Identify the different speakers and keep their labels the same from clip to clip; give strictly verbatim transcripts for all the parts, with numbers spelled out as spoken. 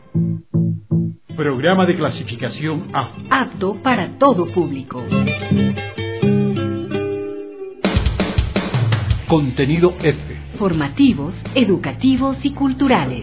Speaker 1: Programa de clasificación A.
Speaker 2: Apto para todo público.
Speaker 1: Contenido F.
Speaker 2: Formativos, educativos y culturales.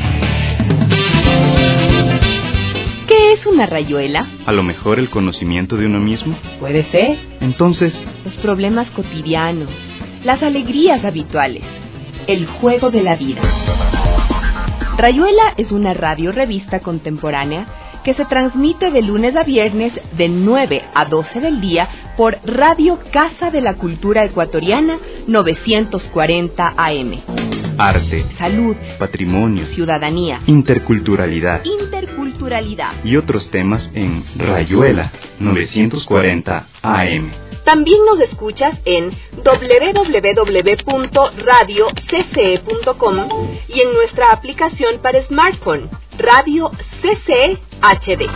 Speaker 2: ¿Qué es una rayuela?
Speaker 3: A lo mejor el conocimiento de uno mismo.
Speaker 2: Puede ser.
Speaker 3: Entonces,
Speaker 2: los problemas cotidianos, las alegrías habituales, el juego de la vida. Rayuela es una radio-revista contemporánea que se transmite de lunes a viernes de nueve a doce del día por Radio Casa de la Cultura Ecuatoriana novecientos cuarenta A M.
Speaker 3: Arte,
Speaker 2: salud,
Speaker 3: patrimonio,
Speaker 2: ciudadanía,
Speaker 3: interculturalidad,
Speaker 2: interculturalidad
Speaker 3: y otros temas en Rayuela novecientos cuarenta A M.
Speaker 2: También nos escuchas en doble u doble u doble u punto radio c c e punto com y en nuestra aplicación para smartphone, Radio C C E H D.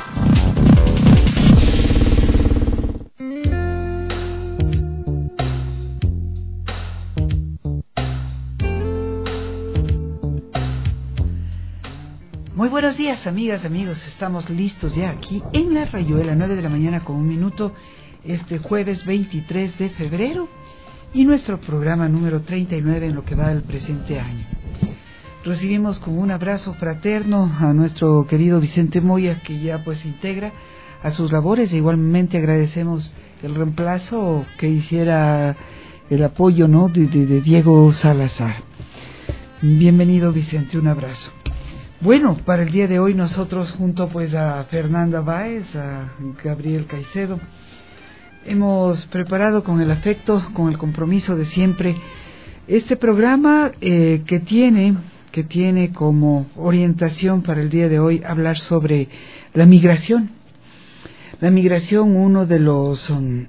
Speaker 4: Muy buenos días, amigas, amigos. Estamos listos ya aquí en la Rayuela, nueve de la mañana con un minuto, este jueves veintitrés de febrero, y nuestro programa número treinta y nueve en lo que va del presente año. Recibimos con un abrazo fraterno a nuestro querido Vicente Moya, que ya pues se integra a sus labores, e igualmente agradecemos el reemplazo que hiciera el apoyo, ¿no?, de, de, de Diego Salazar. Bienvenido, Vicente, un abrazo. Bueno, para el día de hoy nosotros, junto pues a Fernanda Báez, a Gabriel Caicedo, hemos preparado con el afecto, con el compromiso de siempre, este programa eh, que tiene, que tiene como orientación para el día de hoy hablar sobre la migración. La migración, uno de los um,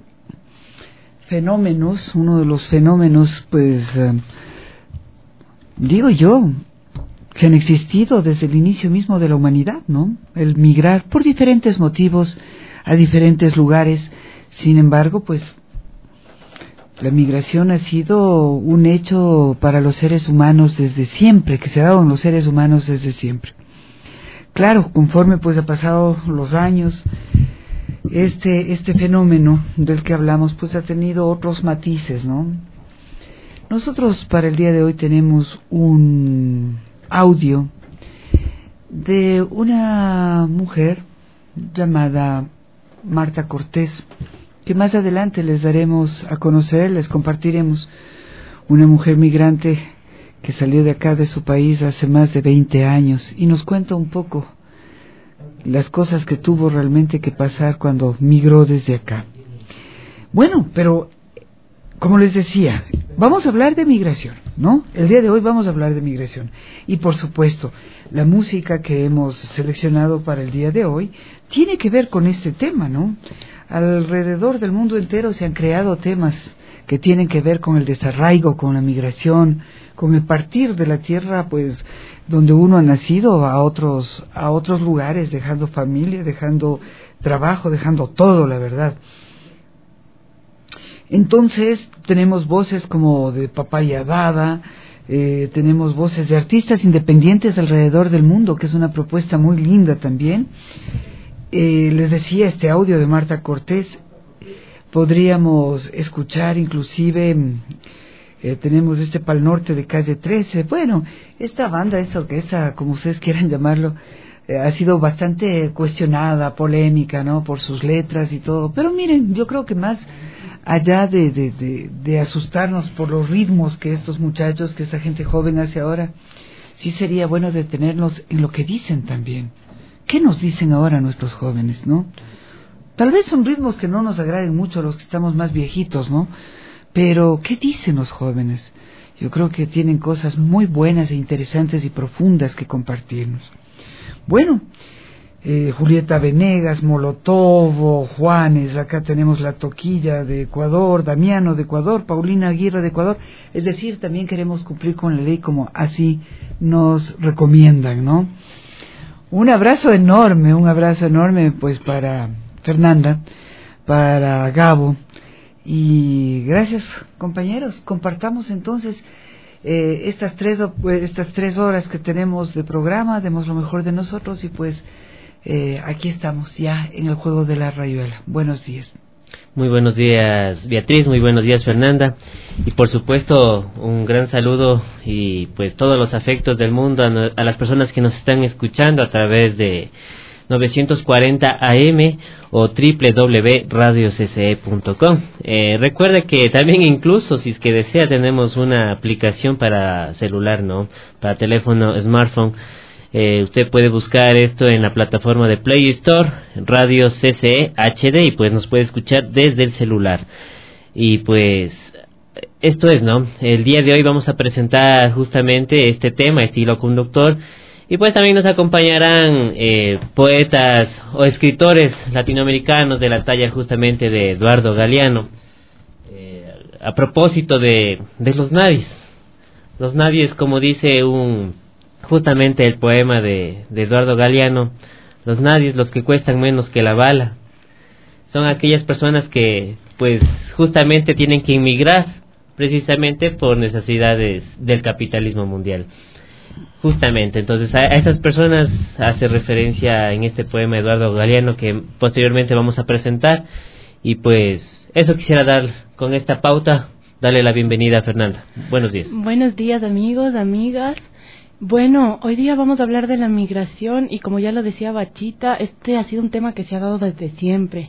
Speaker 4: fenómenos, uno de los fenómenos, pues, um, digo yo, que han existido desde el inicio mismo de la humanidad, ¿no? El migrar por diferentes motivos a diferentes lugares. Sin embargo, pues la migración ha sido un hecho para los seres humanos desde siempre, que se ha dado en los seres humanos desde siempre. Claro, conforme pues ha pasado los años, este este fenómeno del que hablamos pues ha tenido otros matices, ¿no? Nosotros para el día de hoy tenemos un audio de una mujer llamada Marta Cortés, que más adelante les daremos a conocer, les compartiremos. Una mujer migrante que salió de acá de su país hace más de veinte años y nos cuenta un poco las cosas que tuvo realmente que pasar cuando migró desde acá. Bueno, pero como les decía, vamos a hablar de migración, ¿no? El día de hoy vamos a hablar de migración. Y por supuesto, la música que hemos seleccionado para el día de hoy tiene que ver con este tema, ¿no? Alrededor del mundo entero se han creado temas que tienen que ver con el desarraigo, con la migración, con el partir de la tierra, pues, donde uno ha nacido a otros, a otros lugares, dejando familia, dejando trabajo, dejando todo, la verdad. Entonces tenemos voces como de Papaya Dada, eh, tenemos voces de artistas independientes alrededor del mundo, que es una propuesta muy linda también. Eh, les decía, este audio de Marta Cortés, podríamos escuchar inclusive, eh, tenemos este Pal Norte de Calle trece, bueno, esta banda, esta orquesta, como ustedes quieran llamarlo, eh, ha sido bastante cuestionada, polémica, ¿no?, por sus letras y todo, pero miren, yo creo que más allá de, de, de, de asustarnos por los ritmos que estos muchachos, que esta gente joven hace ahora, sí sería bueno detenernos en lo que dicen también. ¿Qué nos dicen ahora nuestros jóvenes, no? Tal vez son ritmos que no nos agraden mucho a los que estamos más viejitos, ¿no? Pero, ¿qué dicen los jóvenes? Yo creo que tienen cosas muy buenas e interesantes y profundas que compartirnos. Bueno, Eh, Julieta Venegas, Molotov, Juanes, acá tenemos La Toquilla de Ecuador, Damiano de Ecuador, Paulina Aguirre de Ecuador, es decir, también queremos cumplir con la ley como así nos recomiendan, ¿no? Un abrazo enorme, un abrazo enorme pues para Fernanda, para Gabo, y gracias compañeros, compartamos entonces eh, estas tres estas tres horas que tenemos de programa, demos lo mejor de nosotros y pues eh, aquí estamos ya en el juego de la rayuela. Buenos días.
Speaker 5: Muy buenos días, Beatriz, muy buenos días, Fernanda, y por supuesto un gran saludo y pues todos los afectos del mundo a, no, a las personas que nos están escuchando a través de novecientos cuarenta A M o doble u doble u doble u punto radio c c e punto com. Eh, recuerde que también incluso si es que desea tenemos una aplicación para celular, ¿no? Para teléfono, smartphone. Eh, usted puede buscar esto en la plataforma de Play Store, Radio C C E H D, y pues nos puede escuchar desde el celular. Y pues esto es, ¿no? El día de hoy vamos a presentar justamente este tema, estilo conductor, y pues también nos acompañarán eh, poetas o escritores latinoamericanos de la talla justamente de Eduardo Galeano. Eh, a propósito de, de los nadies. Los nadies, como dice un... justamente el poema de, de Eduardo Galeano, los nadies, los que cuestan menos que la bala, son aquellas personas que pues justamente tienen que emigrar precisamente por necesidades del capitalismo mundial. Justamente, entonces a, a esas personas hace referencia en este poema Eduardo Galeano que posteriormente vamos a presentar, y pues eso quisiera dar con esta pauta, darle la bienvenida a Fernanda. Buenos días.
Speaker 6: Buenos días, amigos, amigas. Bueno, hoy día vamos a hablar de la migración y como ya lo decía Bachita, este ha sido un tema que se ha dado desde siempre.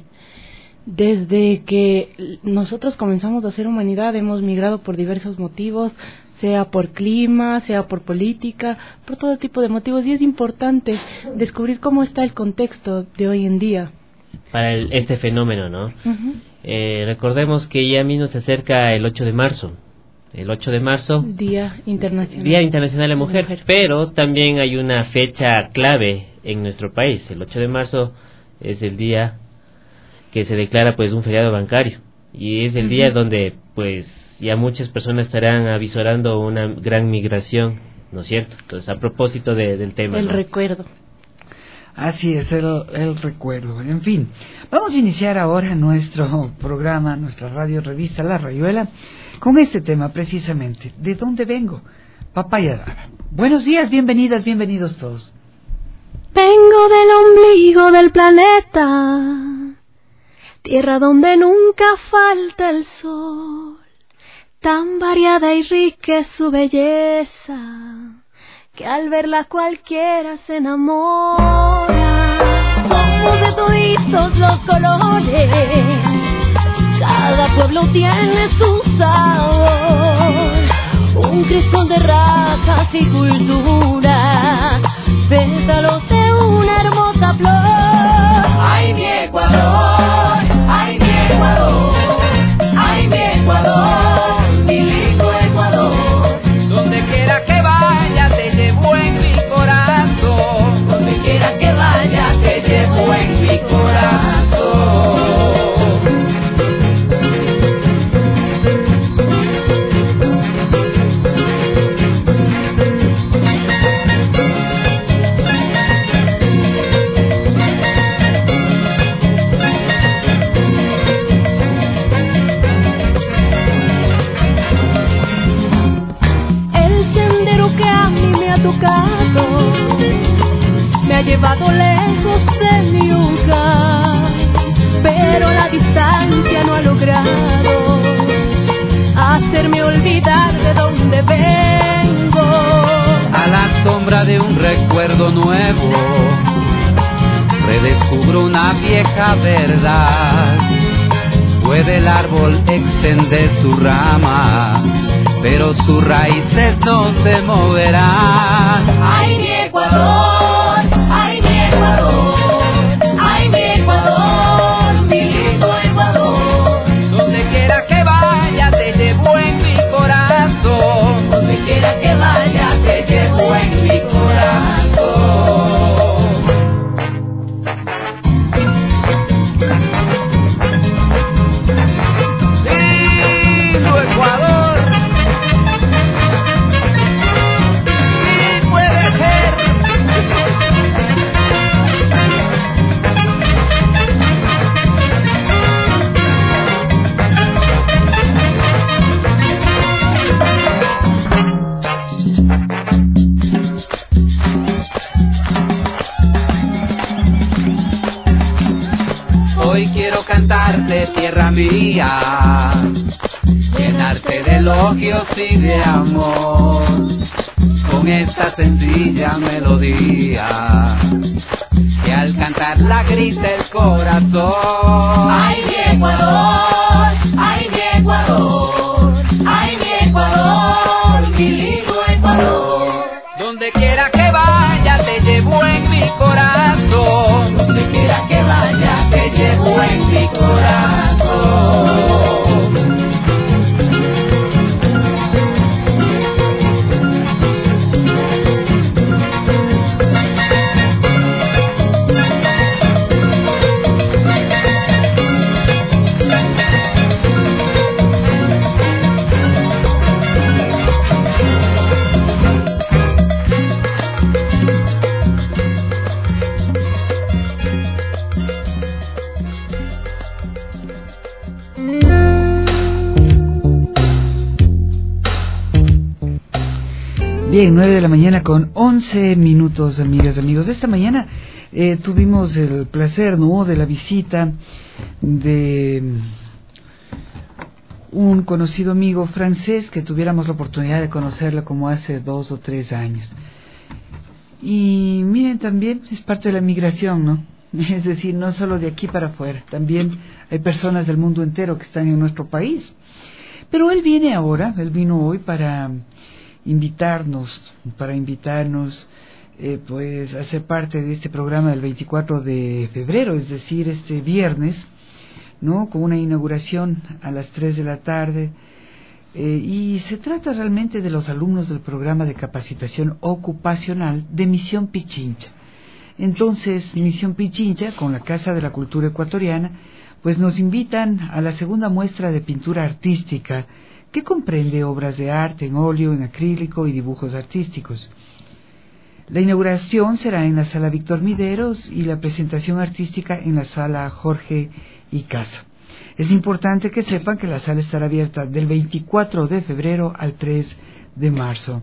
Speaker 6: Desde que nosotros comenzamos a ser humanidad hemos migrado por diversos motivos, sea por clima, sea por política, por todo tipo de motivos, y es importante descubrir cómo está el contexto de hoy en día.
Speaker 5: Para el, este fenómeno, ¿no? Uh-huh. Eh, recordemos que ya mismo se acerca el ocho de marzo. El ocho de marzo,
Speaker 6: Día Internacional.
Speaker 5: Día Internacional de la Mujer, mujer, pero también hay una fecha clave en nuestro país. El ocho de marzo es el día que se declara pues un feriado bancario, y es el uh-huh. día donde pues ya muchas personas estarán avisorando una gran migración, ¿no es cierto? Entonces, a propósito de, del tema,
Speaker 6: el
Speaker 5: ¿no?
Speaker 6: recuerdo.
Speaker 4: Así es, el, el recuerdo. En fin, vamos a iniciar ahora nuestro programa, nuestra radio revista La Rayuela, con este tema precisamente. ¿De dónde vengo? Papaya Dara. Buenos días, bienvenidas, bienvenidos todos.
Speaker 7: Vengo del ombligo del planeta, tierra donde nunca falta el sol, tan variada y rica es su belleza, que al verla cualquiera se enamora. Somos de toditos los colores, cada pueblo tiene su sabor, un crisol de razas y cultura, pétalos de una hermosa flor. Ay, mi Ecuador, ay, mi Ecuador, ay, mi Ecuador, mi lindo Ecuador.
Speaker 8: Donde quiera que vaya te llevo en mi corazón,
Speaker 7: donde quiera que vaya te llevo en mi corazón. Me ha llevado lejos de mi hogar, pero la distancia no ha logrado hacerme olvidar de dónde vengo.
Speaker 8: A la sombra de un recuerdo nuevo, redescubro una vieja verdad. Puede el árbol extender su rama, pero sus raíces no se moverán.
Speaker 7: Ay, mi Ecuador, ay, mi Ecuador, ay, mi Ecuador, mi lindo Ecuador.
Speaker 8: Donde quiera que vaya te llevo en mi corazón,
Speaker 7: donde quiera que vaya te llevo en mi corazón.
Speaker 8: Lindo Ecuador, sí puede ser. cantarte, tierra mía, llenarte de elogios y de amor, con esta sencilla melodía, que al cantarla grita el corazón.
Speaker 7: Ay, mi Ecuador, ay, mi Ecuador, ay, mi Ecuador, mi lindo Ecuador.
Speaker 8: Donde quiera que vaya te llevo en mi corazón.
Speaker 7: Donde quiera que vaya te llevo en mi corazón.
Speaker 4: Bien, nueve de la mañana con once minutos, amigas y amigos. Esta mañana eh, tuvimos el placer, ¿no?, de la visita de un conocido amigo francés que tuviéramos la oportunidad de conocerlo como hace dos o tres años. Y miren, también es parte de la migración, ¿no? Es decir, no solo de aquí para afuera, también hay personas del mundo entero que están en nuestro país. Pero él viene ahora, él vino hoy para invitarnos, para invitarnos eh, pues a ser parte de este programa del veinticuatro de febrero, es decir, este viernes, ¿no?, con una inauguración a las tres de la tarde, eh, y se trata realmente de los alumnos del programa de capacitación ocupacional de Misión Pichincha. Entonces, Misión Pichincha, con la Casa de la Cultura Ecuatoriana, pues nos invitan a la segunda muestra de pintura artística, que comprende obras de arte en óleo, en acrílico y dibujos artísticos. La inauguración será en la Sala Víctor Mideros y la presentación artística en la Sala Jorge Icaza. Es importante que sepan que la sala estará abierta del veinticuatro de febrero al tres de marzo.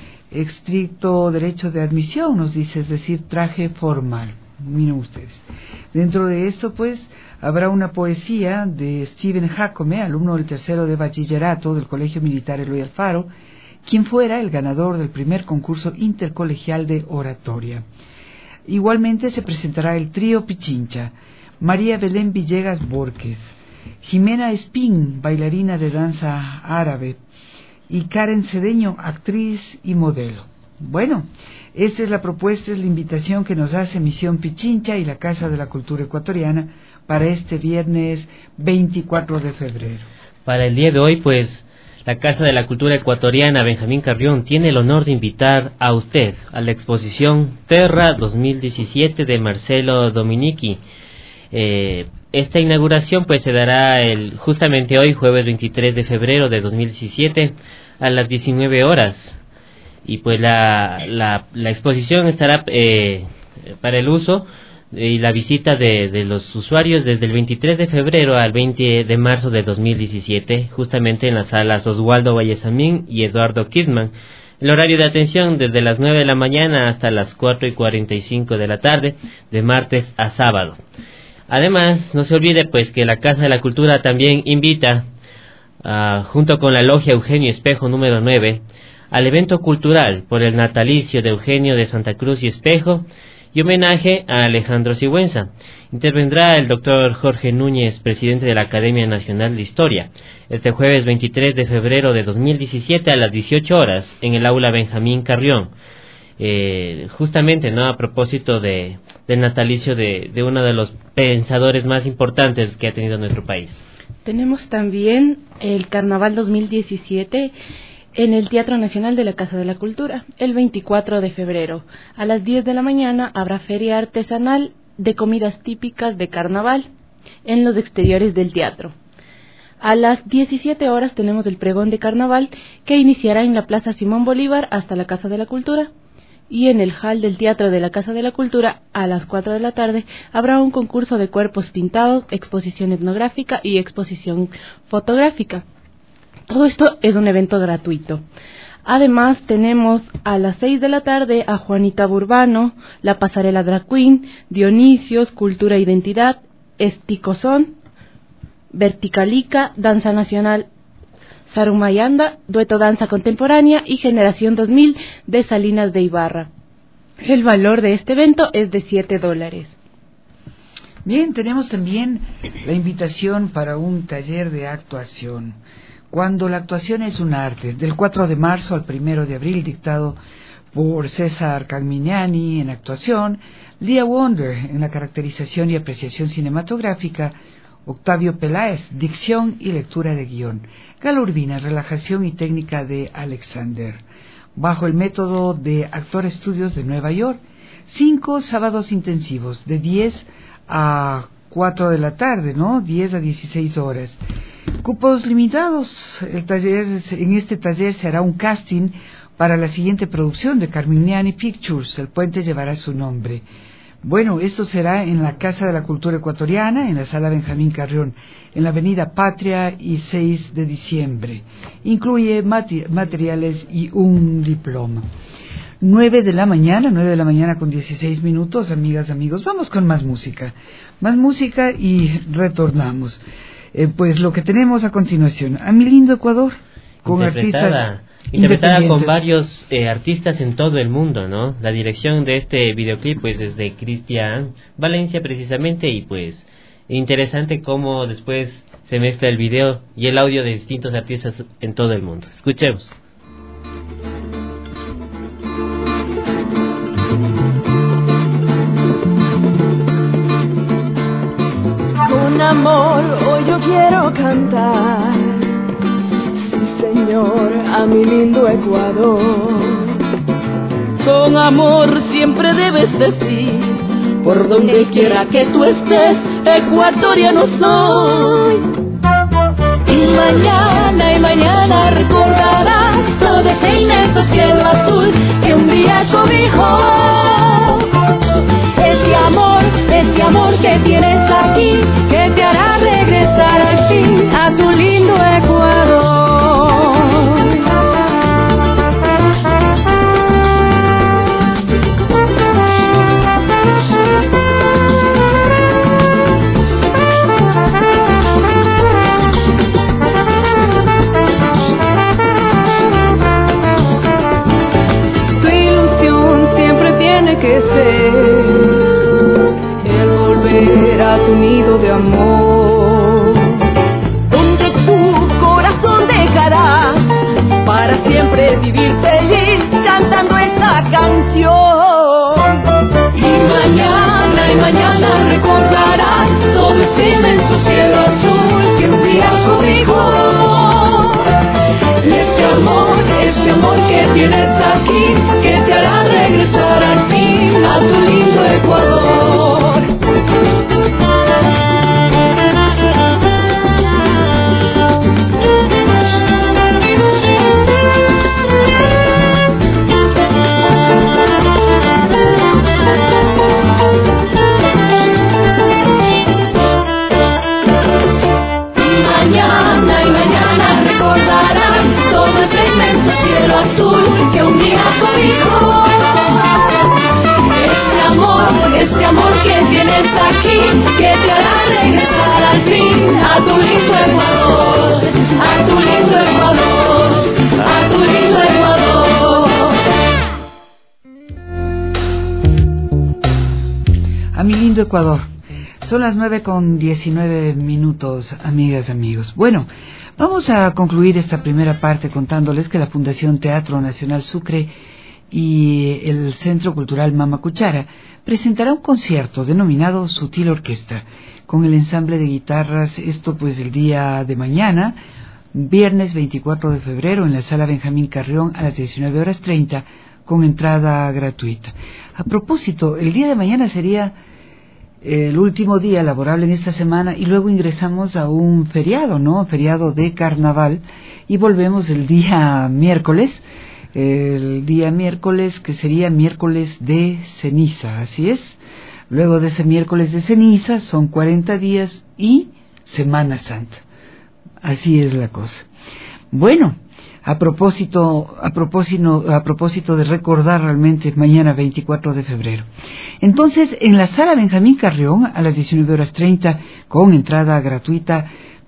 Speaker 4: Estricto derecho de admisión, nos dice, es decir, traje formal. Miren ustedes. Dentro de esto, pues, habrá una poesía de Steven Jacome, alumno del tercero de bachillerato del Colegio Militar Eloy Alfaro, quien fuera el ganador del primer concurso intercolegial de oratoria. Igualmente se presentará el trío Pichincha, María Belén Villegas Borges, Jimena Espín, bailarina de danza árabe, y Karen Cedeño, actriz y modelo. Bueno, esta es la propuesta, es la invitación que nos hace Misión Pichincha y la Casa de la Cultura Ecuatoriana para este viernes veinticuatro de febrero.
Speaker 5: Para el día de hoy, pues, la Casa de la Cultura Ecuatoriana Benjamín Carrión tiene el honor de invitar a usted a la exposición Terra dos mil diecisiete de Marcelo Dominici. Eh, esta inauguración pues se dará el, justamente hoy, jueves veintitrés de febrero de dos mil diecisiete, a las diecinueve horas. Y pues la, la, la exposición estará eh, para el uso y la visita de, de los usuarios desde el veintitrés de febrero al veinte de marzo de dos mil diecisiete, justamente en las salas Oswaldo Vallesamín y Eduardo Kidman. El horario de atención desde las nueve de la mañana hasta las cuatro y cuarenta y cinco de la tarde, de martes a sábado. Además, no se olvide pues que la Casa de la Cultura también invita, uh, junto con la Logia Eugenio Espejo número nueve, al evento cultural por el natalicio de Eugenio de Santa Cruz y Espejo y homenaje a Alejandro Sigüenza. Intervendrá el doctor Jorge Núñez, presidente de la Academia Nacional de Historia, este jueves veintitrés de febrero de dos mil diecisiete a las dieciocho horas en el aula Benjamín Carrión. Eh, justamente, ¿no?, a propósito de, del natalicio de, de uno de los pensadores más importantes que ha tenido nuestro país.
Speaker 6: Tenemos también el Carnaval dos mil diecisiete en el Teatro Nacional de la Casa de la Cultura, el veinticuatro de febrero. A las diez de la mañana habrá feria artesanal de comidas típicas de carnaval en los exteriores del teatro. A las diecisiete horas tenemos el pregón de carnaval que iniciará en la Plaza Simón Bolívar hasta la Casa de la Cultura. Y en el hall del Teatro de la Casa de la Cultura, a las cuatro de la tarde, habrá un concurso de cuerpos pintados, exposición etnográfica y exposición fotográfica. Todo esto es un evento gratuito. Además, tenemos a las seis de la tarde a Juanita Burbano, la pasarela Drag Queen, Dionisios, Cultura e Identidad, Esticozón, Verticalica, Danza Nacional Sarumayanda, Dueto Danza Contemporánea y Generación dos mil de Salinas de Ibarra. El valor de este evento es de siete dólares.
Speaker 4: Bien, tenemos también la invitación para un taller de actuación. Cuando la actuación es un arte, del cuatro de marzo al primero de abril, dictado por César Carmignani en actuación, Lía Wonder en la caracterización y apreciación cinematográfica, Octavio Peláez, dicción y lectura de guión, Gala Urbina, relajación y técnica de Alexander, bajo el método de Actor Estudios de Nueva York, cinco sábados intensivos, de diez a cuatro de la tarde, ¿no? diez a dieciséis horas. Cupos limitados. El taller, en este taller se hará un casting para la siguiente producción de Carmignani Pictures. El puente llevará su nombre. Bueno, esto será en la Casa de la Cultura Ecuatoriana, en la Sala Benjamín Carrión, en la Avenida Patria y seis de diciembre. Incluye mati- materiales y un diploma. nueve de la mañana, nueve de la mañana con dieciséis minutos, amigas, amigos. Vamos con más música. Más música y retornamos. Eh, pues lo que tenemos a continuación, A mi lindo Ecuador, con artistas
Speaker 5: interpretada con varios eh, artistas en todo el mundo, ¿no? La dirección de este videoclip pues es de Cristian Valencia precisamente, y pues interesante cómo después se mezcla el video y el audio de distintos artistas en todo el mundo. Escuchemos.
Speaker 9: Con amor hoy yo quiero cantar, sí señor, a mi lindo Ecuador. Con amor siempre debes decir, por donde quiera que tú estés, ecuatoriano soy. Y mañana y mañana recordarás todo ese inmenso cielo azul que un día cobijó. Ese amor, ese amor que tienes aquí, que te hará regresar al fin a tu lindo Ecuador. Tu ilusión siempre tiene que ser el volver a tu nido de amor, donde tu corazón dejará para siempre vivir feliz cantando esta canción. Y mañana y mañana recordarás todo ese inmenso cielo azul que un día cobijó. Ese amor, ese amor que tienes aquí, que te hará regresar al fin a tu lindo Ecuador. Mañana y mañana recordarás todo ese inmenso cielo azul que un día cobijó. Ese amor, ese amor que tienes aquí, que te hará regresar al fin a tu lindo Ecuador, a tu lindo Ecuador, a tu lindo Ecuador.
Speaker 4: A mi lindo Ecuador. Son las nueve con diecinueve minutos, amigas, amigos. Bueno, vamos a concluir esta primera parte contándoles que la Fundación Teatro Nacional Sucre y el Centro Cultural Mama Cuchara presentará un concierto denominado Sutil Orquesta con el ensamble de guitarras, esto pues el día de mañana, viernes veinticuatro de febrero, en la Sala Benjamín Carrión a las diecinueve horas treinta, con entrada gratuita. A propósito, el día de mañana sería el último día laborable en esta semana y luego ingresamos a un feriado, ¿no? Feriado de carnaval, y volvemos el día miércoles, el día miércoles que sería miércoles de ceniza, así es. Luego de ese miércoles de ceniza son cuarenta días y Semana Santa. Así es la cosa. Bueno, a propósito, a propósito, a propósito de recordar realmente mañana veinticuatro de febrero. Entonces, en la Sala Benjamín Carrión, a las diecinueve horas treinta, con entrada gratuita,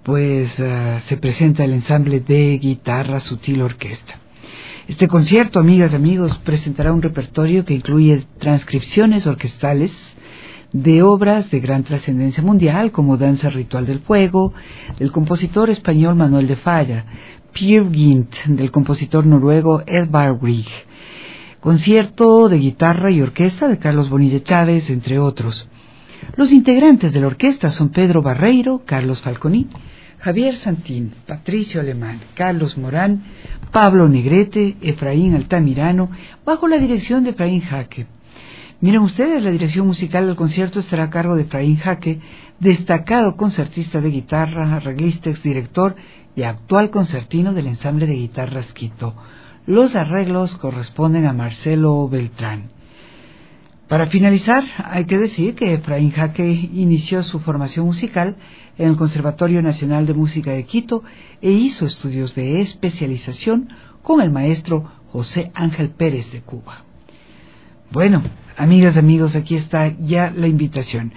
Speaker 4: pues uh, se presenta el ensamble de guitarra Sutil Orquesta. Este concierto, amigas y amigos, presentará un repertorio que incluye transcripciones orquestales de obras de gran trascendencia mundial, como Danza Ritual del Fuego, del compositor español Manuel de Falla, Peer Gynt, del compositor noruego Edvard Grieg, concierto de guitarra y orquesta de Carlos Bonilla Chávez, entre otros. Los integrantes de la orquesta son Pedro Barreiro, Carlos Falconi, Javier Santín, Patricio Alemán, Carlos Morán, Pablo Negrete, Efraín Altamirano, bajo la dirección de Efraín Jaque. Miren ustedes, la dirección musical del concierto estará a cargo de Efraín Jaque, destacado concertista de guitarra, arreglista, exdirector y actual concertino del ensamble de guitarras Quito. Los arreglos corresponden a Marcelo Beltrán. Para finalizar, hay que decir que Efraín Jaque inició su formación musical en el Conservatorio Nacional de Música de Quito e hizo estudios de especialización con el maestro José Ángel Pérez de Cuba. Bueno, amigas y amigos, aquí está ya la invitación.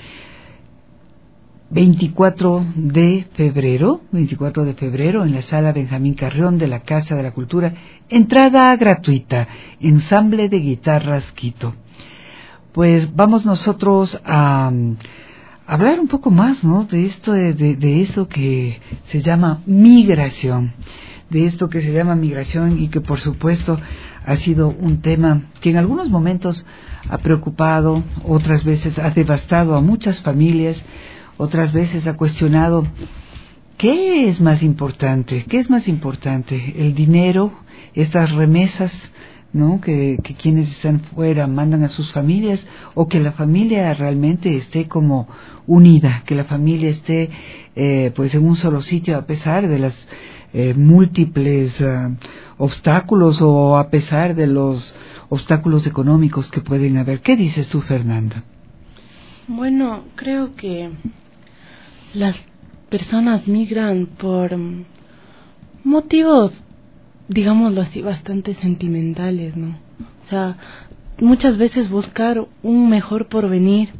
Speaker 4: veinticuatro de febrero, veinticuatro de febrero, en la Sala Benjamín Carrión de la Casa de la Cultura, entrada gratuita, ensamble de guitarras Quito. Pues vamos nosotros a, a hablar un poco más, ¿no?, de esto de, de, de esto que se llama migración, de esto que se llama migración y que por supuesto ha sido un tema que en algunos momentos ha preocupado, otras veces ha devastado a muchas familias, otras veces ha cuestionado qué es más importante, qué es más importante, el dinero, estas remesas, ¿no?, que, que quienes están fuera mandan a sus familias, o que la familia realmente esté como unida, que la familia esté eh, pues en un solo sitio a pesar de las eh, múltiples uh, obstáculos o a pesar de los obstáculos económicos que pueden haber. ¿Qué dices tú, Fernanda?
Speaker 6: Bueno, creo que las personas migran por motivos, digámoslo así, bastante sentimentales, ¿no? O sea, muchas veces buscar un mejor porvenir,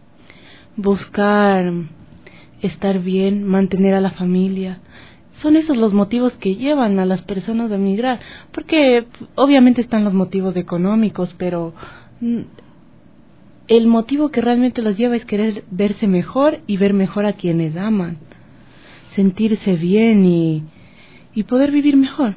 Speaker 6: buscar estar bien, mantener a la familia, son esos los motivos que llevan a las personas a migrar, porque obviamente están los motivos económicos, pero el motivo que realmente los lleva es querer verse mejor y ver mejor a quienes aman, sentirse bien y, y poder vivir mejor.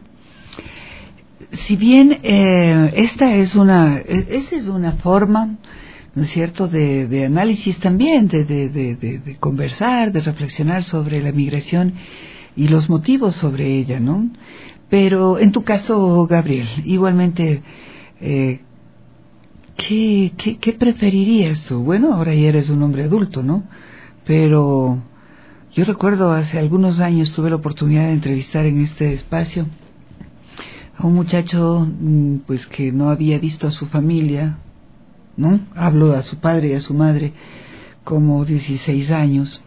Speaker 4: Si bien eh, esta es una esta es una forma, ¿no es cierto?, de, de análisis también, de, de, de, de, de conversar, de reflexionar sobre la migración y los motivos sobre ella, ¿no? Pero en tu caso, Gabriel, igualmente, eh, ¿qué, qué, qué preferirías tú? Bueno, ahora ya eres un hombre adulto, ¿no? Pero yo recuerdo hace algunos años tuve la oportunidad de entrevistar en este espacio a un muchacho pues que no había visto a su familia, ¿no? Hablo a su padre y a su madre, como dieciséis años.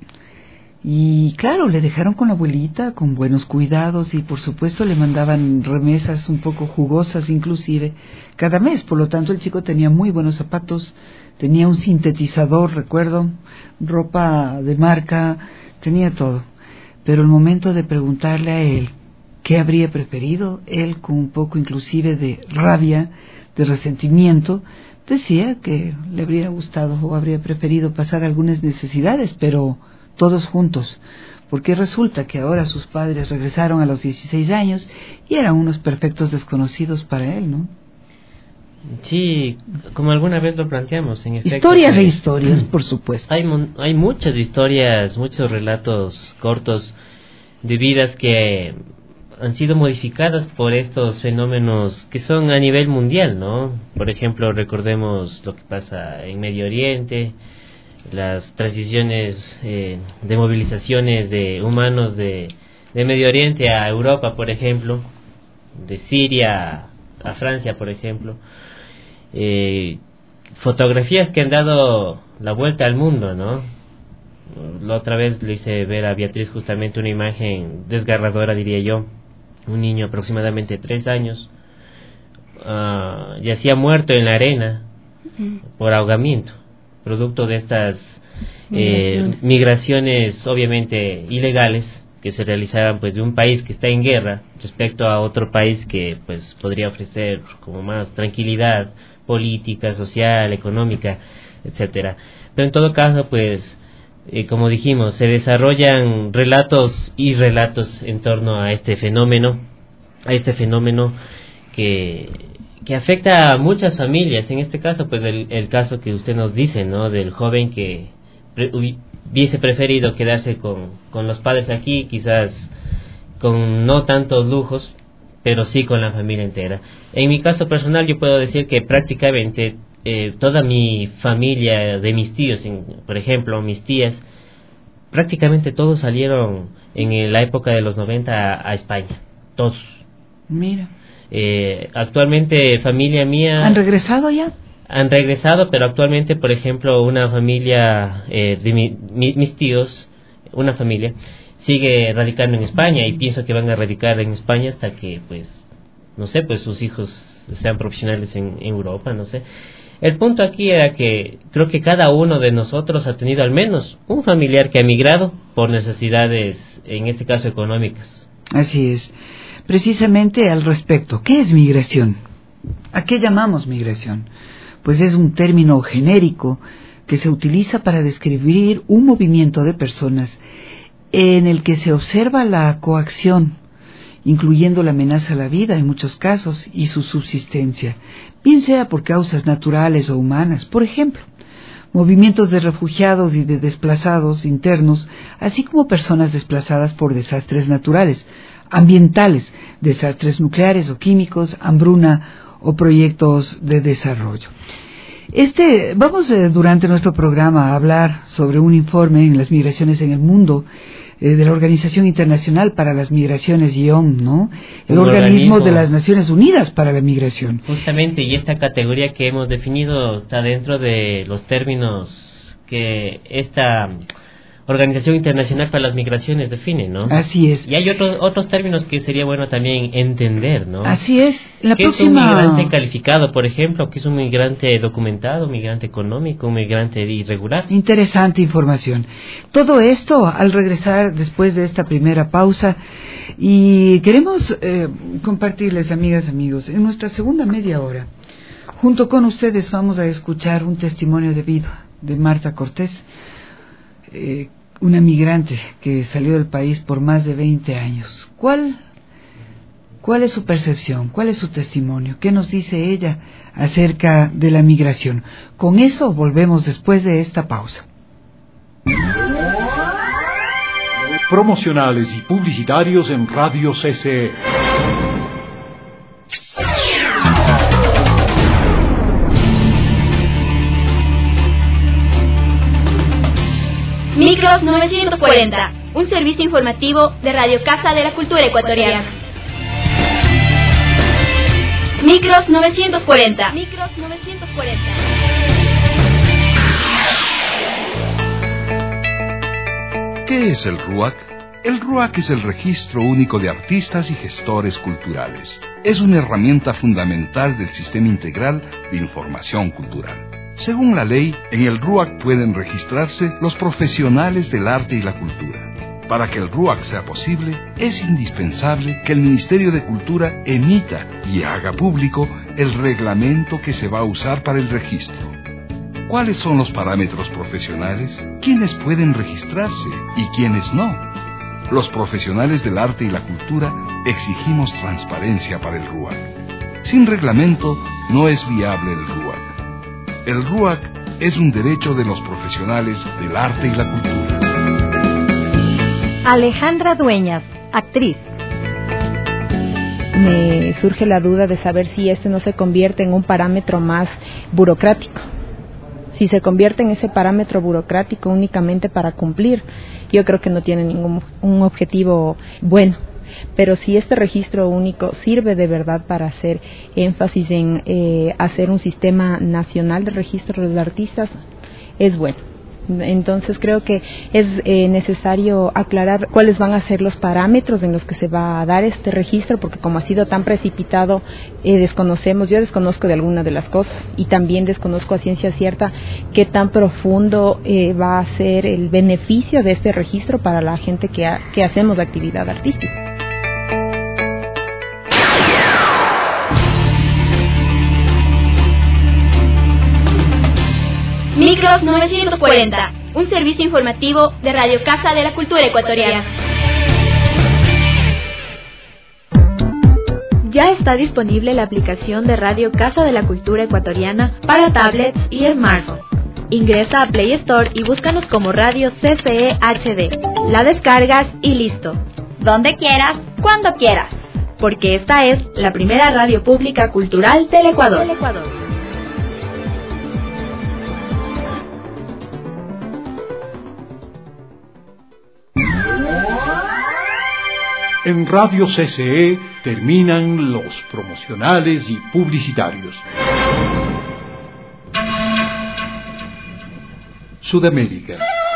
Speaker 4: Y claro, le dejaron con la abuelita, con buenos cuidados, y por supuesto le mandaban remesas un poco jugosas inclusive cada mes. Por lo tanto el chico tenía muy buenos zapatos, tenía un sintetizador, recuerdo, ropa de marca, tenía todo. Pero el momento de preguntarle a él qué habría preferido, él con un poco inclusive de rabia, de resentimiento, decía que le habría gustado o habría preferido pasar algunas necesidades, pero todos juntos, porque resulta que ahora sus padres regresaron a los dieciséis años y eran unos perfectos desconocidos para él, ¿no?
Speaker 5: Sí, como alguna vez lo planteamos, en efecto.
Speaker 4: Historias e historias, por supuesto.
Speaker 5: Hay, hay muchas historias, muchos relatos cortos de vidas que han sido modificadas por estos fenómenos que son a nivel mundial, ¿no? Por ejemplo, recordemos lo que pasa en Medio Oriente, las transiciones eh, de movilizaciones de humanos de, de Medio Oriente a Europa, por ejemplo, de Siria a Francia, por ejemplo, eh, fotografías que han dado la vuelta al mundo, ¿no? La otra vez le hice ver a Beatriz justamente una imagen desgarradora, diría yo, un niño aproximadamente de tres años, uh, yacía muerto en la arena por ahogamiento, producto de estas eh, migraciones obviamente ilegales, que se realizaran pues de un país que está en guerra respecto a otro país que pues podría ofrecer como más tranquilidad política, social, económica, etcétera. Pero en todo caso pues eh, como dijimos, se desarrollan relatos y relatos en torno a este fenómeno, a este fenómeno que que afecta a muchas familias. En este caso pues el, el caso que usted nos dice, ¿no?, del joven que pre- hubiese preferido quedarse con, con los padres aquí, quizás con no tantos lujos, pero sí con la familia entera. En mi caso personal yo puedo decir que prácticamente eh, toda mi familia de mis tíos, en, por ejemplo mis tías, prácticamente todos salieron en la época de los noventa a, a España, todos.
Speaker 4: Mira.
Speaker 5: Eh, actualmente familia mía...
Speaker 4: ¿Han regresado ya?
Speaker 5: Han regresado, pero actualmente, por ejemplo, una familia eh, de mi, mi, mis tíos, una familia, sigue radicando en España y pienso que van a radicar en España hasta que, pues, no sé, pues sus hijos sean profesionales en, en Europa, no sé. El punto aquí era que creo que cada uno de nosotros ha tenido al menos un familiar que ha migrado por necesidades, en este caso, económicas.
Speaker 4: Así es. Precisamente al respecto, ¿qué es migración? ¿A qué llamamos migración? Pues es un término genérico que se utiliza para describir un movimiento de personas en el que se observa la coacción, incluyendo la amenaza a la vida en muchos casos y su subsistencia, bien sea por causas naturales o humanas, por ejemplo, movimientos de refugiados y de desplazados internos, así como personas desplazadas por desastres naturales, ambientales, desastres nucleares o químicos, hambruna o proyectos de desarrollo. Este, vamos eh, durante nuestro programa a hablar sobre un informe en las migraciones en el mundo eh, de la Organización Internacional para las Migraciones, I O M, ¿no? El
Speaker 5: Un
Speaker 4: organismo,
Speaker 5: organismo
Speaker 4: de las Naciones Unidas para la Migración.
Speaker 5: Justamente, y esta categoría que hemos definido está dentro de los términos que esta Organización Internacional para las Migraciones define, ¿no?
Speaker 4: Así es.
Speaker 5: Y hay otros otros términos que sería bueno también entender, ¿no?
Speaker 4: Así es. La
Speaker 5: ¿Qué
Speaker 4: próxima...
Speaker 5: es un migrante calificado, por ejemplo? ¿Qué es un migrante documentado, un migrante económico, un migrante irregular?
Speaker 4: Interesante información. Todo esto al regresar después de esta primera pausa, y queremos eh, compartirles, amigas, amigos, en nuestra segunda media hora, junto con ustedes vamos a escuchar un testimonio de vida de Marta Cortés, eh, una migrante que salió del país por más de veinte años. ¿Cuál, cuál es su percepción? ¿Cuál es su testimonio? ¿Qué nos dice ella acerca de la migración? Con eso volvemos después de esta pausa.
Speaker 1: Promocionales y publicitarios en Radio C C E.
Speaker 10: Micros novecientos cuarenta, un servicio informativo de Radio Casa de la Cultura Ecuatoriana. Micros novecientos cuarenta. Micros novecientos cuarenta.
Speaker 11: ¿Qué es el RUAC? El RUAC es el Registro Único de Artistas y Gestores Culturales. Es una herramienta fundamental del Sistema Integral de Información Cultural. Según la ley, en el RUAC pueden registrarse los profesionales del arte y la cultura. Para que el RUAC sea posible, es indispensable que el Ministerio de Cultura emita y haga público el reglamento que se va a usar para el registro. ¿Cuáles son los parámetros profesionales? ¿Quiénes pueden registrarse y quiénes no? Los profesionales del arte y la cultura exigimos transparencia para el RUAC. Sin reglamento no es viable el RUAC. El RUAC es un derecho de los profesionales del arte y la cultura.
Speaker 12: Alejandra Dueñas, actriz.
Speaker 13: Me surge la duda de saber si este no se convierte en un parámetro más burocrático. Si se convierte en ese parámetro burocrático únicamente para cumplir, yo creo que no tiene ningún un objetivo bueno. Pero si este registro único sirve de verdad para hacer énfasis en eh, hacer un sistema nacional de registro de artistas, es bueno. Entonces creo que es eh, necesario aclarar cuáles van a ser los parámetros en los que se va a dar este registro, porque como ha sido tan precipitado, eh, desconocemos, yo desconozco de alguna de las cosas y también desconozco a ciencia cierta qué tan profundo eh, va a ser el beneficio de este registro para la gente que, ha, que hacemos actividad artística.
Speaker 10: Micros novecientos cuarenta, un servicio informativo de Radio Casa de la Cultura Ecuatoriana.
Speaker 14: Ya está disponible la aplicación de Radio Casa de la Cultura Ecuatoriana para tablets y smartphones. Ingresa a Play Store y búscanos como Radio C C E H D. La descargas y listo.
Speaker 10: Donde quieras, cuando quieras.
Speaker 14: Porque esta es la primera radio pública cultural del Ecuador. Del Ecuador.
Speaker 1: En Radio C C E terminan los promocionales y publicitarios. Sudamérica.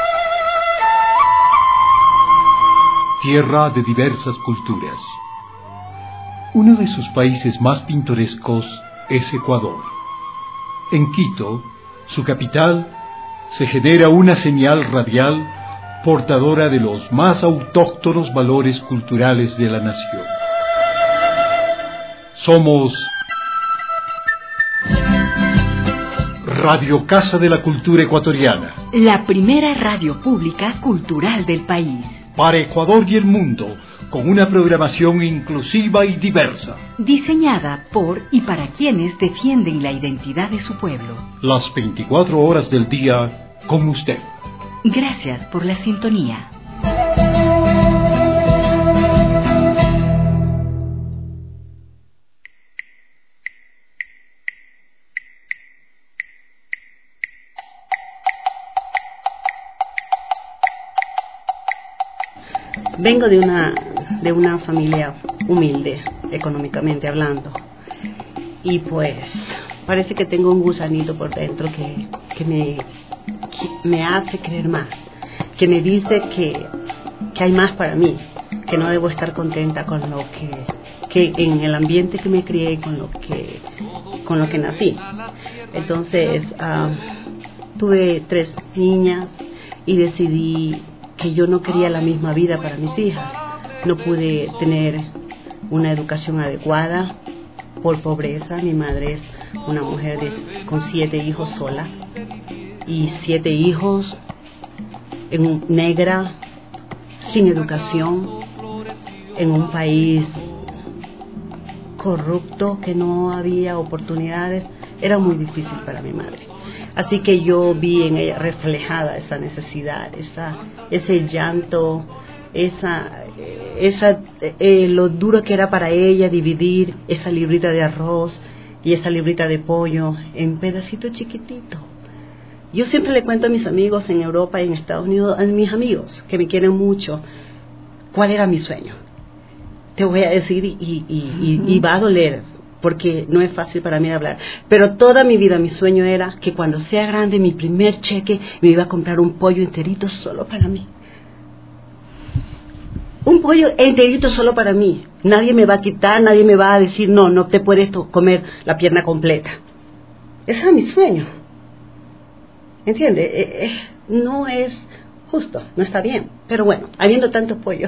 Speaker 1: Tierra de diversas culturas. Uno de sus países más pintorescos es Ecuador. En Quito, su capital, se genera una señal radial portadora de los más autóctonos valores culturales de la nación. Somos Radio Casa de la Cultura Ecuatoriana,
Speaker 15: la primera radio pública cultural del país.
Speaker 1: Para Ecuador y el mundo, con una programación inclusiva y diversa.
Speaker 15: Diseñada por y para quienes defienden la identidad de su pueblo.
Speaker 1: Las veinticuatro horas del día con usted.
Speaker 15: Gracias por la sintonía.
Speaker 16: Vengo de una de una familia humilde, económicamente hablando, y pues parece que tengo un gusanito por dentro que, que me que me hace creer más, que me dice que, que hay más para mí, que no debo estar contenta con lo que, que en el ambiente que me crié, con lo que con lo que nací. Entonces uh, tuve tres niñas y decidí que yo no quería la misma vida para mis hijas. No pude tener una educación adecuada por pobreza. Mi madre es una mujer de, con siete hijos sola, y siete hijos en un, negra, sin educación, en un país corrupto, que no había oportunidades. Era muy difícil para mi madre. Así que yo vi en ella reflejada esa necesidad, esa, ese llanto, esa, esa, eh, lo duro que era para ella dividir esa librita de arroz y esa librita de pollo en pedacitos chiquititos. Yo siempre le cuento a mis amigos en Europa y en Estados Unidos, a mis amigos que me quieren mucho, cuál era mi sueño. Te voy a decir y, y, y, y va a doler, porque no es fácil para mí hablar. Pero toda mi vida mi sueño era que cuando sea grande, mi primer cheque, me iba a comprar un pollo enterito solo para mí. Un pollo enterito solo para mí. Nadie me va a quitar, nadie me va a decir, no, no te puedes comer la pierna completa. Ese era mi sueño. ¿Entiendes? Eh, eh, no es justo, no está bien. Pero bueno, habiendo tanto pollo.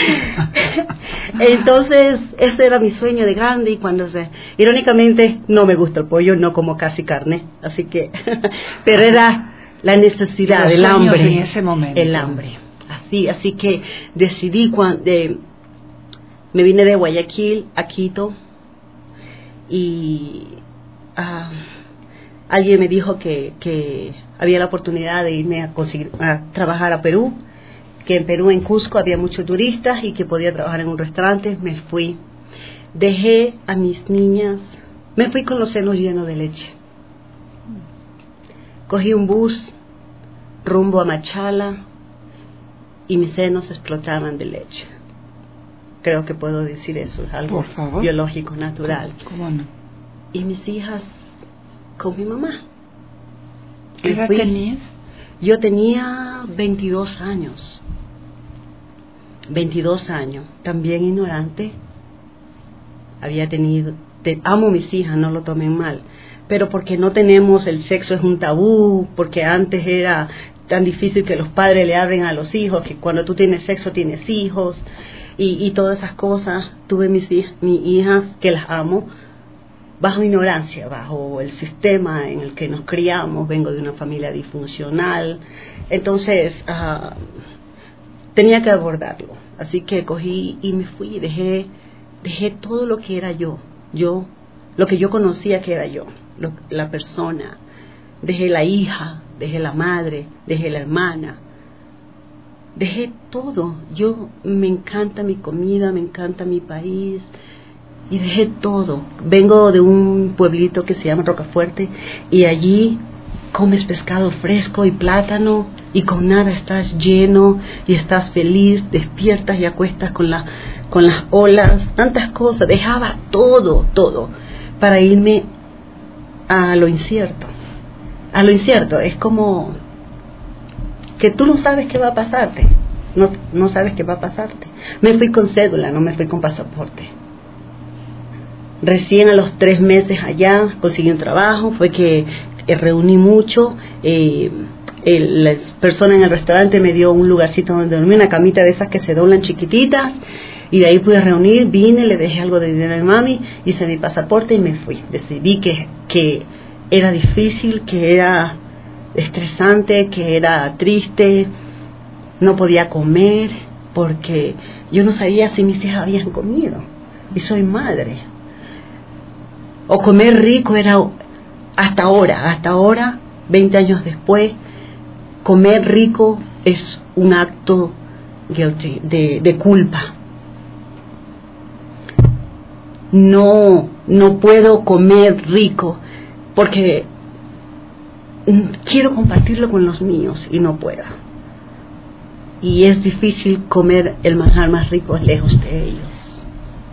Speaker 16: Entonces, ese era mi sueño de grande. Y cuando se... Irónicamente, no me gusta el pollo, no como casi carne. Así que... pero era la necesidad, el hambre.
Speaker 4: En ese momento.
Speaker 16: El hambre. Así, así que decidí cuando... Eh, me vine de Guayaquil a Quito. Y... Uh, alguien me dijo que, que había la oportunidad de irme a, conseguir, a trabajar a Perú, que en Perú, en Cusco, había muchos turistas y que podía trabajar en un restaurante. Me fui, dejé a mis niñas, me fui con los senos llenos de leche. Cogí un bus rumbo a Machala y mis senos explotaban de leche. Creo que puedo decir eso, es algo biológico, natural.
Speaker 4: ¿Cómo, cómo no?
Speaker 16: Y mis hijas con mi mamá.
Speaker 4: ¿Qué edad tenías?
Speaker 16: Yo tenía veintidós años, veintidós años, también ignorante. Había tenido, te, amo a mis hijas, no lo tomen mal, pero porque no tenemos, el sexo es un tabú, porque antes era tan difícil que los padres le abren a los hijos, que cuando tú tienes sexo tienes hijos, y, y todas esas cosas. Tuve mis, mis hijas, que las amo, bajo ignorancia, bajo el sistema en el que nos criamos. Vengo de una familia disfuncional, entonces uh, tenía que abordarlo, así que cogí y me fui, dejé, dejé todo lo que era yo, yo, lo que yo conocía que era yo, lo, la persona, dejé la hija, dejé la madre, dejé la hermana, dejé todo. Yo, me encanta mi comida, me encanta mi país, y dejé todo. Vengo de un pueblito que se llama Rocafuerte, y allí comes pescado fresco y plátano, y con nada estás lleno y estás feliz, despiertas y acuestas con la, con las olas, tantas cosas. Dejaba todo, todo para irme a lo incierto. A lo incierto es como que tú no sabes qué va a pasarte, no, no sabes qué va a pasarte. Me fui con cédula, no me fui con pasaporte. Recién a los tres meses allá conseguí un trabajo, fue que eh, reuní mucho, eh, el, la persona en el restaurante me dio un lugarcito donde dormí, una camita de esas que se doblan chiquititas, y de ahí pude reunir, vine, le dejé algo de dinero a mi mami, hice mi pasaporte y me fui. Decidí que, que era difícil, que era estresante, que era triste, no podía comer, porque yo no sabía si mis hijas habían comido, y soy madre. O comer rico era, hasta ahora, hasta ahora, veinte años después, comer rico es un acto guilty, de, de culpa. No, no puedo comer rico porque quiero compartirlo con los míos y no puedo. Y es difícil comer el manjar más rico lejos de ellos.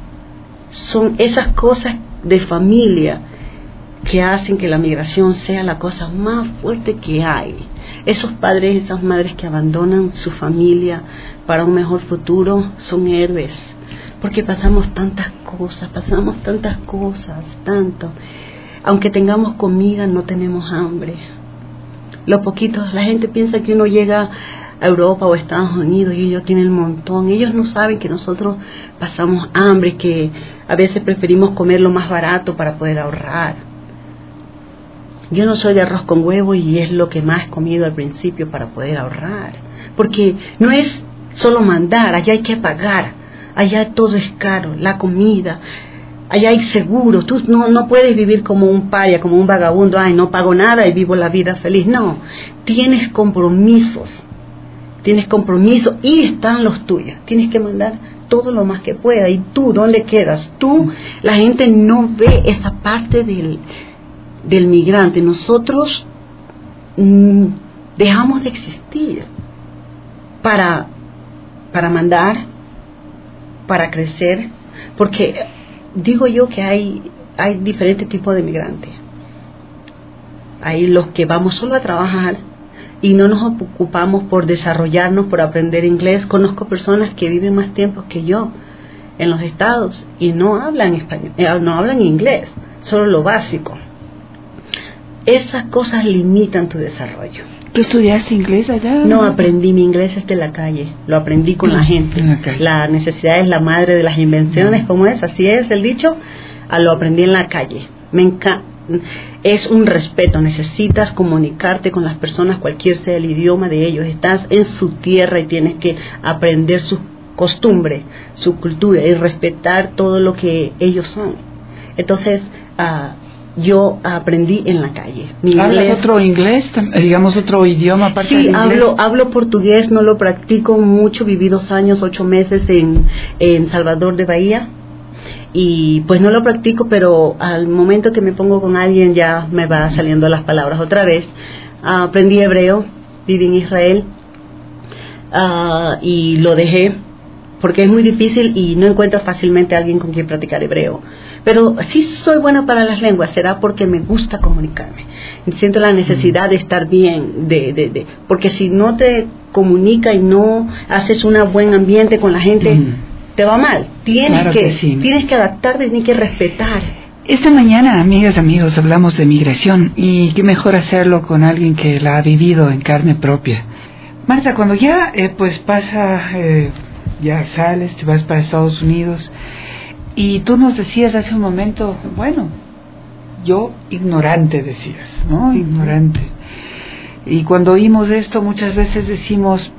Speaker 16: Son esas cosas de familia que hacen que la migración sea la cosa más fuerte que hay. Esos padres, esas madres que abandonan su familia para un mejor futuro son héroes, porque pasamos tantas cosas, pasamos tantas cosas, tanto. Aunque tengamos comida, no tenemos hambre. Los poquitos, la gente piensa que uno llega a Europa o Estados Unidos y ellos tienen un montón. Ellos no saben que nosotros pasamos hambre, que a veces preferimos comer lo más barato para poder ahorrar. Yo no soy de arroz con huevo y es lo que más he comido al principio para poder ahorrar, porque no es solo mandar, allá hay que pagar, allá todo es caro, la comida, allá hay seguro. Tú no, no puedes vivir como un paria, como un vagabundo, ay, no pago nada y vivo la vida feliz. No, tienes compromisos. Tienes compromiso y están los tuyos. Tienes que mandar todo lo más que pueda. ¿Y tú dónde quedas? Tú, la gente no ve esa parte del, del migrante. Nosotros mmm, dejamos de existir para, para mandar, para crecer, porque digo yo que hay, hay diferentes tipos de migrantes. Hay los que vamos solo a trabajar y no nos ocupamos por desarrollarnos, por aprender inglés. Conozco personas que viven más tiempo que yo en los estados y no hablan español, eh, no hablan inglés, solo lo básico. Esas cosas limitan tu desarrollo.
Speaker 4: ¿Tú estudiaste inglés allá?
Speaker 16: No, aprendí mi inglés desde la calle, lo aprendí con la gente. Okay. La necesidad es la madre de las invenciones, como es, así es el dicho, a lo aprendí en la calle. Me encanta. Es un respeto, necesitas comunicarte con las personas, cualquier sea el idioma de ellos. Estás en su tierra y tienes que aprender sus costumbres, su cultura y respetar todo lo que ellos son. Entonces, uh, yo aprendí en la calle. Mi
Speaker 4: ¿Hablas
Speaker 16: inglés,
Speaker 4: otro inglés, digamos otro idioma aparte
Speaker 16: sí,
Speaker 4: del inglés?
Speaker 16: hablo, hablo portugués, no lo practico mucho. Viví dos años, ocho meses en, en Salvador de Bahía. Y pues no lo practico, pero al momento que me pongo con alguien ya me va saliendo las palabras otra vez. Uh, aprendí hebreo, viví en Israel uh, y lo dejé porque es muy difícil y no encuentro fácilmente a alguien con quien practicar hebreo. Pero sí soy buena para las lenguas, será porque me gusta comunicarme. Siento la necesidad de estar bien, de, de, de, porque si no te comunica y no haces un buen ambiente con la gente, mm. te va mal. Tienes
Speaker 4: claro
Speaker 16: que,
Speaker 4: que sí.
Speaker 16: tienes que adaptarte, tienes que respetar.
Speaker 4: Esta mañana, amigas, amigos, hablamos de migración y qué mejor hacerlo con alguien que la ha vivido en carne propia. Marta, cuando ya eh, pues pasa, eh, ya sales, te vas para Estados Unidos y tú nos decías hace un momento, bueno, yo ignorante decías, ¿no? Ignorante. Y cuando oímos esto muchas veces decimos,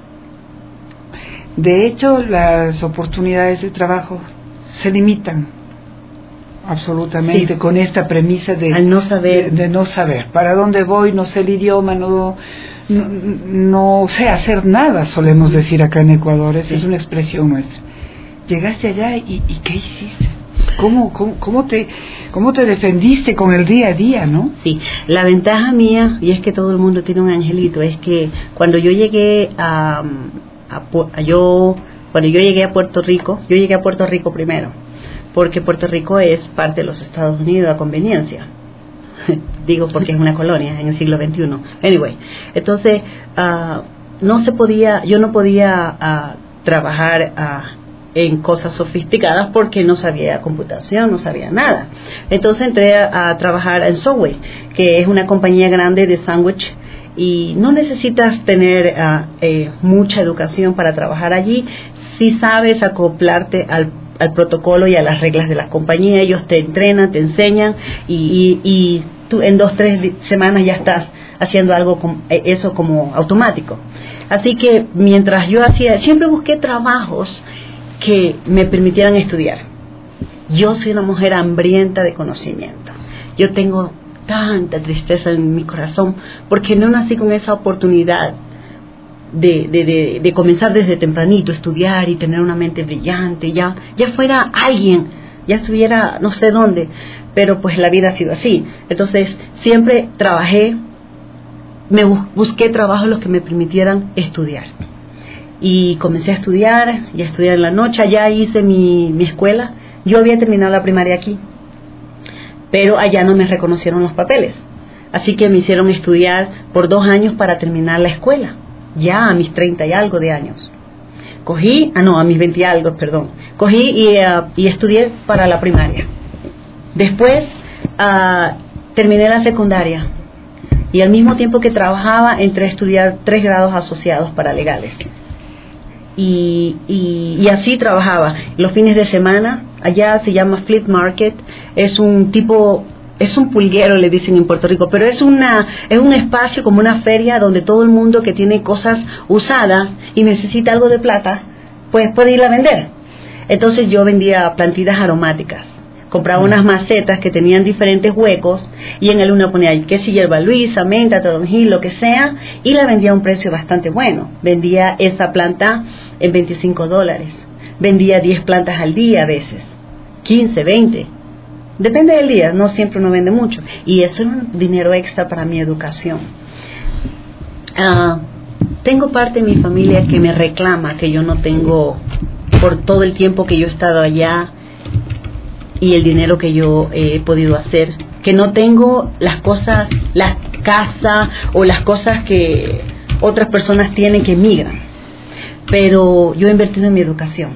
Speaker 4: de hecho las oportunidades de trabajo se limitan absolutamente sí. con esta premisa de
Speaker 16: Al no saber.
Speaker 4: De, de no saber. ¿Para dónde voy? No sé el idioma, no, no, no sé hacer nada, solemos decir acá en Ecuador, esa sí. es una expresión nuestra. Llegaste allá y, y ¿qué hiciste? ¿Cómo, cómo, cómo, te, ¿Cómo te defendiste con el día a día, no?
Speaker 16: Sí, la ventaja mía, y es que todo el mundo tiene un angelito, es que cuando yo llegué a, a, a yo, cuando yo llegué a Puerto Rico, yo llegué a Puerto Rico primero, porque Puerto Rico es parte de los Estados Unidos a conveniencia. Digo porque es una colonia en el siglo veintiuno. Anyway, entonces uh, no se podía, yo no podía uh, trabajar uh, en cosas sofisticadas porque no sabía computación, no sabía nada. Entonces entré a, a trabajar en Subway, que es una compañía grande de sándwich, y no necesitas tener uh, eh, mucha educación para trabajar allí. Si sabes acoplarte al al protocolo y a las reglas de la compañía, ellos te entrenan, te enseñan y, y, y tú en dos, tres semanas ya estás haciendo algo como, eso como automático. Así que mientras yo hacía, siempre busqué trabajos que me permitieran estudiar. Yo soy una mujer hambrienta de conocimiento. Yo tengo tanta tristeza en mi corazón porque no nací con esa oportunidad De, de, de, de comenzar desde tempranito, estudiar y tener una mente brillante, ya, ya fuera alguien, ya estuviera no sé dónde, pero pues la vida ha sido así. Entonces siempre trabajé, me bus busqué trabajos los que me permitieran estudiar, y comencé a estudiar y a estudiar en la noche. Allá hice mi, mi escuela. Yo había terminado la primaria aquí, pero allá no me reconocieron los papeles, así que me hicieron estudiar por dos años para terminar la escuela. Ya a mis treinta y algo de años cogí, ah no, a mis veinte y algo, perdón, cogí y, uh, y estudié para la primaria. Después uh, terminé la secundaria y al mismo tiempo que trabajaba entré a estudiar tres grados asociados paralegales y, y, y así trabajaba los fines de semana. Allá se llama Flea Market, es un tipo, es un pulguero, le dicen en Puerto Rico, pero es una es un espacio como una feria donde todo el mundo que tiene cosas usadas y necesita algo de plata, pues puede ir a vender. Entonces yo vendía plantitas aromáticas, compraba unas macetas que tenían diferentes huecos y en el una ponía que si hierba luisa, menta, toronjil, lo que sea, y la vendía a un precio bastante bueno. Vendía esa planta en veinticinco dólares, vendía diez plantas al día a veces, quince, veinte. Depende del día, no siempre uno vende mucho. Y eso es un dinero extra para mi educación. Uh, tengo parte de mi familia que me reclama que yo no tengo, por todo el tiempo que yo he estado allá y el dinero que yo he podido hacer, que no tengo las cosas, la casa o las cosas que otras personas tienen que emigran. Pero yo he invertido en mi educación.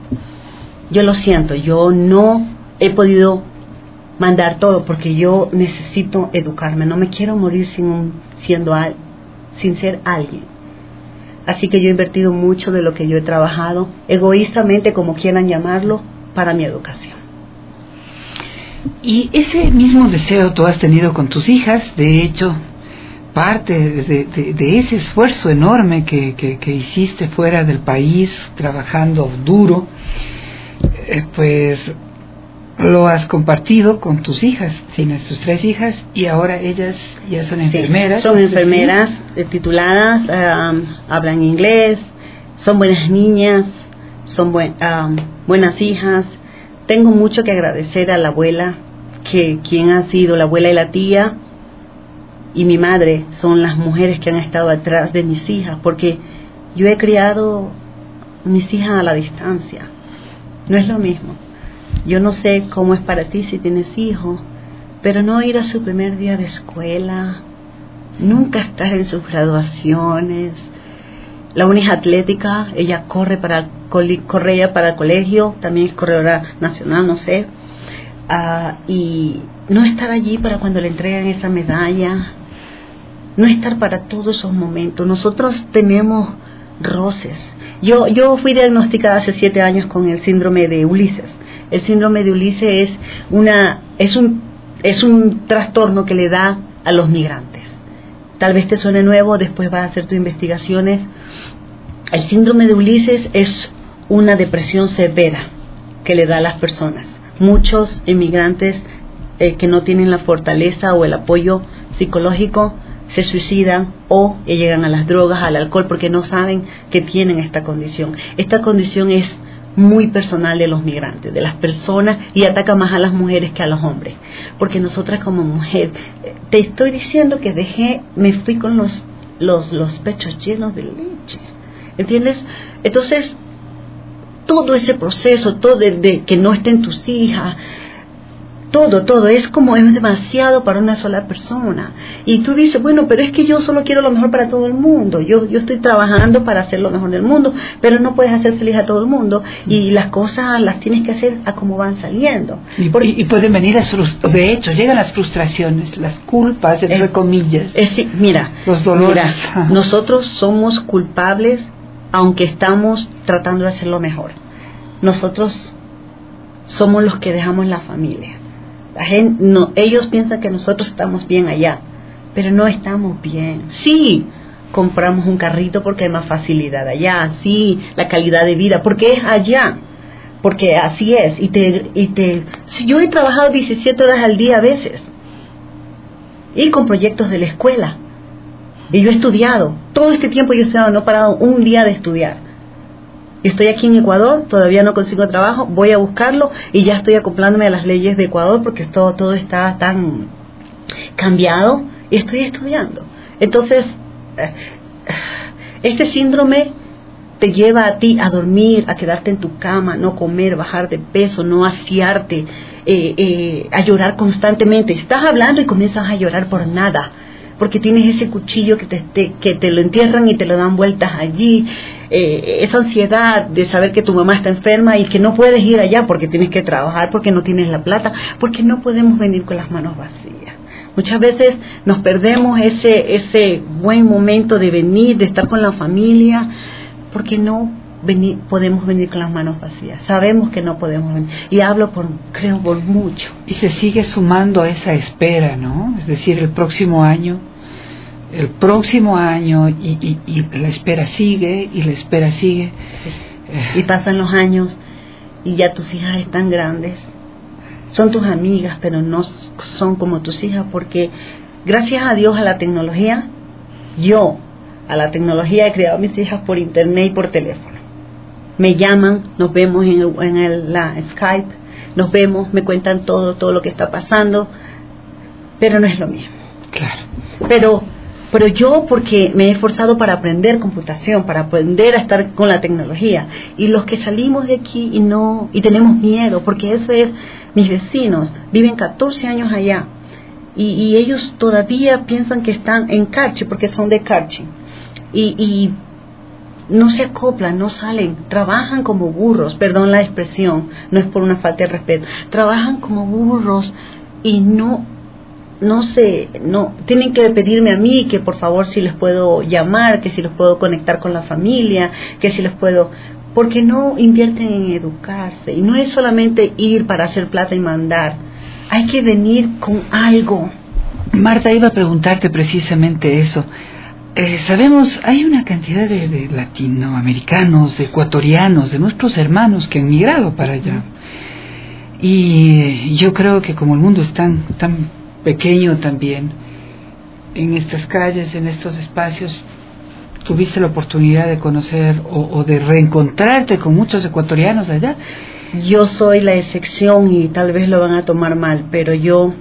Speaker 16: Yo lo siento, yo no he podido mandar todo porque yo necesito educarme, no me quiero morir sin un, siendo al, sin ser alguien. Así que yo he invertido mucho de lo que yo he trabajado, egoístamente, como quieran llamarlo, para mi educación.
Speaker 4: Y ese mismo deseo tú has tenido con tus hijas. De hecho, parte de, de, de ese esfuerzo enorme que, que, que hiciste fuera del país, trabajando duro, eh, pues lo has compartido con tus hijas. Tienes tus tres hijas y ahora ellas ya son enfermeras.
Speaker 16: Sí, son enfermeras eh, tituladas, um, hablan inglés, son buenas niñas, son buen, um, buenas hijas. Tengo mucho que agradecer a la abuela, que quien ha sido la abuela y la tía y mi madre son las mujeres que han estado atrás de mis hijas, porque yo he criado mis hijas a la distancia. No es lo mismo. Yo no sé cómo es para ti si tienes hijos, pero no ir a su primer día de escuela, nunca estar en sus graduaciones. La una es atlética, ella corre para corre ella para el colegio, también es corredora nacional, no sé, uh, y no estar allí para cuando le entregan esa medalla, no estar para todos esos momentos. Nosotros tenemos roces. Yo yo fui diagnosticada hace siete años con el síndrome de Ulises. El síndrome de Ulises es una es un es un trastorno que le da a los migrantes. Tal vez te suene nuevo, después vas a hacer tus investigaciones. El síndrome de Ulises es una depresión severa que le da a las personas. Muchos inmigrantes eh, que no tienen la fortaleza o el apoyo psicológico se suicidan o eh, llegan a las drogas, al alcohol, porque no saben que tienen esta condición. Esta condición es muy personal de los migrantes, de las personas, y ataca más a las mujeres que a los hombres, porque nosotras como mujer, te estoy diciendo que dejé, me fui con los los los pechos llenos de leche, ¿entiendes? Entonces todo ese proceso, todo de, de que no estén tus hijas, todo, todo, es como, es demasiado para una sola persona. Y tú dices, bueno, pero es que yo solo quiero lo mejor para todo el mundo. Yo yo estoy trabajando para hacer lo mejor del mundo, pero no puedes hacer feliz a todo el mundo. Y las cosas las tienes que hacer a como van saliendo.
Speaker 4: Y, Por, y, y pueden venir las frustraciones. De hecho, llegan las frustraciones, las culpas, entre es, comillas.
Speaker 16: Es, sí, mira,
Speaker 4: los dolores.
Speaker 16: Mira, nosotros somos culpables, aunque estamos tratando de hacer lo mejor. Nosotros somos los que dejamos la familia. La gente, no, ellos piensan que nosotros estamos bien allá, pero no estamos bien. Sí, compramos un carrito porque hay más facilidad allá, sí, la calidad de vida, porque es allá, porque así es. Y te, y te, si yo he trabajado diecisiete horas al día a veces, y con proyectos de la escuela, y yo he estudiado, todo este tiempo yo he estado, no he parado un día de estudiar. Yo estoy aquí en Ecuador, todavía no consigo trabajo, voy a buscarlo y ya estoy acoplándome a las leyes de Ecuador porque todo, todo está tan cambiado y estoy estudiando. Entonces, este síndrome te lleva a ti a dormir, a quedarte en tu cama, no comer, bajar de peso, no asearte, eh, eh, a llorar constantemente. Estás hablando y comienzas a llorar por nada, porque tienes ese cuchillo que te, te, que te lo entierran y te lo dan vueltas allí. Eh, esa ansiedad de saber que tu mamá está enferma y que no puedes ir allá porque tienes que trabajar, porque no tienes la plata, porque no podemos venir con las manos vacías. Muchas veces nos perdemos ese ese buen momento de venir, de estar con la familia, porque no venir, podemos venir con las manos vacías. Sabemos que no podemos venir. Y hablo por, creo, por mucho.
Speaker 4: Y se sigue sumando a esa espera, ¿no? Es decir, el próximo año, el próximo año, y, y, y la espera sigue, y la espera sigue.
Speaker 16: Sí. Y pasan los años, y ya tus hijas están grandes. Son tus amigas, pero no son como tus hijas, porque gracias a Dios, a la tecnología, yo, a la tecnología, he criado a mis hijas por internet y por teléfono. Me llaman, nos vemos en, el, en el, la Skype, nos vemos, me cuentan todo, todo lo que está pasando, pero no es lo mismo.
Speaker 4: Claro.
Speaker 16: Pero, pero yo, porque me he esforzado para aprender computación, para aprender a estar con la tecnología, y los que salimos de aquí y no, y tenemos miedo, porque eso es, mis vecinos viven catorce años allá, y, y ellos todavía piensan que están en Carchi, porque son de Carchi, y, y no se acoplan, no salen, trabajan como burros, perdón la expresión, no es por una falta de respeto, trabajan como burros y no, no sé, no, tienen que pedirme a mí que por favor si les puedo llamar, que si los puedo conectar con la familia, que si les puedo, porque no invierten en educarse, y no es solamente ir para hacer plata y mandar, hay que venir con algo.
Speaker 4: Marta, iba a preguntarte precisamente eso. Eh, sabemos, hay una cantidad de, de latinoamericanos, de ecuatorianos, de nuestros hermanos que han migrado para allá. Y yo creo que como el mundo es tan, tan pequeño también, en estas calles, en estos espacios, tuviste la oportunidad de conocer o, o de reencontrarte con muchos ecuatorianos allá.
Speaker 16: Yo soy la excepción y tal vez lo van a tomar mal, pero yo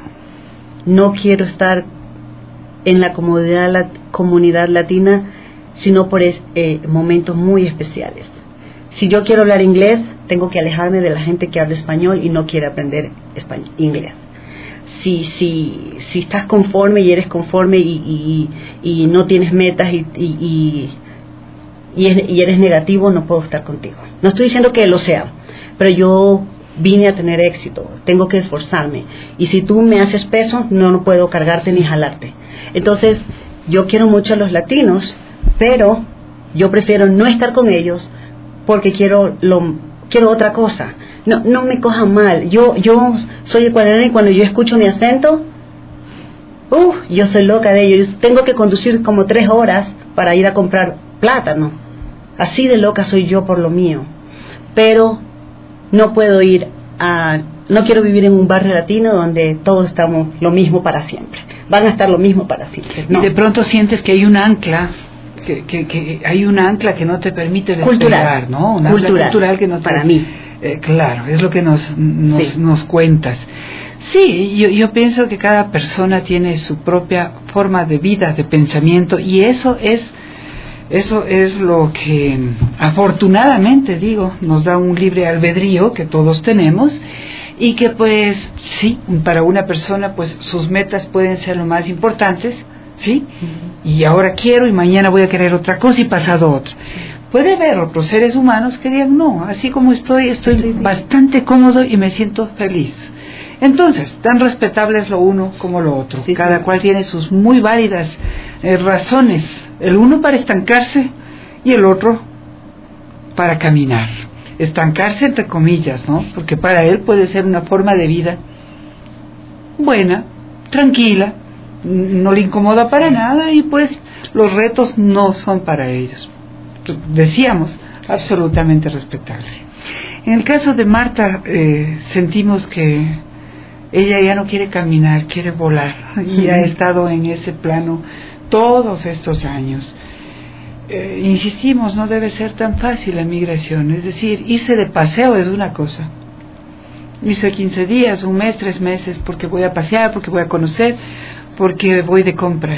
Speaker 16: no quiero estar en la comunidad, la comunidad latina sino por es, eh, momentos muy especiales. Si yo quiero hablar inglés, tengo que alejarme de la gente que habla español y no quiere aprender español, inglés. Si, si, si estás conforme y eres conforme y, y, y no tienes metas y, y, y, y, es, y eres negativo, no puedo estar contigo. No estoy diciendo que lo sea, pero yo vine a tener éxito, tengo que esforzarme. Y si tú me haces peso, no, no puedo cargarte ni jalarte. Entonces, yo quiero mucho a los latinos, pero yo prefiero no estar con ellos porque quiero lo quiero otra cosa. No no me cojan mal. Yo yo soy ecuatoriana y cuando yo escucho mi acento, uh, yo soy loca de ellos. Yo tengo que conducir como tres horas para ir a comprar plátano. Así de loca soy yo por lo mío. Pero no puedo ir a no quiero vivir en un barrio latino donde todos estamos lo mismo para siempre. Van a estar lo mismo para siempre. No.
Speaker 4: Y de pronto sientes que hay un ancla, que, que, que hay un ancla que no te permite despegar, cultural, ¿no? Un ancla cultural, cultural que no te,
Speaker 16: para mí.
Speaker 4: Eh, claro, es lo que nos nos, sí. nos cuentas. Sí, yo, yo pienso que cada persona tiene su propia forma de vida, de pensamiento, y eso es eso es lo que afortunadamente, digo, nos da un libre albedrío que todos tenemos. Y que pues sí, para una persona pues sus metas pueden ser lo más importantes, ¿sí? Uh-huh. Y ahora quiero y mañana voy a querer otra cosa y pasado otra. Puede haber otros seres humanos que digan, no, así como estoy, estoy sí, bastante cómodo y me siento feliz. Entonces, tan respetable es lo uno como lo otro. Sí, Cada sí. cual tiene sus muy válidas eh, razones. El uno para estancarse y el otro para caminar. Estancarse entre comillas, ¿no? Porque para él puede ser una forma de vida buena, tranquila, no le incomoda para nada y pues los retos no son para ellos. Decíamos, absolutamente respetable. En el caso de Marta, eh, sentimos que ella ya no quiere caminar, quiere volar y ha estado en ese plano todos estos años. Eh, insistimos, no debe ser tan fácil la migración, es decir, irse de paseo es una cosa, irse quince días, un mes, tres meses, porque voy a pasear, porque voy a conocer, porque voy de compras.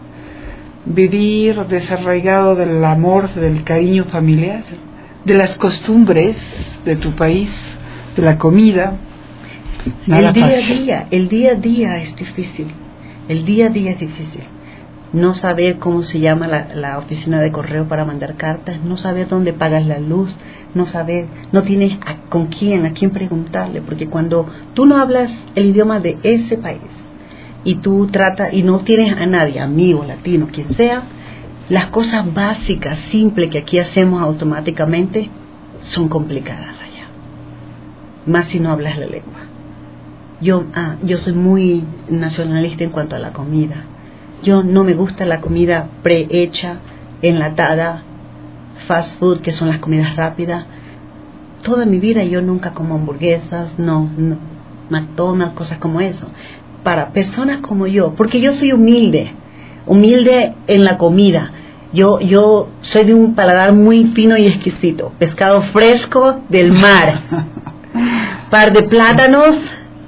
Speaker 4: Vivir desarraigado del amor, del cariño familiar, de las costumbres de tu país, de la comida, nada
Speaker 16: el día
Speaker 4: fácil.
Speaker 16: a día, el día a día es difícil, el día a día es difícil. No saber cómo se llama la, la oficina de correo para mandar cartas, no saber dónde pagas la luz, no saber, no tienes a, con quién, a quién preguntarle, porque cuando tú no hablas el idioma de ese país y tú tratas y no tienes a nadie, amigo, latino, quien sea, las cosas básicas, simples que aquí hacemos automáticamente son complicadas allá, más si no hablas la lengua. Yo, ah, yo soy muy nacionalista en cuanto a la comida. Yo no me gusta la comida prehecha, enlatada, fast food, que son las comidas rápidas. Toda mi vida yo nunca como hamburguesas, no, no, McDonald's, cosas como eso. Para personas como yo, porque yo soy humilde, humilde en la comida. Yo, yo soy de un paladar muy fino y exquisito. Pescado fresco del mar, par de plátanos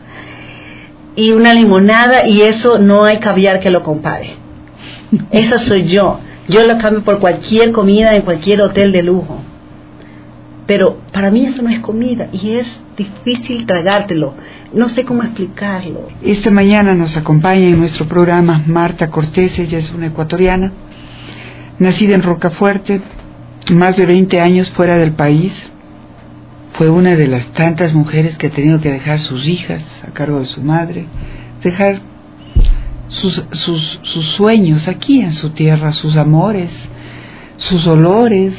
Speaker 16: y una limonada, y eso no hay caviar que lo compare. Esa soy yo. Yo lo cambio por cualquier comida en cualquier hotel de lujo. Pero para mí eso no es comida y es difícil tragártelo. No sé cómo explicarlo.
Speaker 4: Esta mañana nos acompaña en nuestro programa Marta Cortés. Ella es una ecuatoriana, nacida en Rocafuerte, más de veinte años fuera del país. Fue una de las tantas mujeres que ha tenido que dejar sus hijas a cargo de su madre, dejar sus, sus, sus sueños aquí en su tierra, sus amores, sus olores,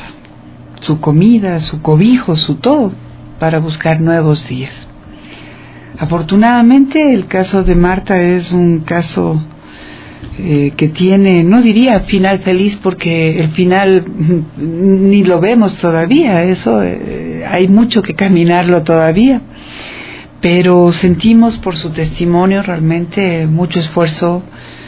Speaker 4: su comida, su cobijo, su todo, para buscar nuevos días. Afortunadamente el caso de Marta es un caso eh, que tiene, no diría final feliz, porque el final ni lo vemos todavía, eso eh, hay mucho que caminarlo todavía, pero sentimos por su testimonio realmente mucho esfuerzo.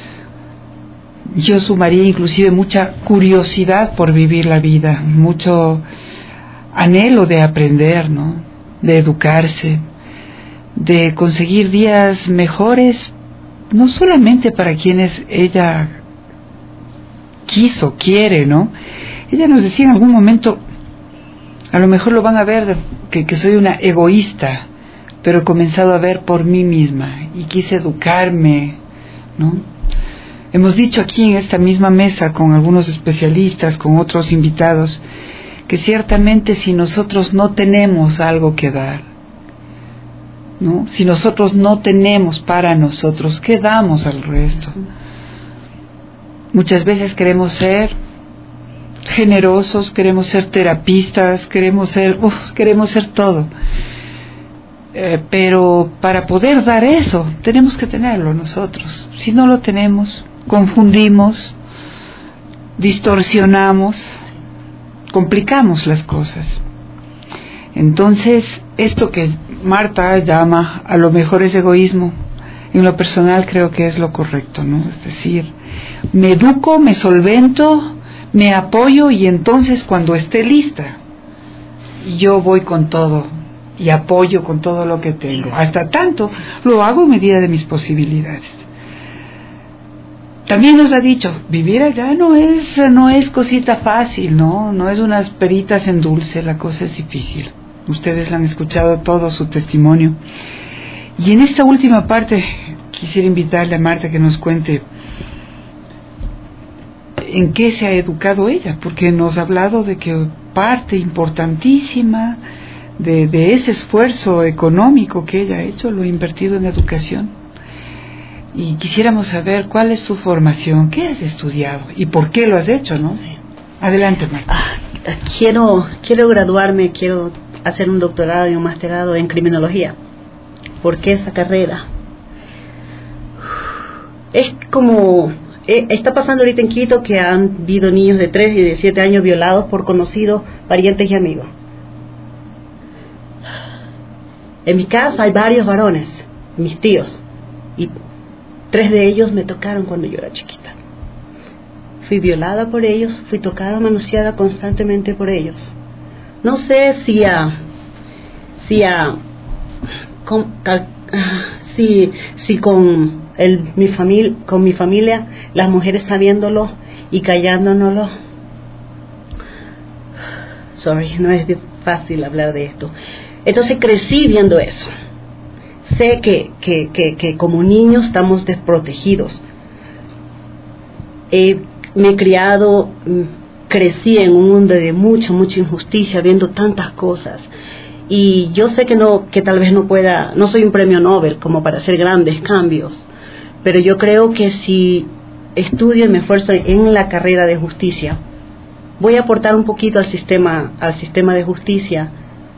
Speaker 4: Yo sumaría inclusive mucha curiosidad por vivir la vida, mucho anhelo de aprender, ¿no? De educarse, de conseguir días mejores, no solamente para quienes ella quiso, quiere, ¿no? Ella nos decía en algún momento, a lo mejor lo van a ver que, que soy una egoísta, pero he comenzado a ver por mí misma y quise educarme, ¿no? Hemos dicho aquí en esta misma mesa con algunos especialistas, con otros invitados, que ciertamente si nosotros no tenemos algo que dar, ¿no? Si nosotros no tenemos para nosotros, ¿qué damos al resto? Muchas veces queremos ser generosos, queremos ser terapistas, queremos ser, uf, queremos ser todo. Eh, pero para poder dar eso, tenemos que tenerlo nosotros. Si no lo tenemos, confundimos, distorsionamos, complicamos las cosas. Entonces, esto que Marta llama a lo mejor es egoísmo, en lo personal creo que es lo correcto, ¿no? Es decir, me educo, me solvento, me apoyo y entonces cuando esté lista, yo voy con todo y apoyo con todo lo que tengo. Hasta tanto lo hago en medida de mis posibilidades. También nos ha dicho, vivir allá no es, no es cosita fácil, ¿no? No es unas peritas en dulce, la cosa es difícil. Ustedes han escuchado todo su testimonio. Y en esta última parte quisiera invitarle a Marta que nos cuente en qué se ha educado ella, porque nos ha hablado de que parte importantísima de, de ese esfuerzo económico que ella ha hecho lo ha invertido en educación. Y quisiéramos saber cuál es tu formación, qué has estudiado y por qué lo has hecho, ¿no? Sí. Adelante, Marta.
Speaker 16: Ah, quiero, quiero graduarme, quiero hacer un doctorado y un masterado en criminología. ¿Por qué esa carrera? Es como, eh, está pasando ahorita en Quito que han habido niños de tres y de siete años violados por conocidos, parientes y amigos. En mi casa hay varios varones, mis tíos, y tres de ellos me tocaron cuando yo era chiquita. Fui violada por ellos, fui tocada, manoseada constantemente por ellos. No sé si a, si a, con, a, si, si con el, mi familia, con mi familia, las mujeres sabiéndolo y callándonoslo. Sorry, no es fácil hablar de esto. Entonces crecí viendo eso. Sé que, que, que, que como niños estamos desprotegidos. Eh, me he criado, crecí en un mundo de mucha, mucha injusticia, viendo tantas cosas. Y yo sé que no, que tal vez no pueda, no soy un premio Nobel como para hacer grandes cambios, pero yo creo que si estudio y me esfuerzo en la carrera de justicia, voy a aportar un poquito al sistema, al sistema de justicia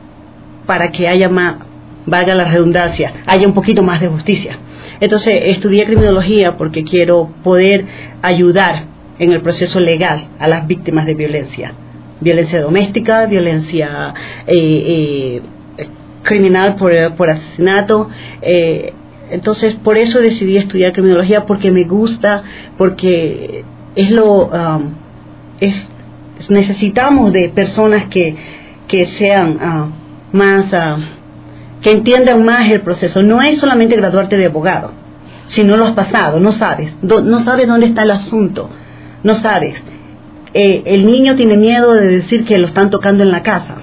Speaker 16: para que haya más, valga la redundancia, haya un poquito más de justicia. Entonces estudié criminología porque quiero poder ayudar en el proceso legal a las víctimas de violencia, violencia doméstica, violencia eh, eh, criminal por, por asesinato. Eh, entonces por eso decidí estudiar criminología, porque me gusta, porque es lo um, es, necesitamos de personas que que sean uh, más uh, que entiendan más el proceso. No es solamente graduarte de abogado, si no lo has pasado, no sabes, do, no sabes dónde está el asunto, no sabes. Eh, el niño tiene miedo de decir que lo están tocando en la casa,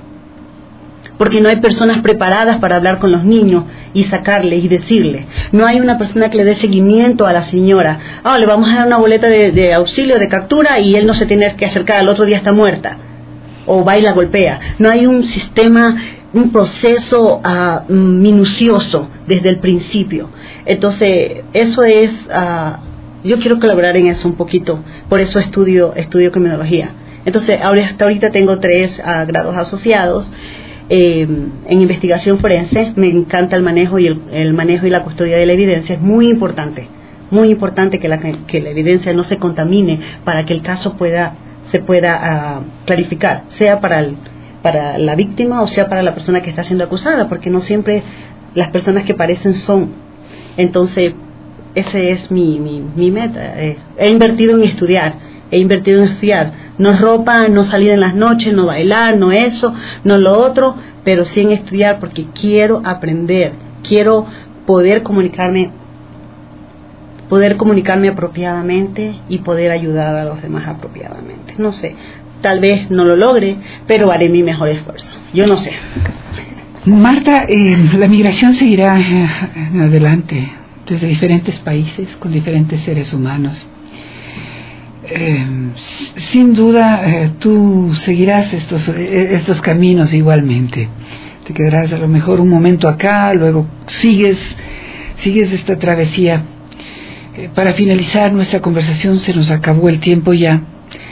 Speaker 16: porque no hay personas preparadas para hablar con los niños y sacarles y decirles. No hay una persona que le dé seguimiento a la señora. Ah, oh, le vamos a dar una boleta de, de auxilio, de captura, y él no se tiene que acercar, al otro día está muerta, o va y la golpea. No hay un sistema, un proceso uh, minucioso desde el principio. Entonces eso es uh, yo quiero colaborar en eso un poquito, por eso estudio estudio criminología. Entonces ahora, hasta ahorita tengo tres uh, grados asociados eh, en investigación forense. Me encanta el manejo y el, el manejo y la custodia de la evidencia. Es muy importante, muy importante que la, que la evidencia no se contamine para que el caso pueda se pueda uh, clarificar, sea para el para la víctima o sea para la persona que está siendo acusada, porque no siempre las personas que parecen son. Entonces ese es mi, mi, mi meta. Eh, he invertido en estudiar, he invertido en estudiar, no ropa, no salir en las noches, no bailar, no eso, no lo otro, pero sí en estudiar, porque quiero aprender, quiero poder comunicarme poder comunicarme apropiadamente y poder ayudar a los demás apropiadamente. No sé, tal vez no lo logre, pero haré mi mejor esfuerzo. Yo no sé.
Speaker 4: Marta, eh, la migración seguirá eh, adelante desde diferentes países, con diferentes seres humanos. Eh, sin duda, eh, tú seguirás estos, eh, estos caminos igualmente. Te quedarás a lo mejor un momento acá, luego sigues, sigues esta travesía. Eh, para finalizar nuestra conversación, se nos acabó el tiempo ya.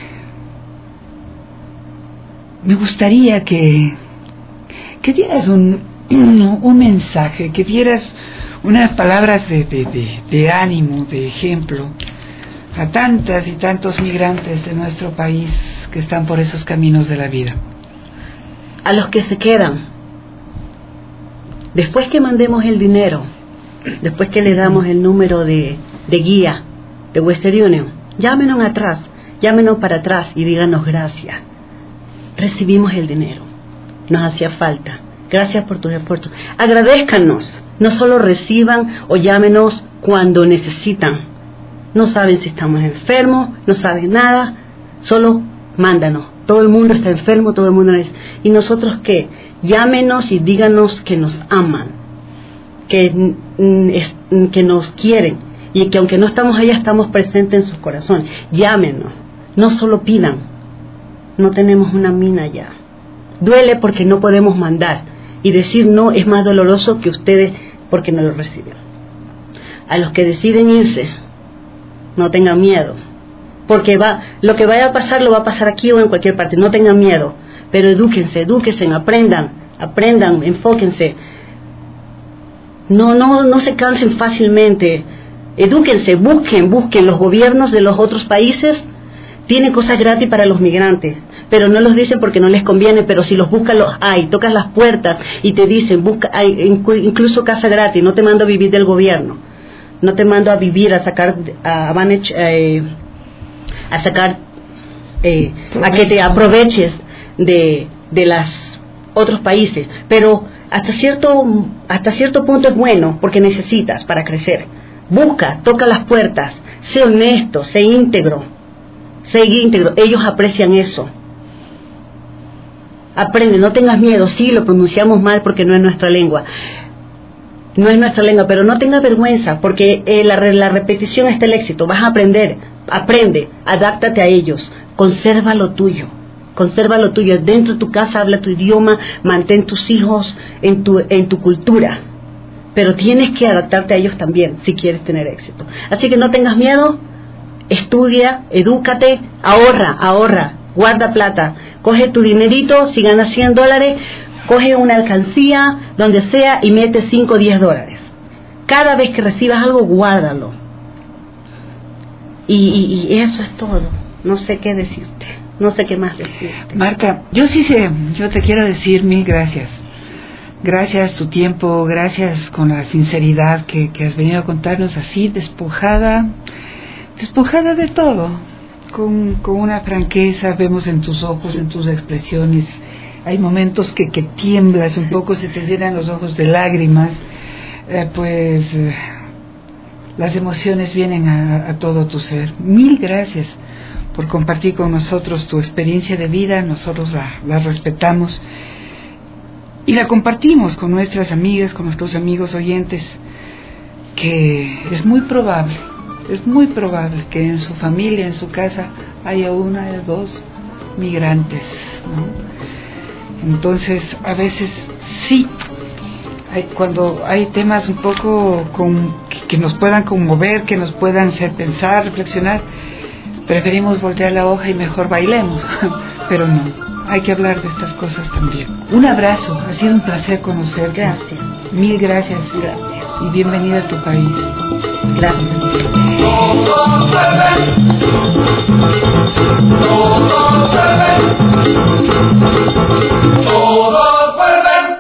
Speaker 4: Me gustaría que, que dieras un, un, un mensaje, que dieras unas palabras de, de, de, de ánimo, de ejemplo, a tantas y tantos migrantes de nuestro país que están por esos caminos de la vida.
Speaker 16: A los que se quedan, después que mandemos el dinero, después que le damos el número de, de guía de Western Union, llámenos atrás, llámenos para atrás y díganos gracias. Recibimos el dinero, nos hacía falta, gracias por tus esfuerzos. Agradézcanos, no solo reciban o llámenos cuando necesitan. No saben si estamos enfermos, no saben nada, solo mándanos. Todo el mundo está enfermo, todo el mundo es... ¿Y nosotros qué? Llámenos y díganos que nos aman, que, que nos quieren, y que aunque no estamos allá, estamos presentes en sus corazones. Llámenos, no solo pidan, no tenemos una mina allá. Duele porque no podemos mandar, y decir no es más doloroso que ustedes porque no lo reciben. A los que deciden irse, no tengan miedo, porque va, lo que vaya a pasar lo va a pasar aquí o en cualquier parte. No tengan miedo, pero edúquense, edúquense, aprendan, aprendan, enfóquense. No, no, no se cansen fácilmente. Edúquense, busquen, busquen. Los gobiernos de los otros países tienen cosas gratis para los migrantes, pero no los dicen porque no les conviene. Pero si los buscan, los hay. Tocas las puertas y te dicen, busca, hay incluso casa gratis. No te mando a vivir del gobierno. No te mando a vivir, a sacar, a, manage, eh, a sacar, eh, a que te aproveches de, de los otros países. Pero hasta cierto, hasta cierto punto es bueno, porque necesitas para crecer. Busca, toca las puertas, sé honesto, sé íntegro, sé íntegro. Ellos aprecian eso. Aprende, no tengas miedo. Sí, lo pronunciamos mal porque no es nuestra lengua. No es nuestra lengua, pero no tengas vergüenza, porque eh, la, la repetición está el éxito. Vas a aprender, aprende, adáptate a ellos, conserva lo tuyo, conserva lo tuyo. Dentro de tu casa habla tu idioma, mantén tus hijos en tu, en tu cultura, pero tienes que adaptarte a ellos también si quieres tener éxito. Así que no tengas miedo, estudia, edúcate, ahorra, ahorra, guarda plata, coge tu dinerito, si ganas cien dólares, coge una alcancía, donde sea, y mete cinco o diez dólares. Cada vez que recibas algo, guárdalo. Y, y, y eso es todo. No sé qué decirte. No sé qué más decirte.
Speaker 4: Marta, yo sí sé, yo te quiero decir mil gracias. Gracias tu tiempo, gracias con la sinceridad que, que has venido a contarnos así, despojada, despojada de todo. Con, con una franqueza, vemos en tus ojos, en tus expresiones. Hay momentos que, que tiemblas un poco, se te llenan los ojos de lágrimas, eh, pues eh, las emociones vienen a, a todo tu ser. Mil gracias por compartir con nosotros tu experiencia de vida. Nosotros la, la respetamos y la compartimos con nuestras amigas, con nuestros amigos oyentes, que es muy probable, es muy probable que en su familia, en su casa, haya una o dos migrantes, ¿no? Entonces, a veces sí, hay, cuando hay temas un poco con, que, que nos puedan conmover, que nos puedan hacer pensar, reflexionar, preferimos voltear la hoja y mejor bailemos, pero no, hay que hablar de estas cosas también. Un abrazo, ha sido un placer conocerte.
Speaker 16: Gracias.
Speaker 4: Mil gracias.
Speaker 16: Gracias.
Speaker 4: Y bienvenida a tu país.
Speaker 16: Gracias.
Speaker 7: Todos vuelven.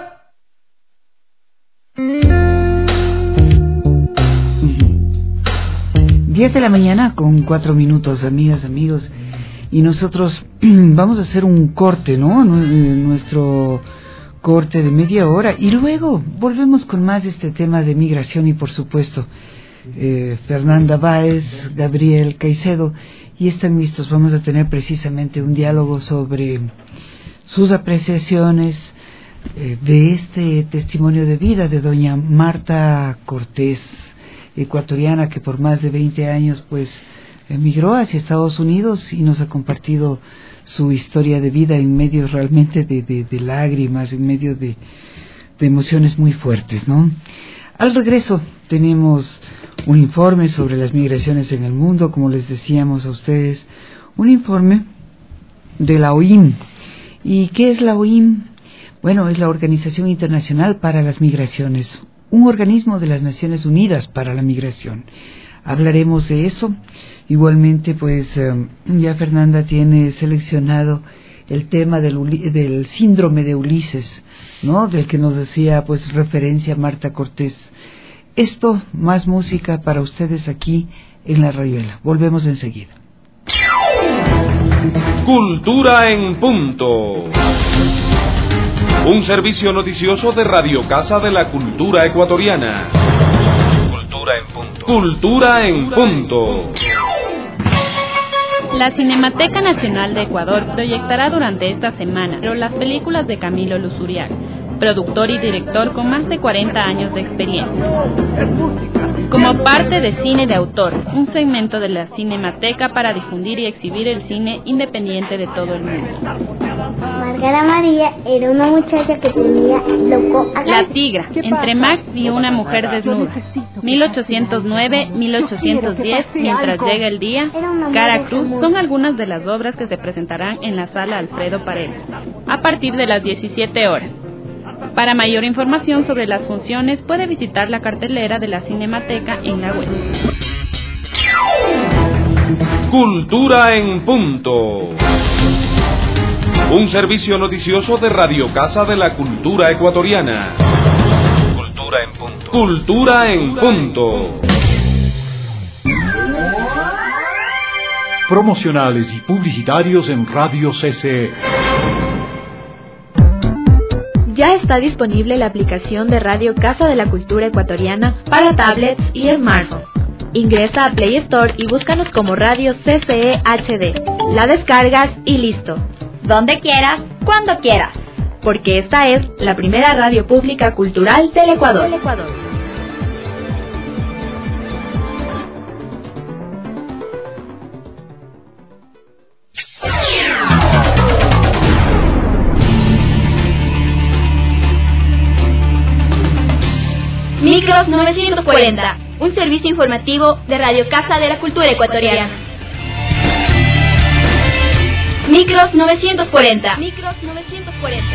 Speaker 4: diez de la mañana con cuatro minutos, amigas, amigos, y nosotros vamos a hacer un corte, ¿no? Nuestro corte de media hora y luego volvemos con más de este tema de migración y por supuesto eh, Fernanda Báez, Gabriel Caicedo, y están listos. Vamos a tener precisamente un diálogo sobre sus apreciaciones eh, de este testimonio de vida de doña Marta Cortés, ecuatoriana que por más de veinte años pues emigró hacia Estados Unidos y nos ha compartido su historia de vida en medio realmente de, de, de lágrimas, en medio de, de emociones muy fuertes, ¿no? Al regreso tenemos un informe sobre las migraciones en el mundo, como les decíamos a ustedes, un informe de la O I M. ¿Y qué es la O I M? Bueno, es la Organización Internacional para las Migraciones, un organismo de las Naciones Unidas para la Migración. Hablaremos de eso. Igualmente, pues eh, ya Fernanda tiene seleccionado el tema del, del síndrome de Ulises, ¿no? Del que nos decía pues referencia Marta Cortés. Esto, más música para ustedes aquí en La Rayuela. Volvemos enseguida.
Speaker 17: Cultura en punto. Un servicio noticioso de Radio Casa de la Cultura Ecuatoriana. Cultura en punto. Cultura en punto.
Speaker 18: La Cinemateca Nacional de Ecuador proyectará durante esta semana las películas de Camilo Luzuriaga, productor y director con más de cuarenta años de experiencia. Como parte de Cine de Autor, un segmento de la Cinemateca para difundir y exhibir el cine independiente de todo el mundo.
Speaker 19: Margarita María era una muchacha que tenía loco a
Speaker 18: La Tigra, entre Max y una mujer desnuda. mil ochocientos nueve a mil ochocientos diez, Mientras llega el día, Cara Cruz son algunas de las obras que se presentarán en la Sala Alfredo Paredes, a partir de las diecisiete horas. Para mayor información sobre las funciones puede visitar la cartelera de la Cinemateca en la web.
Speaker 17: Cultura en punto. Un servicio noticioso de Radio Casa de la Cultura Ecuatoriana. Cultura en punto. Cultura en punto.
Speaker 1: Promocionales y publicitarios en Radio C C E.
Speaker 14: Ya está disponible la aplicación de Radio Casa de la Cultura Ecuatoriana para tablets y smartphones. Ingresa a Play Store y búscanos como Radio C C E H D. La descargas y listo.
Speaker 10: Donde quieras, cuando quieras.
Speaker 14: Porque esta es la primera radio pública cultural del Ecuador. Del Ecuador.
Speaker 10: Micros novecientos cuarenta, un servicio informativo de Radio Casa de la Cultura Ecuatoriana. Micros novecientos cuarenta. Micros novecientos cuarenta.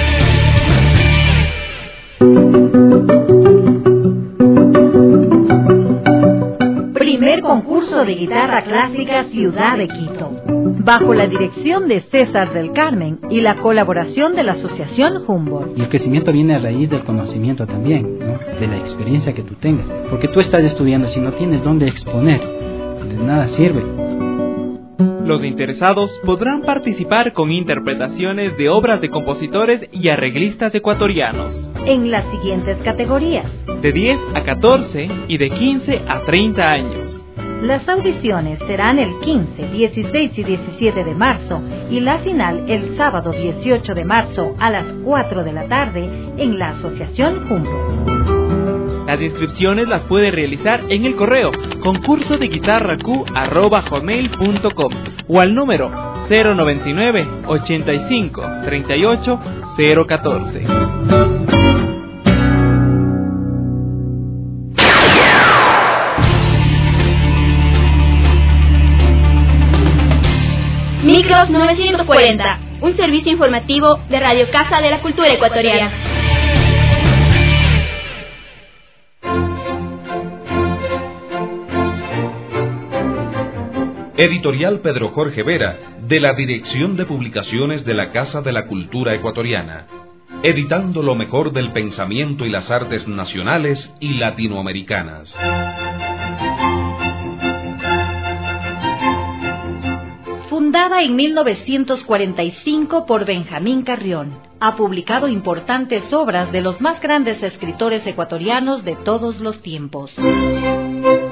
Speaker 12: Primer concurso de guitarra clásica Ciudad de Quito, bajo la dirección de César del Carmen y la colaboración de la Asociación Humboldt.
Speaker 20: Y el crecimiento viene a raíz del conocimiento también, ¿no? De la experiencia que tú tengas. Porque tú estás estudiando, si no tienes dónde exponer, de nada sirve.
Speaker 21: Los interesados podrán participar con interpretaciones de obras de compositores y arreglistas ecuatorianos.
Speaker 12: En las siguientes categorías:
Speaker 21: de diez a catorce y de quince a treinta años.
Speaker 12: Las audiciones serán el quince, dieciséis y diecisiete de marzo y la final el sábado dieciocho de marzo a las cuatro de la tarde en la Asociación Humboldt.
Speaker 21: Las inscripciones las puede realizar en el correo concurso de guitarra q arroba hotmail punto com o al número cero noventa y nueve, ochenta y cinco, treinta y ocho, cero catorce.
Speaker 10: Micros novecientos cuarenta, un servicio informativo de Radio Casa de la Cultura Ecuatoriana.
Speaker 17: Editorial Pedro Jorge Vera, de la Dirección de Publicaciones de la Casa de la Cultura Ecuatoriana, editando lo mejor del pensamiento y las artes nacionales y latinoamericanas.
Speaker 12: Fundada en mil novecientos cuarenta y cinco por Benjamín Carrión, ha publicado importantes obras de los más grandes escritores ecuatorianos de todos los tiempos.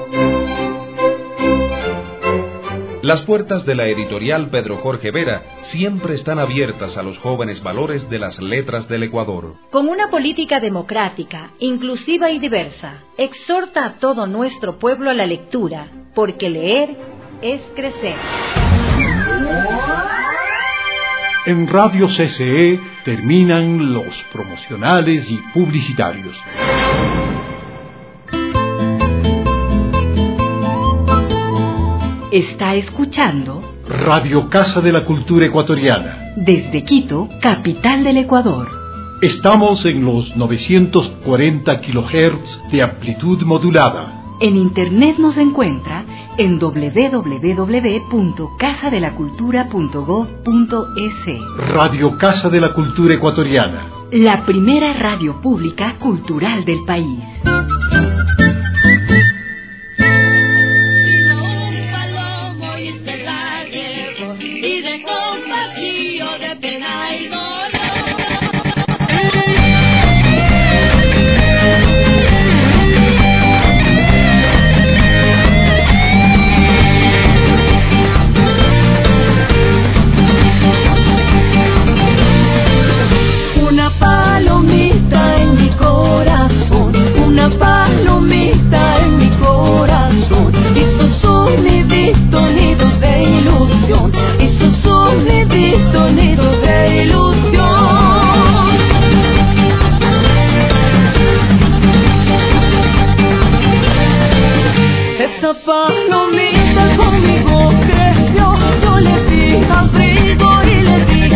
Speaker 17: Las puertas de la editorial Pedro Jorge Vera siempre están abiertas a los jóvenes valores de las letras del Ecuador.
Speaker 12: Con una política democrática, inclusiva y diversa, exhorta a todo nuestro pueblo a la lectura, porque leer es crecer.
Speaker 1: En Radio C C E terminan los promocionales y publicitarios.
Speaker 15: Está escuchando
Speaker 1: Radio Casa de la Cultura Ecuatoriana.
Speaker 15: Desde Quito, capital del Ecuador.
Speaker 1: Estamos en los novecientos cuarenta kilohertz de amplitud modulada.
Speaker 15: En internet nos encuentra en doble u doble u doble u punto casa de la cultura punto gob punto es.
Speaker 1: Radio Casa de la Cultura Ecuatoriana.
Speaker 15: La primera radio pública cultural del país.
Speaker 7: Palomita conmigo creció, yo le di abrigo y le di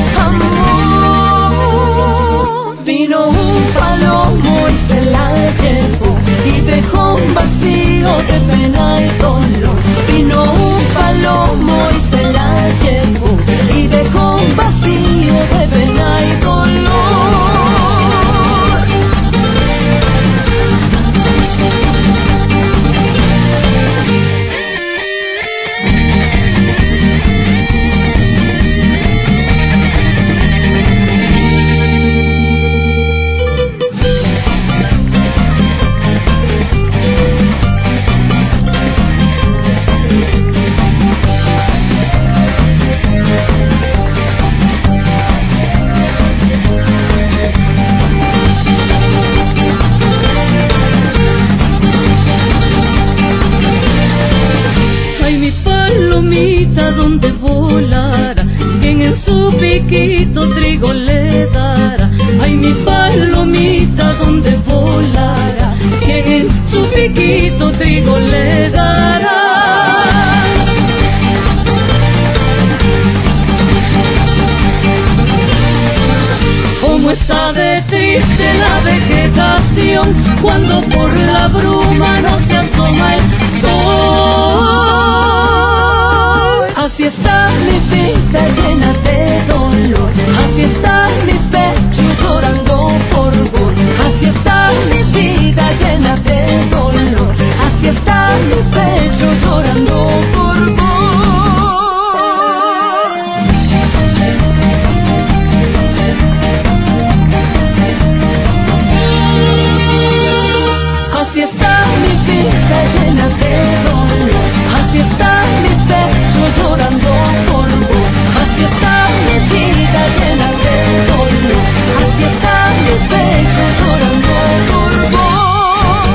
Speaker 7: amor. Vino un palomo y se la llevó y dejó un vacío de pena y dolor. Vino un palomo y se la llevó y dejó un vacío de pena y dolor. Donde volara, quien en su piquito trigo le dará. Ay, mi palomita donde volara, quien en su piquito trigo le dará. Cómo está de triste la vegetación cuando por la bruma no se asoma el sol. Así está mi vida llena de dolor, así está mi pecho llorando por vos. Así está mi vida llena de dolor, así está mi pecho llorando por vos. Así está mi vida llena de dolor, así está mi pecho llorando por vos. Así está mi vida llena de dolor, así está mi pecho llorando por vos.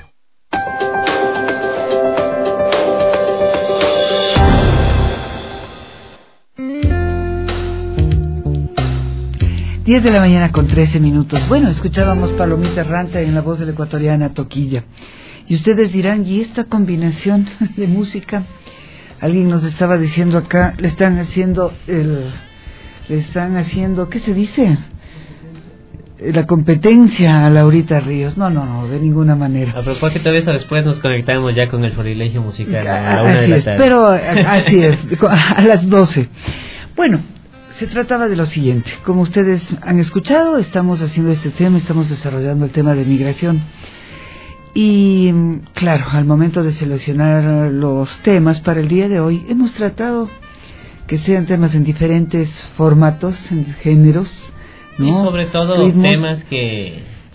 Speaker 4: diez de la mañana con trece minutos. Bueno, escuchábamos Palomita Errante en la voz de la ecuatoriana Toquilla. Y ustedes dirán, ¿y esta combinación de música? Alguien nos estaba diciendo acá, le están haciendo el, le están haciendo, ¿qué se dice? La competencia a Laurita Ríos. No, no, no, de ninguna manera.
Speaker 5: A propósito de eso, después nos conectamos ya con el florilegio musical a la una
Speaker 4: así
Speaker 5: de la
Speaker 4: es,
Speaker 5: tarde.
Speaker 4: pero así es, a las doce. Bueno, se trataba de lo siguiente. Como ustedes han escuchado, estamos haciendo este tema, estamos desarrollando el tema de migración. Y claro, al momento de seleccionar los temas para el día de hoy, hemos tratado que sean temas en diferentes formatos, en géneros, ¿no?
Speaker 5: Y sobre todo
Speaker 4: ritmos.
Speaker 5: temas que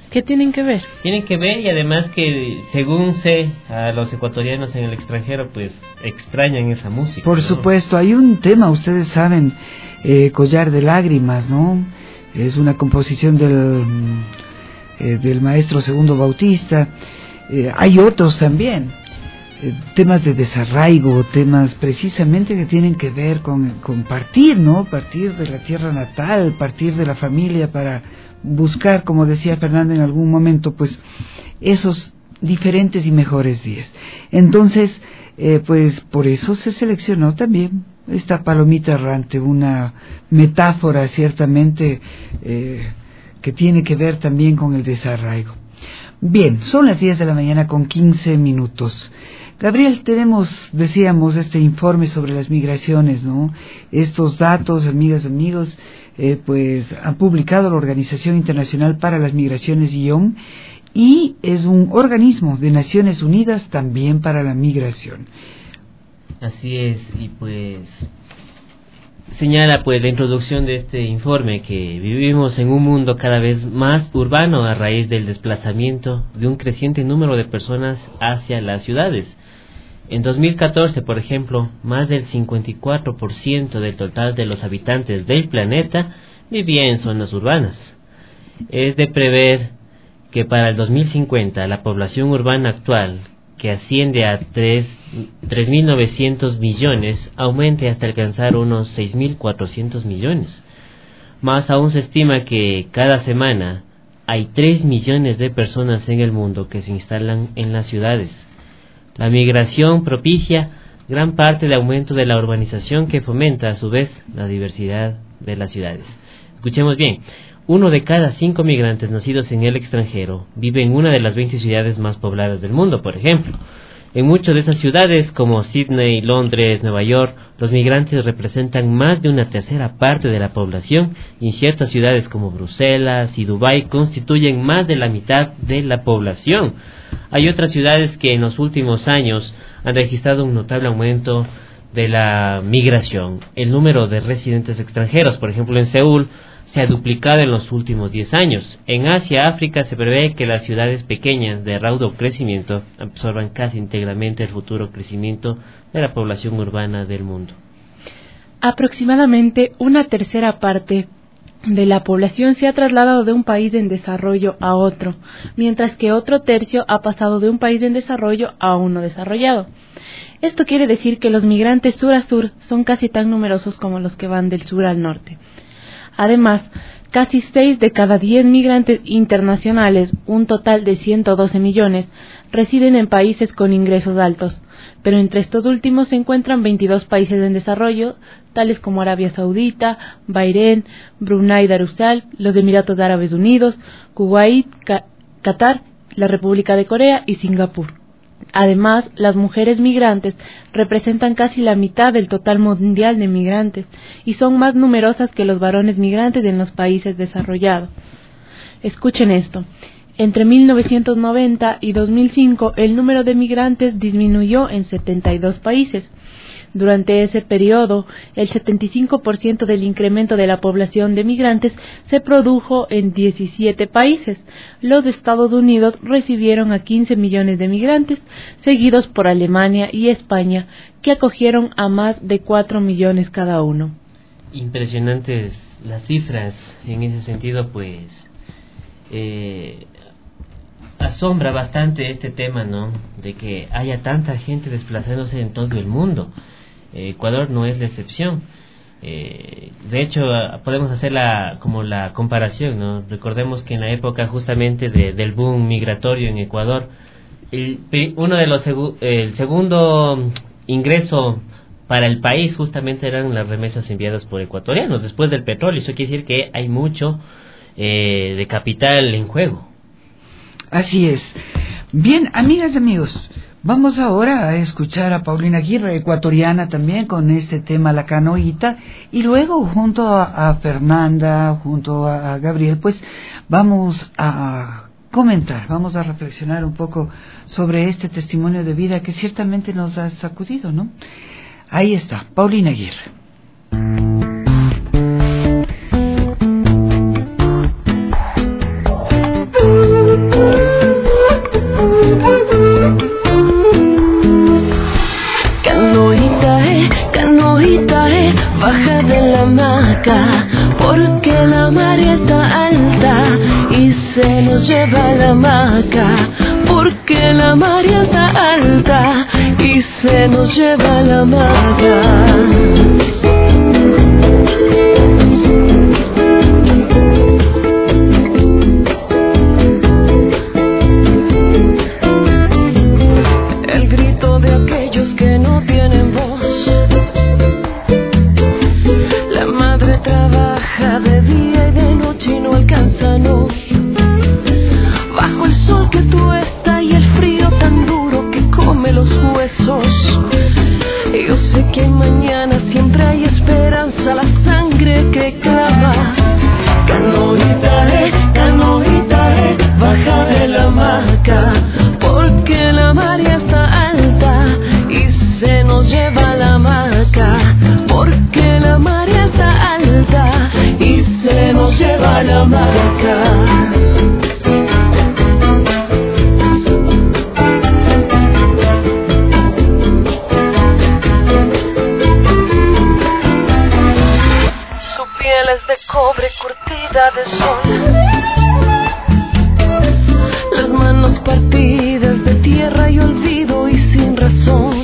Speaker 6: ¿Qué tienen que ver?
Speaker 5: Tienen que ver, y además que, según sé, a los ecuatorianos en el extranjero pues extrañan esa música.
Speaker 4: Por
Speaker 5: ¿no?
Speaker 4: supuesto, hay un tema, ustedes saben, eh, Collar de Lágrimas, ¿no? Es una composición del, eh, del maestro Segundo Bautista. Eh, hay otros también, eh, temas de desarraigo, temas precisamente que tienen que ver con, con partir, ¿no? Partir de la tierra natal, partir de la familia para buscar, como decía Fernanda en algún momento, pues esos diferentes y mejores días. Entonces, eh, pues por eso se seleccionó también esta palomita errante, una metáfora ciertamente eh, que tiene que ver también con el desarraigo. Bien, son las diez de la mañana con quince minutos. Gabriel, tenemos, decíamos, este informe sobre las migraciones, ¿no? Estos datos, amigas, amigos, eh, pues han publicado la Organización Internacional para las Migraciones, I O M, y es un organismo de Naciones Unidas también para la migración.
Speaker 5: Así es, y pues señala pues la introducción de este informe que vivimos en un mundo cada vez más urbano a raíz del desplazamiento de un creciente número de personas hacia las ciudades. En dos mil catorce, por ejemplo, más del cincuenta y cuatro por ciento del total de los habitantes del planeta vivía en zonas urbanas. Es de prever que para el dos mil cincuenta la población urbana actual, que asciende a tres mil novecientos millones, aumente hasta alcanzar unos seis mil cuatrocientos millones. Más aún se estima que cada semana hay tres millones de personas en el mundo que se instalan en las ciudades. La migración propicia gran parte del aumento de la urbanización que fomenta a su vez la diversidad de las ciudades. Escuchemos bien. Uno de cada cinco migrantes nacidos en el extranjero vive en una de las veinte ciudades más pobladas del mundo, por ejemplo. En muchas de esas ciudades, como Sydney, Londres, Nueva York, los migrantes representan más de una tercera parte de la población, y en ciertas ciudades como Bruselas y Dubái constituyen más de la mitad de la población. Hay otras ciudades que en los últimos años han registrado un notable aumento de la migración. El número de residentes extranjeros, por ejemplo en Seúl, se ha duplicado en los últimos diez años. En Asia, África, se prevé que las ciudades pequeñas de raudo crecimiento absorban casi íntegramente el futuro crecimiento de la población urbana del mundo.
Speaker 6: Aproximadamente una tercera parte de la población se ha trasladado de un país en desarrollo a otro, mientras que otro tercio ha pasado de un país en desarrollo a uno desarrollado. Esto quiere decir que los migrantes sur a sur son casi tan numerosos como los que van del sur al norte. Además, casi seis de cada diez migrantes internacionales, un total de ciento doce millones, residen en países con ingresos altos, pero entre estos últimos se encuentran veintidós países en desarrollo, tales como Arabia Saudita, Bahrein, Brunei Darussalam, los Emiratos Árabes Unidos, Kuwait, Ca- Qatar, la República de Corea y Singapur. Además, las mujeres migrantes representan casi la mitad del total mundial de migrantes y son más numerosas que los varones migrantes en los países desarrollados. Escuchen esto. Entre mil novecientos noventa y dos mil cinco, el número de migrantes disminuyó en setenta y dos países. Durante ese periodo, el setenta y cinco por ciento del incremento de la población de migrantes se produjo en diecisiete países. Los Estados Unidos recibieron a quince millones de migrantes, seguidos por Alemania y España, que acogieron a más de cuatro millones cada uno.
Speaker 5: Impresionantes las cifras en ese sentido, pues eh, asombra bastante este tema, ¿no? De que haya tanta gente desplazándose en todo el mundo. Ecuador no es la excepción. Eh, de hecho, podemos hacer la, como la comparación, ¿no? Recordemos que en la época justamente de, del boom migratorio en Ecuador, el, uno de los segu, el segundo ingreso para el país justamente eran las remesas enviadas por ecuatorianos después del petróleo. Eso quiere decir que hay mucho eh, de capital en juego.
Speaker 4: Así es. Bien, amigas y amigos, vamos ahora a escuchar a Paulina Aguirre, ecuatoriana también, con este tema La Canoita, y luego junto a, a Fernanda, junto a, a Gabriel, pues vamos a comentar, vamos a reflexionar un poco sobre este testimonio de vida que ciertamente nos ha sacudido, ¿no? Ahí está, Paulina Aguirre.
Speaker 7: hamaca, porque la marea está alta y se nos lleva la hamaca, porque la marea está alta y se nos lleva la hamaca. De día y de noche y no alcanza, no. Bajo el sol que tuesta y el frío tan duro que come los huesos, yo sé que mañana siempre hay esperanza, la sangre que clama. Canoita, eh, canoita, eh, baja de la hamaca, porque la marea está alta y se nos lleva la hamaca, porque la marea está alta y se nos lleva la hamaca. Su piel es de cobre curtida de sol, las manos partidas de tierra y olvido y sin razón.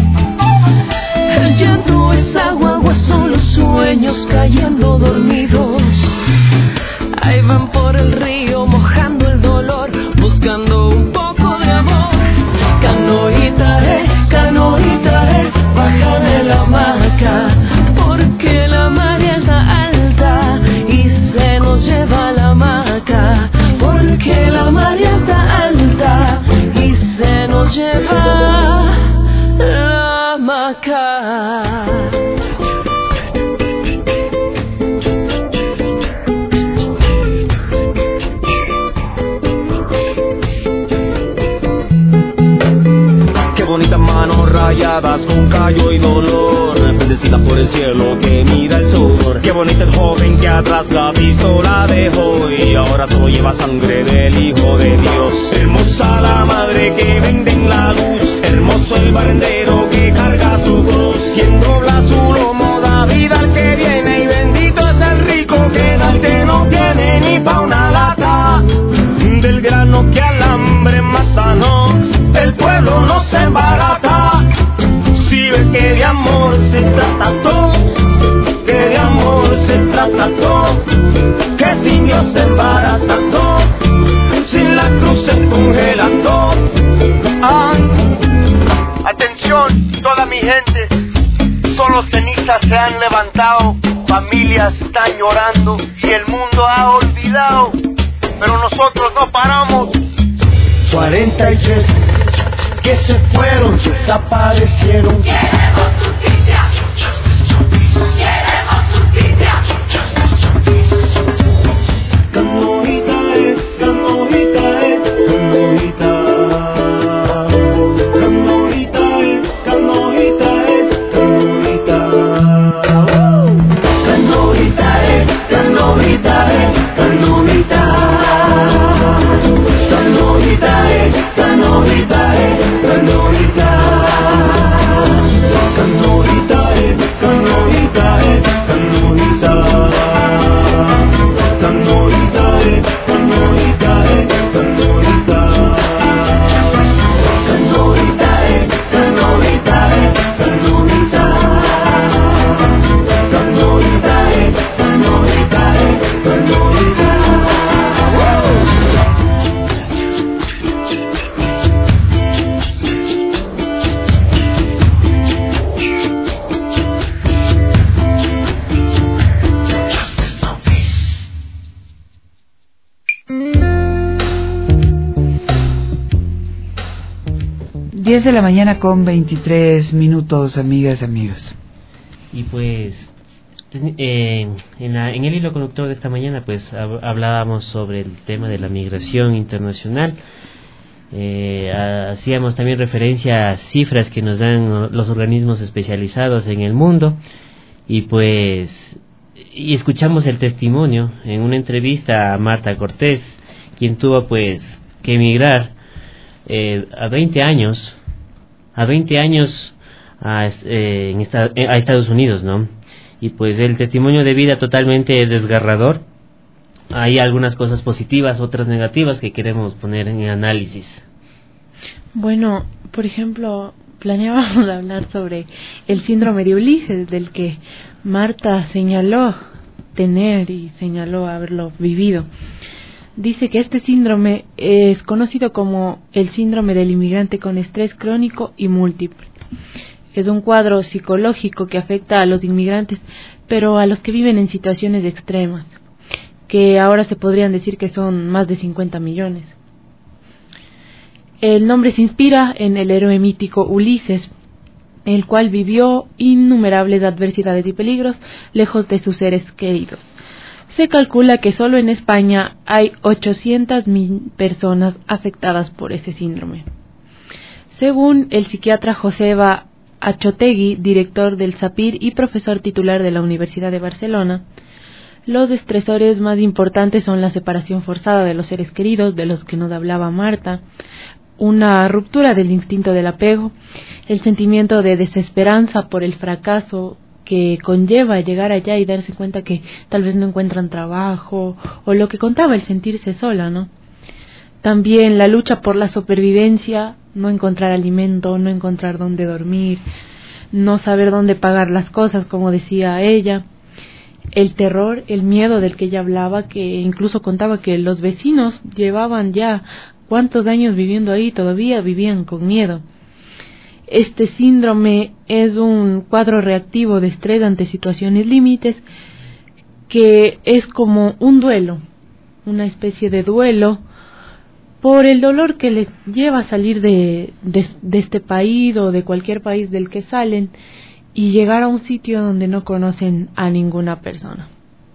Speaker 7: El llanto es agua, agua son los sueños cayendo dormidos. Ahí van por el río mojando el dolor, buscando un poco de amor. Canoita, eh, canoita, eh, baja de la hamaca, porque la marea está alta y se nos lleva la hamaca, porque la marea está alta y se nos lleva la hamaca.
Speaker 3: Bonitas manos rayadas con callo y dolor, bendecida por el cielo que mira el sur. Qué bonita el joven que atrás la pistola dejó y ahora solo lleva sangre del Hijo de Dios. Hermosa la madre que vende en la luz, hermoso el barrendero que carga su cruz. Quien dobla su lomo da vida al que viene y bendito es el rico que el arte no tiene ni pa' una lata del grano que al hambre más sano. El pueblo no se embarata, si ve que de amor se trata todo, que de amor se trata todo, que sin Dios se embaraza todo, sin la cruz se congela todo. Ay. Atención, toda mi gente, solo cenizas se han levantado, familias están llorando y el mundo ha olvidado, pero nosotros no paramos. cuarenta y tres que se fueron, desaparecieron. Queremos justicia. Justice, justice. Queremos justicia. Justice, justice. Canoita, eh, canoita, eh, canoita. Canoita, eh, canoita, eh, canoita. Canoita, eh, canoita, eh, canoita. Canoita, eh, canoita, eh, canoita. Canoita, eh, canoita, eh, canoita. Canoita, eh, canoita, eh, canoita. Canoita, eh, canoita, eh, canoita. Canoita, eh, canoita, eh, canoita.
Speaker 4: diez de la mañana con veintitrés minutos, amigas y amigos.
Speaker 5: Y pues, eh, en, la, en el hilo conductor de esta mañana, pues hab, hablábamos sobre el tema de la migración internacional. Eh, hacíamos también referencia a cifras que nos dan los organismos especializados en el mundo. Y pues, y escuchamos el testimonio en una entrevista a Marta Cortés, quien tuvo pues que emigrar eh, a veinte años, a veinte años a, eh, en esta, a Estados Unidos, ¿no? y pues el testimonio de vida totalmente desgarrador. Hay algunas cosas positivas, otras negativas que queremos poner en análisis.
Speaker 6: Bueno, por ejemplo, planeábamos hablar sobre el síndrome de Ulises, del que Marta señaló tener y señaló haberlo vivido. Dice que este síndrome es conocido como el síndrome del inmigrante con estrés crónico y múltiple. Es un cuadro psicológico que afecta a los inmigrantes, pero a los que viven en situaciones extremas, que ahora se podrían decir que son más de cincuenta millones. El nombre se inspira en el héroe mítico Ulises, el cual vivió innumerables adversidades y peligros lejos de sus seres queridos. Se calcula que solo en España hay ochocientas mil personas afectadas por ese síndrome. Según el psiquiatra Joseba Achotegui, director del SAPIR y profesor titular de la Universidad de Barcelona, los estresores más importantes son la separación forzada de los seres queridos, de los que nos hablaba Marta, una ruptura del instinto del apego, el sentimiento de desesperanza por el fracaso que conlleva llegar allá y darse cuenta que tal vez no encuentran trabajo, o lo que contaba, el sentirse sola, ¿no? También la lucha por la supervivencia, no encontrar alimento, no encontrar dónde dormir, no saber dónde pagar las cosas, como decía ella. El terror, el miedo del que ella hablaba, que incluso contaba que los vecinos llevaban ya cuántos años viviendo ahí, todavía vivían con miedo. Este síndrome es un cuadro reactivo de estrés ante situaciones límites, que es como un duelo, una especie de duelo por el dolor que les lleva a salir de, de, de este país o de cualquier país del que salen y llegar a un sitio donde no conocen a ninguna persona.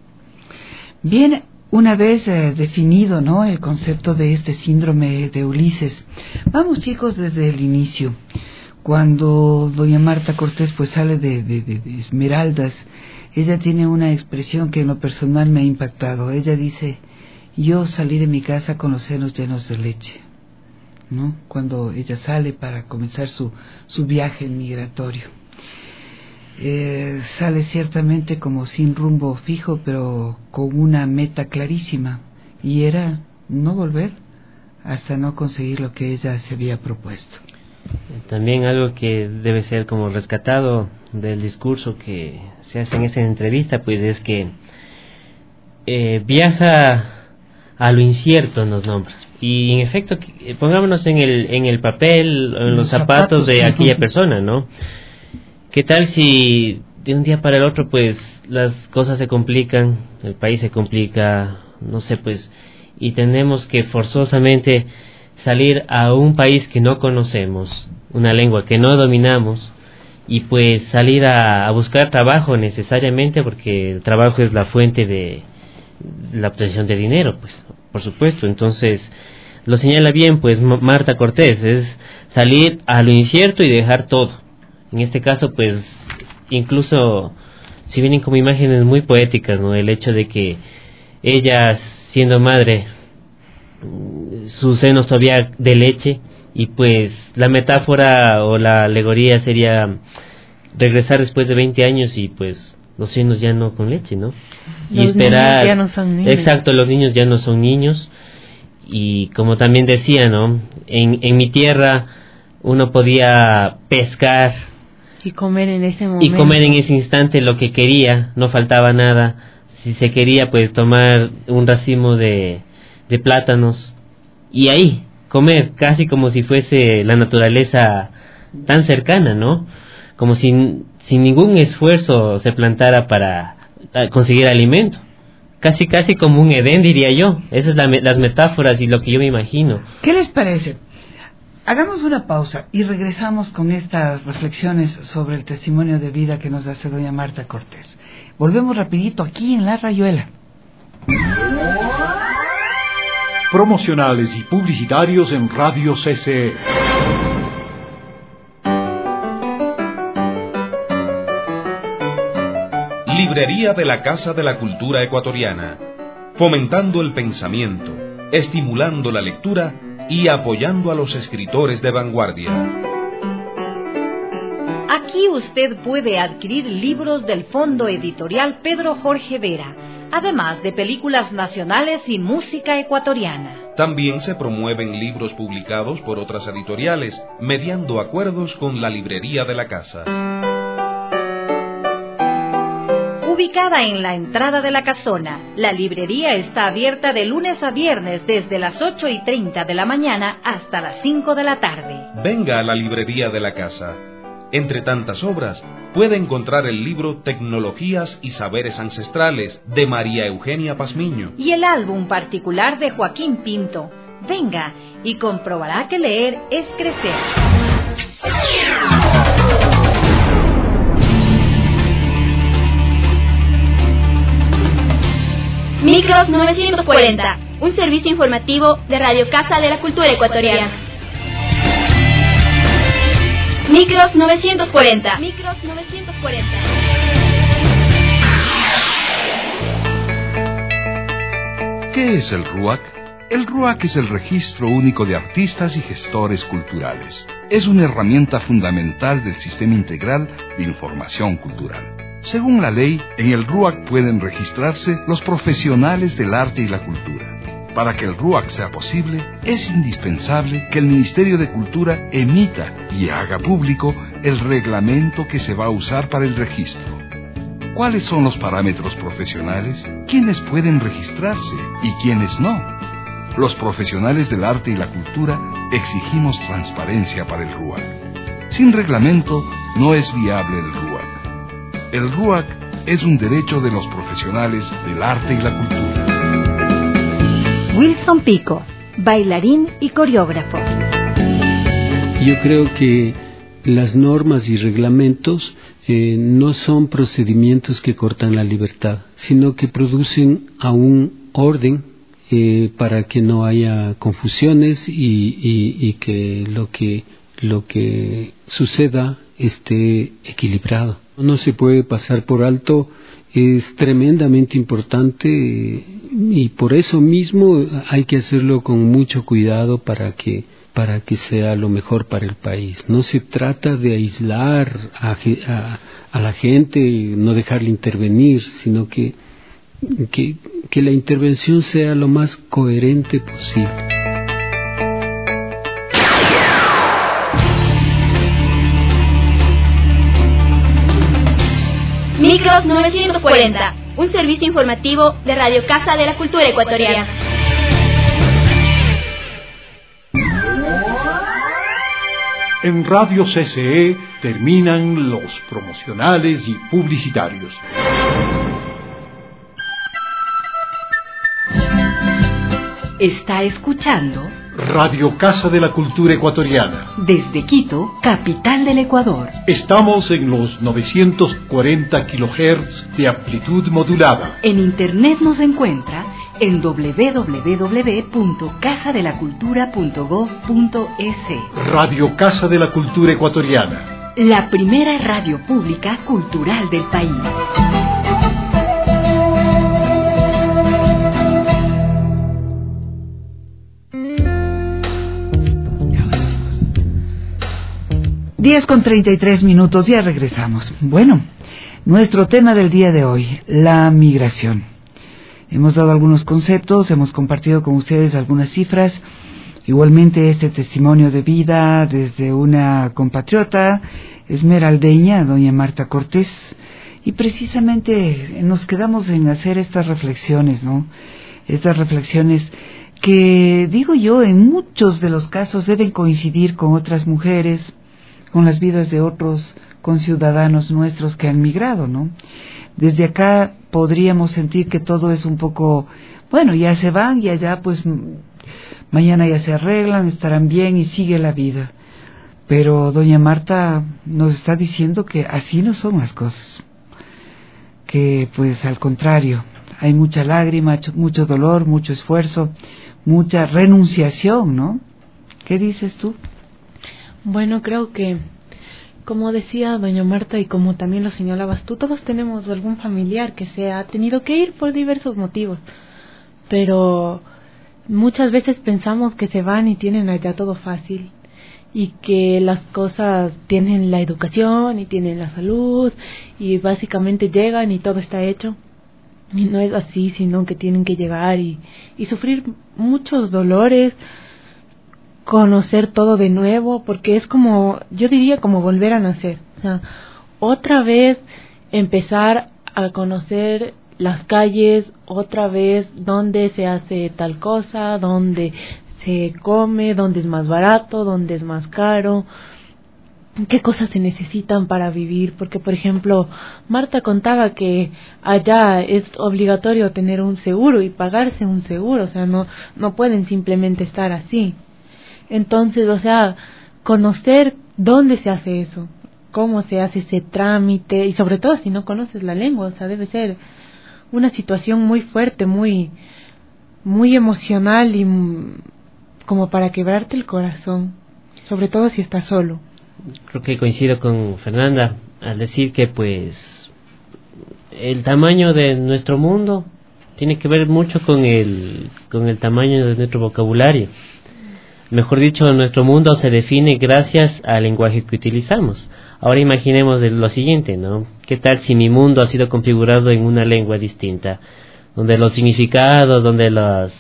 Speaker 4: Bien, una vez eh, definido, ¿no?, el concepto de este síndrome de Ulises, vamos, chicos, desde el inicio. Cuando doña Marta Cortés pues sale de, de, de, de Esmeraldas, ella tiene una expresión que en lo personal me ha impactado. Ella dice: yo salí de mi casa con los senos llenos de leche, ¿no?, cuando ella sale para comenzar su, su viaje migratorio. Eh, sale ciertamente como sin rumbo fijo, pero con una meta clarísima, y era no volver hasta no conseguir lo que ella se había propuesto.
Speaker 5: También algo que debe ser como rescatado del discurso que se hace en esa entrevista, pues es que eh, viaja a lo incierto, nos nombra. Y en efecto, pongámonos en el en el papel, en los, los zapatos, zapatos de aquella persona, ¿no? ¿Qué tal si de un día para el otro pues las cosas se complican, el país se complica, no sé, pues, y tenemos que forzosamente salir a un país que no conocemos, una lengua que no dominamos, y pues salir a, a buscar trabajo necesariamente, porque el trabajo es la fuente de la obtención de dinero, pues, por supuesto? Entonces, lo señala bien pues Marta Cortés, es salir a lo incierto y dejar todo. En este caso, pues, incluso si vienen como imágenes muy poéticas, ¿no?, el hecho de que ella, siendo madre, sus senos todavía de leche, y pues la metáfora o la alegoría sería regresar después de veinte años y pues los senos ya no con leche, ¿no? Y
Speaker 6: los
Speaker 5: esperar,
Speaker 6: niños ya no son niños.
Speaker 5: Exacto, los niños ya no son niños. Y como también decía, ¿no?, en, en mi tierra uno podía pescar
Speaker 6: y comer en ese momento,
Speaker 5: y comer en ese instante lo que quería, no faltaba nada. Si se quería pues tomar un racimo de de plátanos y ahí comer, casi como si fuese la naturaleza tan cercana, ¿no? Como si sin ningún esfuerzo se plantara para conseguir alimento. Casi casi como un Edén, diría yo. Esas son la, las metáforas y lo que yo me imagino.
Speaker 4: ¿Qué les parece? Hagamos una pausa y regresamos con estas reflexiones sobre el testimonio de vida que nos hace doña Marta Cortés. Volvemos rapidito aquí en La Rayuela.
Speaker 1: Promocionales y publicitarios en Radio C C E.
Speaker 17: Librería de la Casa de la Cultura Ecuatoriana, fomentando el pensamiento, estimulando la lectura y apoyando a los escritores de vanguardia.
Speaker 12: Aquí usted puede adquirir libros del Fondo Editorial Pedro Jorge Vera, además de películas nacionales y música ecuatoriana.
Speaker 17: También se promueven libros publicados por otras editoriales, mediando acuerdos con la librería de la casa.
Speaker 12: Ubicada en la entrada de la casona, la librería está abierta de lunes a viernes desde las ocho y treinta de la mañana hasta las cinco de la tarde.
Speaker 17: Venga a la librería de la casa. Entre tantas obras, puede encontrar el libro Tecnologías y Saberes Ancestrales, de María Eugenia Pazmiño.
Speaker 12: Y el álbum particular de Joaquín Pinto. Venga y comprobará que leer es crecer.
Speaker 10: Micros novecientos cuarenta, un servicio informativo de Radio Casa de la Cultura Ecuatoriana. Micros novecientos cuarenta. Micros novecientos cuarenta.
Speaker 11: ¿Qué es el RUAC? El RUAC es el Registro Único de Artistas y Gestores Culturales. Es una herramienta fundamental del Sistema Integral de Información Cultural. Según la ley, en el RUAC pueden registrarse los profesionales del arte y la cultura. Para que el RUAC sea posible, es indispensable que el Ministerio de Cultura emita y haga público el reglamento que se va a usar para el registro. ¿Cuáles son los parámetros profesionales? ¿Quiénes pueden registrarse y quiénes no? Los profesionales del arte y la cultura exigimos transparencia para el RUAC. Sin reglamento no es viable el RUAC. El RUAC es un derecho de los profesionales del arte y la cultura.
Speaker 12: Wilson Pico, bailarín y coreógrafo.
Speaker 2: Yo creo que las normas y reglamentos eh, no son procedimientos que cortan la libertad, sino que producen a un orden eh, para que no haya confusiones y, y, y que lo que lo que suceda esté equilibrado. No se puede pasar por alto, es tremendamente importante y por eso mismo hay que hacerlo con mucho cuidado para que para que sea lo mejor para el país. No se trata de aislar a, a, a la gente, no dejarle intervenir, sino que, que, que la intervención sea lo más coherente posible.
Speaker 10: Micros novecientos cuarenta, un servicio informativo de Radio Casa de la Cultura Ecuatoriana.
Speaker 1: En Radio C C E terminan los promocionales y publicitarios.
Speaker 15: Está escuchando
Speaker 1: Radio Casa de la Cultura Ecuatoriana.
Speaker 15: Desde Quito, capital del Ecuador.
Speaker 1: Estamos en los novecientos cuarenta kilohertz de amplitud modulada.
Speaker 15: En internet nos encuentra en doble u doble u doble u punto casa de la cultura punto gob punto es.
Speaker 1: Radio Casa de la Cultura Ecuatoriana.
Speaker 15: La primera radio pública cultural del país.
Speaker 4: diez con treinta y tres minutos, ya regresamos. Bueno, nuestro tema del día de hoy, la migración. Hemos dado algunos conceptos, hemos compartido con ustedes algunas cifras, igualmente este testimonio de vida desde una compatriota esmeraldeña, doña Marta Cortés, y precisamente nos quedamos en hacer estas reflexiones, ¿no? Estas reflexiones que, digo yo, en muchos de los casos deben coincidir con otras mujeres, con las vidas de otros conciudadanos nuestros que han migrado, ¿no? Desde acá podríamos sentir que todo es un poco, bueno, ya se van y allá pues mañana ya se arreglan, estarán bien y sigue la vida. Pero doña Marta nos está diciendo que así no son las cosas, que pues al contrario, hay mucha lágrima, mucho dolor, mucho esfuerzo, mucha renunciación, ¿no? ¿Qué dices tú?
Speaker 6: Bueno, creo que, como decía doña Marta y como también lo señalabas tú, todos tenemos algún familiar que se ha tenido que ir por diversos motivos, pero muchas veces pensamos que se van y tienen allá todo fácil, y que las cosas tienen la educación y tienen la salud y básicamente llegan y todo está hecho. Y no es así, sino que tienen que llegar y, y sufrir muchos dolores, conocer todo de nuevo, porque es como, yo diría como volver a nacer. O sea, otra vez empezar a conocer las calles, otra vez dónde se hace tal cosa, dónde se come, dónde es más barato, dónde es más caro, qué cosas se necesitan para vivir, porque por ejemplo Marta contaba que allá es obligatorio tener un seguro y pagarse un seguro, o sea, no no pueden simplemente estar así. Entonces, o sea, conocer dónde se hace eso, cómo se hace ese trámite, y sobre todo si no conoces la lengua, o sea, debe ser una situación muy fuerte, muy muy emocional y como para quebrarte el corazón, sobre todo si estás solo.
Speaker 5: Creo que coincido con Fernanda al decir que pues el tamaño de nuestro mundo tiene que ver mucho con el con el tamaño de nuestro vocabulario. Mejor dicho, nuestro mundo se define gracias al lenguaje que utilizamos. Ahora imaginemos lo siguiente, ¿no? ¿Qué tal si mi mundo ha sido configurado en una lengua distinta, donde los significados, donde los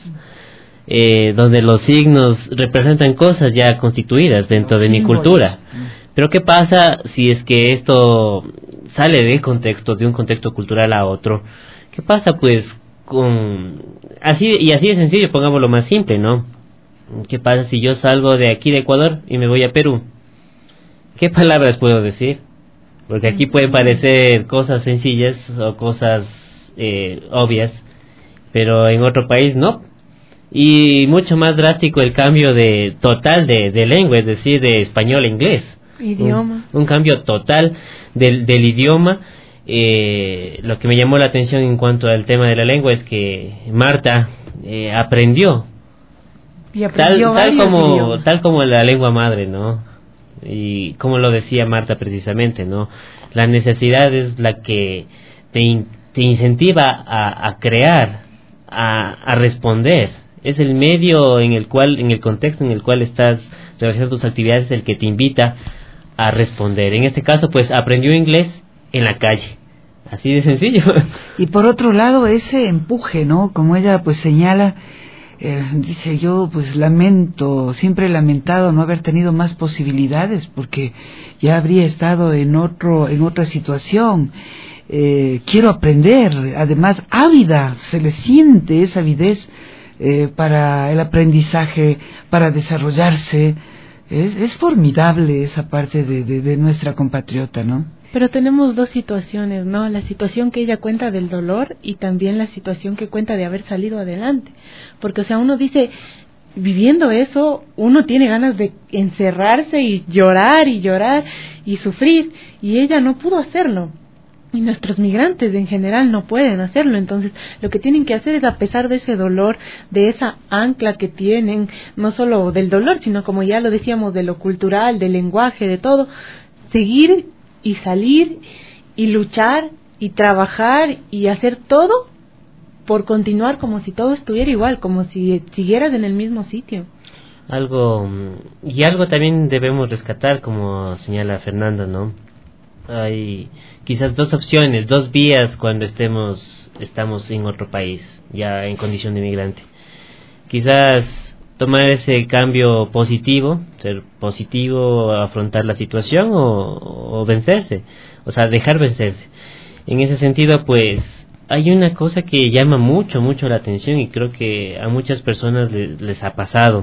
Speaker 5: eh, donde los signos representan cosas ya constituidas dentro de mi cultura? Pero ¿qué pasa si es que esto sale de contexto, de un contexto cultural a otro? ¿Qué pasa pues con así y así de sencillo, pongámoslo más simple, ¿no? ¿Qué pasa si yo salgo de aquí de Ecuador y me voy a Perú? ¿Qué palabras puedo decir? Porque aquí pueden parecer cosas sencillas o cosas eh, obvias, pero en otro país no. Y mucho más drástico el cambio de total de, de lengua, es decir, de español a inglés.
Speaker 6: Idioma.
Speaker 5: Un, un cambio total del, del idioma. Eh, lo que me llamó la atención en cuanto al tema de la lengua es que Marta eh, aprendió.
Speaker 6: Y aprendió
Speaker 5: tal, tal como
Speaker 6: idiomas.
Speaker 5: tal como la lengua madre, ¿no? Y como lo decía Marta precisamente, ¿no? La necesidad es la que te, in, te incentiva a, a crear, a, a responder. Es el medio en el cual, en el contexto en el cual estás realizando tus actividades, el que te invita a responder. En este caso, pues aprendió inglés en la calle. Así de sencillo.
Speaker 4: Y por otro lado, ese empuje, ¿no? Como ella pues señala, eh, dice yo pues lamento, siempre he lamentado no haber tenido más posibilidades porque ya habría estado en otro, en otra situación. Eh, quiero aprender, además ávida, se le siente esa avidez eh, para el aprendizaje, para desarrollarse. Es, es formidable esa parte de, de, de nuestra compatriota, ¿no?
Speaker 6: Pero tenemos dos situaciones, ¿no? La situación que ella cuenta del dolor y también la situación que cuenta de haber salido adelante. Porque, o sea, uno dice, viviendo eso, uno tiene ganas de encerrarse y llorar y llorar y sufrir, y ella no pudo hacerlo. Y nuestros migrantes en general no pueden hacerlo. Entonces lo que tienen que hacer es, a pesar de ese dolor, de esa ancla que tienen, no solo del dolor, sino como ya lo decíamos, de lo cultural, del lenguaje, de todo, seguir y salir y luchar y trabajar y hacer todo por continuar como si todo estuviera igual, como si siguieras en el mismo sitio.
Speaker 5: Algo, y algo también debemos rescatar, como señala Fernando, ¿no? Hay quizás dos opciones, dos vías cuando estemos estamos en otro país, ya en condición de inmigrante. Quizás tomar ese cambio positivo, ser positivo, afrontar la situación o, o vencerse, o sea, dejar vencerse. En ese sentido, pues, hay una cosa que llama mucho, mucho la atención y creo que a muchas personas les, les ha pasado.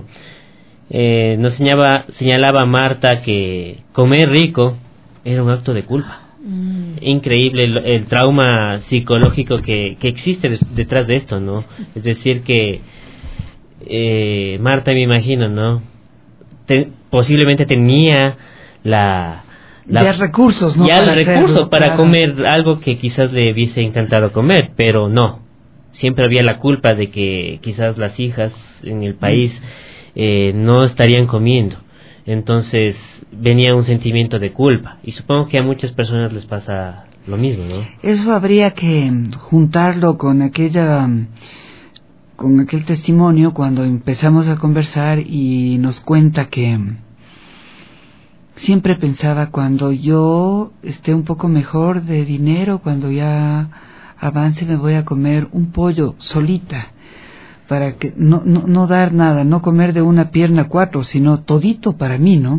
Speaker 5: Eh, nos señalaba, señalaba Marta que comer rico era un acto de culpa. Mm. Increíble el, el trauma psicológico que, que existe des, detrás de esto, ¿no? Es decir que eh, Marta, me imagino, ¿no? Te, posiblemente tenía la, la
Speaker 4: ya recursos, ¿no?
Speaker 5: Ya
Speaker 4: para
Speaker 5: el recurso
Speaker 4: hacerlo,
Speaker 5: para
Speaker 4: claro.
Speaker 5: comer algo que quizás le hubiese encantado comer, pero no. Siempre había la culpa de que quizás las hijas en el país eh, no estarían comiendo. Entonces venía un sentimiento de culpa y supongo que a muchas personas les pasa lo mismo, ¿no?
Speaker 4: Eso habría que juntarlo con aquella con aquel testimonio cuando empezamos a conversar y nos cuenta que siempre pensaba, cuando yo esté un poco mejor de dinero, cuando ya avance, me voy a comer un pollo solita, para que no, no, no dar nada, no comer de una pierna cuatro, sino todito para mí, ¿no?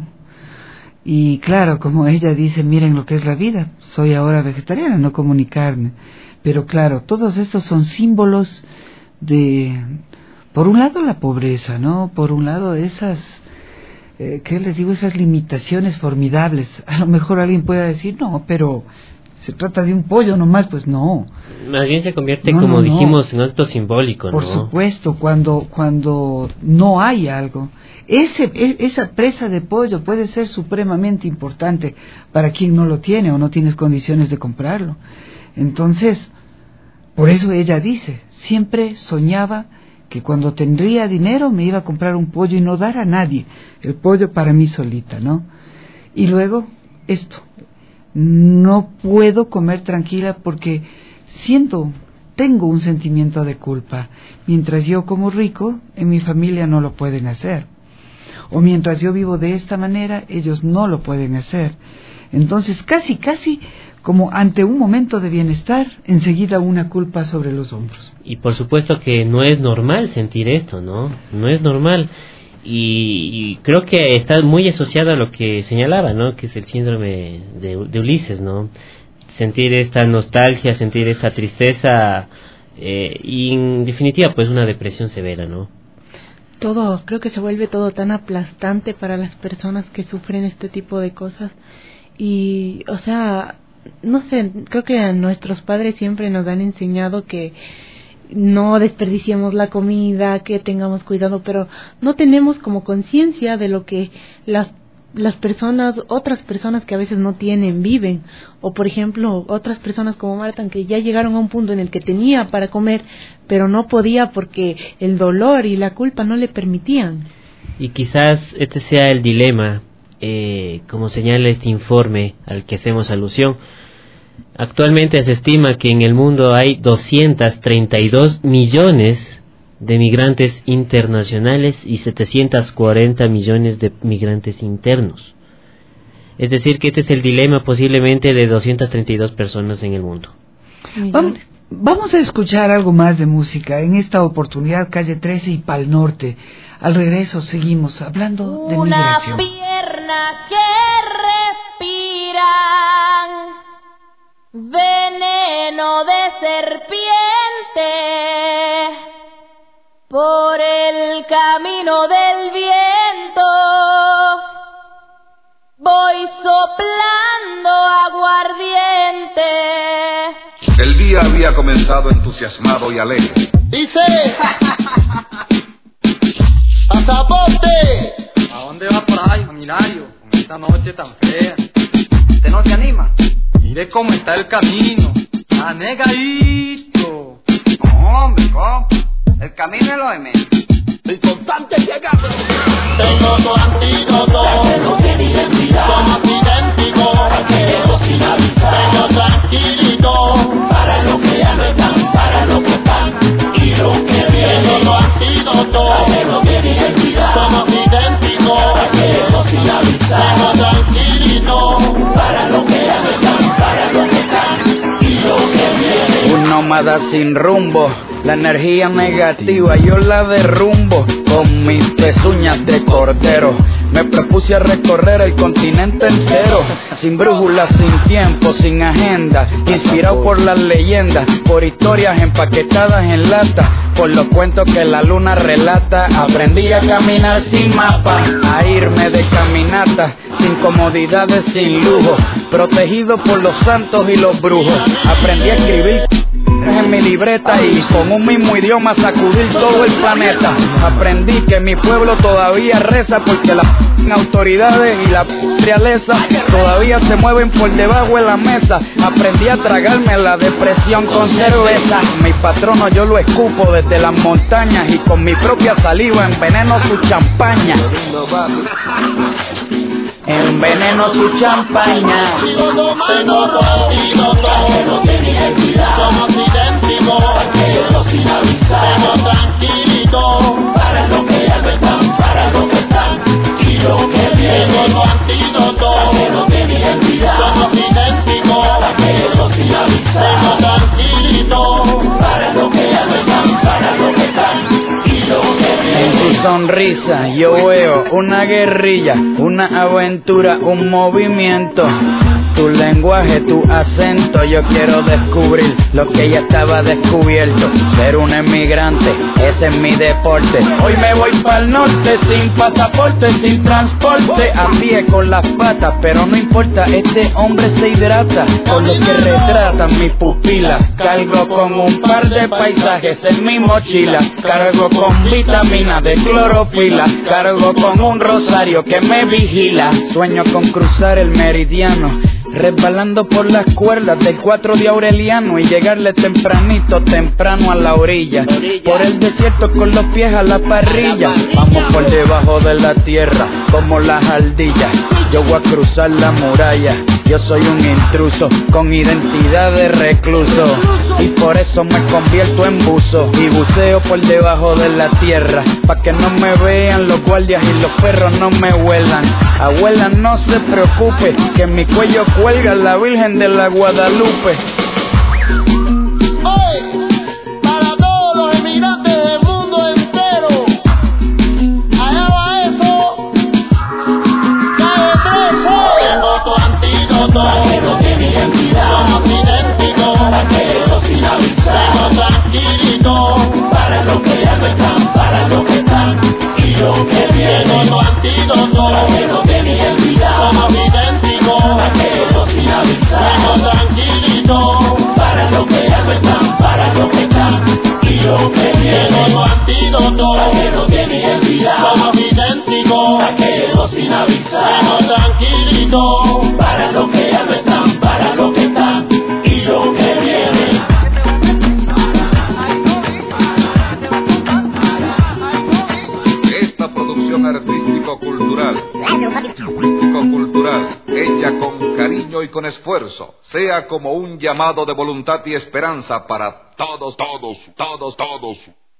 Speaker 4: Y claro, como ella dice, miren lo que es la vida, soy ahora vegetariana, no como ni carne. Pero claro, todos estos son símbolos de, por un lado la pobreza, ¿no? Por un lado esas, eh, ¿qué les digo? Esas limitaciones formidables. A lo mejor alguien pueda decir, no, pero se trata de un pollo nomás, pues no.
Speaker 5: Más bien se convierte,
Speaker 4: no,
Speaker 5: como
Speaker 4: no,
Speaker 5: dijimos,
Speaker 4: no.
Speaker 5: en acto simbólico,
Speaker 4: Por
Speaker 5: ¿no?
Speaker 4: supuesto, cuando, cuando no hay algo. Ese, esa presa de pollo puede ser supremamente importante para quien no lo tiene o no tienes condiciones de comprarlo. Entonces, por eso ella dice, siempre soñaba que cuando tendría dinero me iba a comprar un pollo y no dar a nadie el pollo para mí solita, ¿no? Y luego, esto, no puedo comer tranquila porque siento, tengo un sentimiento de culpa. Mientras yo como rico, en mi familia no lo pueden hacer. O mientras yo vivo de esta manera, ellos no lo pueden hacer. Entonces, casi, casi, como ante un momento de bienestar, enseguida una culpa sobre los hombros.
Speaker 5: Y por supuesto que no es normal sentir esto, ¿no? No es normal. Y, y creo que está muy asociado a lo que señalaba, ¿no? Que es el síndrome de, de Ulises, ¿no? Sentir esta nostalgia, sentir esta tristeza eh, y en definitiva pues una depresión severa, ¿no?
Speaker 6: Todo, creo que se vuelve todo tan aplastante para las personas que sufren este tipo de cosas. Y, o sea, no sé, creo que a nuestros padres siempre nos han enseñado que no desperdiciemos la comida, que tengamos cuidado, pero no tenemos como conciencia de lo que las las personas, otras personas que a veces no tienen, viven. O por ejemplo, otras personas como Marta, que ya llegaron a un punto en el que tenía para comer, pero no podía porque el dolor y la culpa no le permitían.
Speaker 5: Y quizás este sea el dilema, eh, como señala este informe al que hacemos alusión. Actualmente se estima que en el mundo hay doscientos treinta y dos millones de migrantes internacionales y setecientos cuarenta millones de migrantes internos. Es decir, que este es el dilema posiblemente de doscientas treinta y dos personas en el mundo.
Speaker 4: Vamos, vamos a escuchar algo más de música. En esta oportunidad, Calle trece y Pal Norte. Al regreso seguimos hablando de migración.
Speaker 7: Una pierna que respiran veneno de serpiente. Por el camino del viento voy soplando aguardiente.
Speaker 11: El día había comenzado entusiasmado y alegre.
Speaker 8: Dice, ¡pasaporte! ¿A dónde va por ahí, Hilario? Con esta noche tan fea. ¿Usted no se anima? Mire cómo está el camino. Anegadito.
Speaker 22: No, hombre, ¿cómo? El camino es lo de menos.
Speaker 8: Lo importante es llegar. Tengo tu antídoto. No tiene identidad. Somos idénticos. Tranquilo sin avisar. Tengo tranquilito. Para lo que ya no están. Para lo que están. Y lo que viene. Tengo tu antídoto. No tiene identidad. Somos idénticos. Tranquilo sin avisar. Tengo tranquilito. Para lo que ya no están. Para lo que están. Y lo que viene.
Speaker 22: Un nómada sin rumbo. La energía negativa yo la derrumbo con mis pezuñas de cordero. Me propuse a recorrer el continente entero, sin brújula, sin tiempo, sin agenda, inspirado por las leyendas, por historias empaquetadas en lata, por los cuentos que la luna relata. Aprendí a caminar sin mapa, a irme de caminata, sin comodidades, sin lujo, protegido por los santos y los brujos. Aprendí a escribir en mi libreta y con un mismo idioma sacudir todo el planeta. Aprendí que mi pueblo todavía reza porque las autoridades y la realeza todavía se mueven por debajo de la mesa. Aprendí a tragarme la depresión con cerveza. Mi patrono yo lo escupo desde las montañas y con mi propia saliva enveneno su champaña. Enveneno su champaña. Somos idénticos, tranquilos sin avisar. Somos tranquilitos, para lo que ya no están, para lo que están. Y lo que viene, los antídotos. sonrisa, yo veo una guerrilla, una aventura, un movimiento. Tu lenguaje, tu acento, yo quiero descubrir lo que ya estaba descubierto. Ser un emigrante, ese es mi deporte. Hoy me voy pa'l norte, sin pasaporte, sin transporte, a pie con las patas, pero no importa, este hombre se hidrata con lo que retratan mis pupilas. Cargo con un par de paisajes en mi mochila, cargo con vitaminas de clorofila, cargo con un rosario que me vigila. Sueño con cruzar el meridiano, resbalando por las cuerdas del cuatro de Aureliano y llegarle tempranito, temprano a la orilla, por el desierto con los pies a la parrilla. Vamos por debajo de la tierra como las ardillas. Yo voy a cruzar la muralla, yo soy un intruso con identidad de recluso, y por eso me convierto en buzo y buceo por debajo de la tierra, pa' que no me vean los guardias y los perros no me huelan. Abuela, no se preocupe, que en mi cuello cuelga la Virgen de la Guadalupe.
Speaker 8: Hoy, para todos los emigrantes del mundo entero, allá va eso, calle tres, hoy. Tengo tu antídoto, que no tiene identidad, somos idénticos, aquellos sin avisar. Tengo tranquilito, para los que ya no están, para los que están, y lo que viene. Tengo tu antídoto, que no tiene identidad, somos idénticos, aquellos sin avisar. Tengo tranquilito, para los que ya no están, para los que están, y lo que viene. Tengo tu antídoto, que no tiene identidad, somos idénticos, aquellos sin avisar. Tengo tranquilito, para los que ya no están, para los que están, y lo que viene.
Speaker 11: Esta producción artístico-cultural, artístico-cultural, hecha con cariño y con esfuerzo, sea como un llamado de voluntad y esperanza para todos, todos, todos, todos.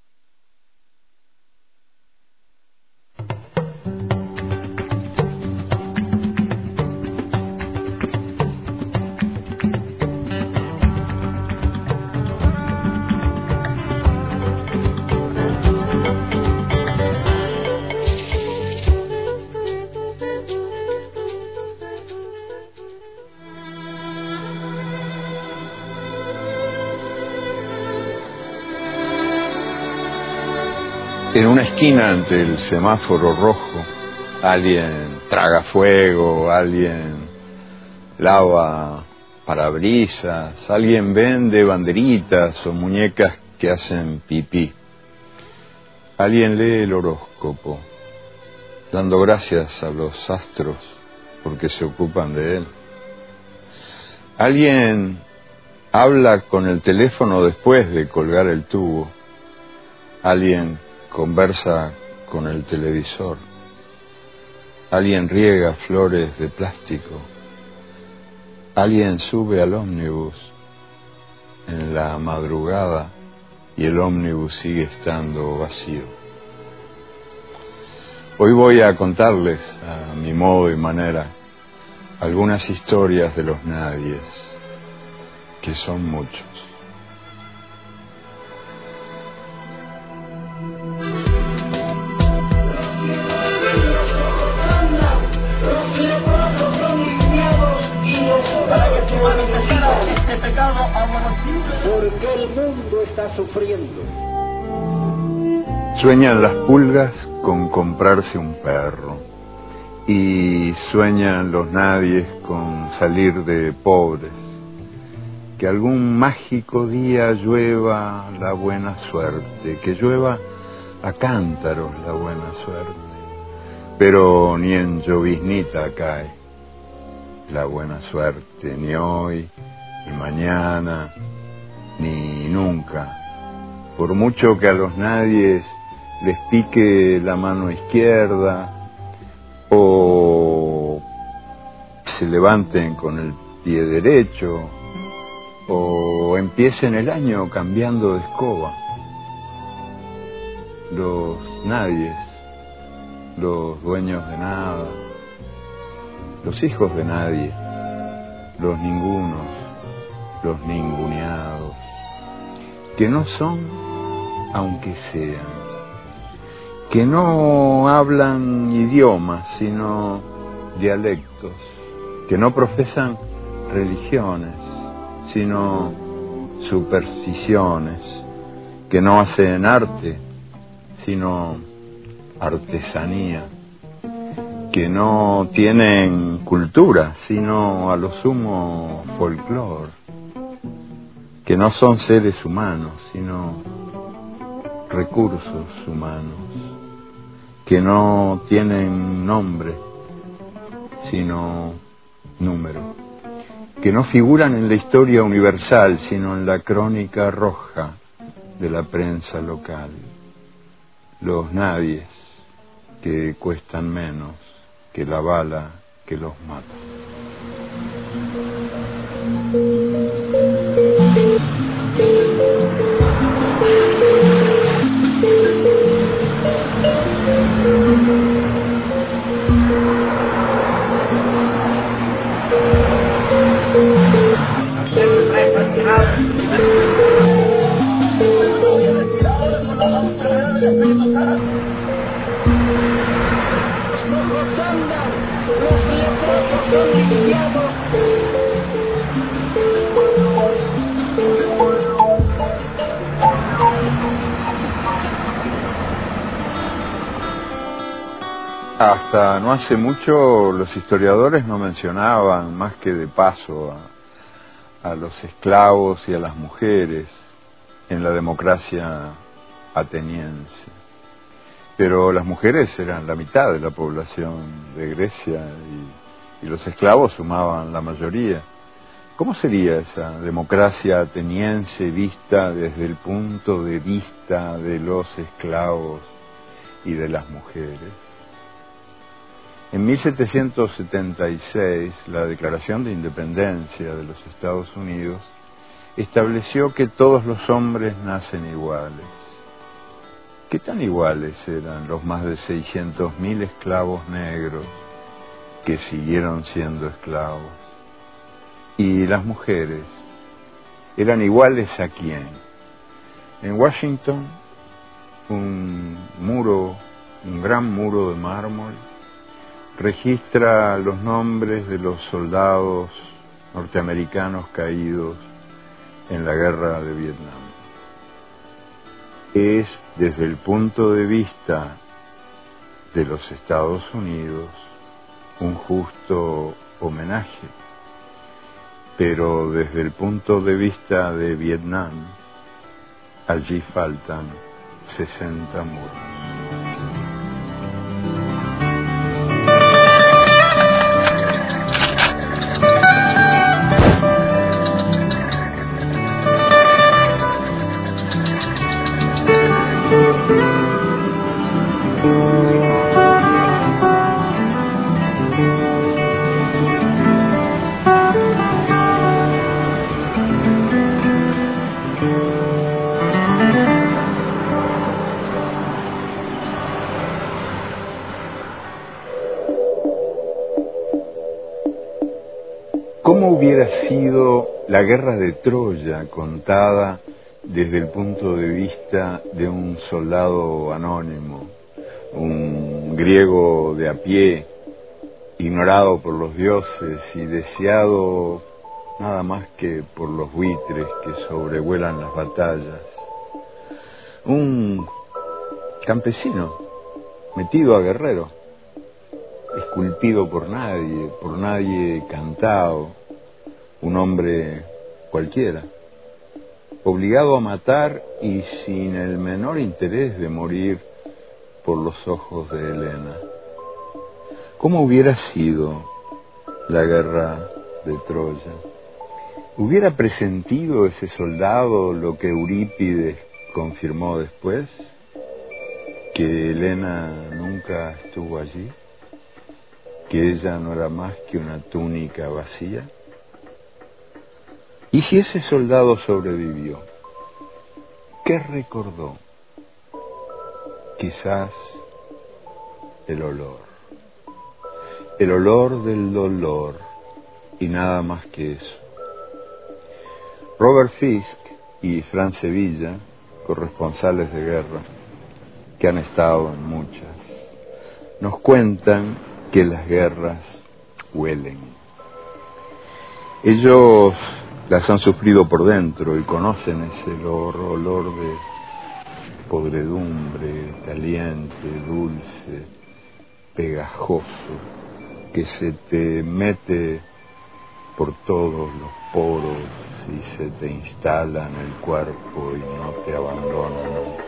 Speaker 9: En una esquina ante el semáforo rojo, alguien traga fuego, alguien lava parabrisas, alguien vende banderitas o muñecas que hacen pipí. Alguien lee el horóscopo, dando gracias a los astros porque se ocupan de él. Alguien habla con el teléfono después de colgar el tubo. Alguien conversa con el televisor. Alguien riega flores de plástico. Alguien sube al ómnibus en la madrugada y el ómnibus sigue estando vacío. Hoy voy a contarles, a mi modo y manera, algunas historias de los nadies, que son muchos.
Speaker 13: Porque el mundo está sufriendo.
Speaker 9: Sueñan las pulgas con comprarse un perro y sueñan los nadies con salir de pobres. Que algún mágico día llueva la buena suerte, que llueva a cántaros la buena suerte, pero ni en lloviznita cae la buena suerte, ni hoy, ni mañana, ni nunca. Por mucho que a los nadies les pique la mano izquierda o se levanten con el pie derecho o empiecen el año cambiando de escoba, los nadies, los dueños de nada, los hijos de nadie, los ningunos, los ninguneados, que no son aunque sean, que no hablan idiomas, sino dialectos, que no profesan religiones, sino supersticiones, que no hacen arte, sino artesanía, que no tienen cultura, sino a lo sumo folclore, que no son seres humanos, sino recursos humanos, que no tienen nombre, sino número, que no figuran en la historia universal, sino en la crónica roja de la prensa local. Los nadies que cuestan menos que la bala que los mata. Hasta no hace mucho los historiadores no mencionaban más que de paso a, a los esclavos y a las mujeres en la democracia ateniense. Pero las mujeres eran la mitad de la población de Grecia y, y los esclavos sumaban la mayoría. ¿Cómo sería esa democracia ateniense vista desde el punto de vista de los esclavos y de las mujeres? En mil setecientos setenta y seis, la Declaración de Independencia de los Estados Unidos estableció que todos los hombres nacen iguales. ¿Qué tan iguales eran los más de seiscientos mil esclavos negros que siguieron siendo esclavos? ¿Y las mujeres eran iguales a quién? En Washington, un muro, un gran muro de mármol, registra los nombres de los soldados norteamericanos caídos en la guerra de Vietnam. Es desde el punto de vista de los Estados Unidos un justo homenaje, pero desde el punto de vista de Vietnam, allí faltan sesenta muros. ¿Cómo hubiera sido la guerra de Troya contada desde el punto de vista de un soldado anónimo, un griego de a pie, ignorado por los dioses y deseado nada más que por los buitres que sobrevuelan las batallas? Un campesino metido a guerrero, esculpido por nadie, por nadie cantado, un hombre cualquiera, obligado a matar y sin el menor interés de morir por los ojos de Helena. ¿Cómo hubiera sido la guerra de Troya? ¿Hubiera presentido ese soldado lo que Eurípides confirmó después? ¿Que Helena nunca estuvo allí? ¿Que ella no era más que una túnica vacía? ¿Y si ese soldado sobrevivió? ¿Qué recordó? Quizás el olor. El olor del dolor y nada más que eso. Robert Fisk y Fran Sevilla, corresponsales de guerra, que han estado en muchas, nos cuentan que las guerras huelen. Ellos las han sufrido por dentro y conocen ese olor, olor de podredumbre, caliente, dulce, pegajoso, que se te mete por todos los poros y se te instala en el cuerpo y no te abandona nunca.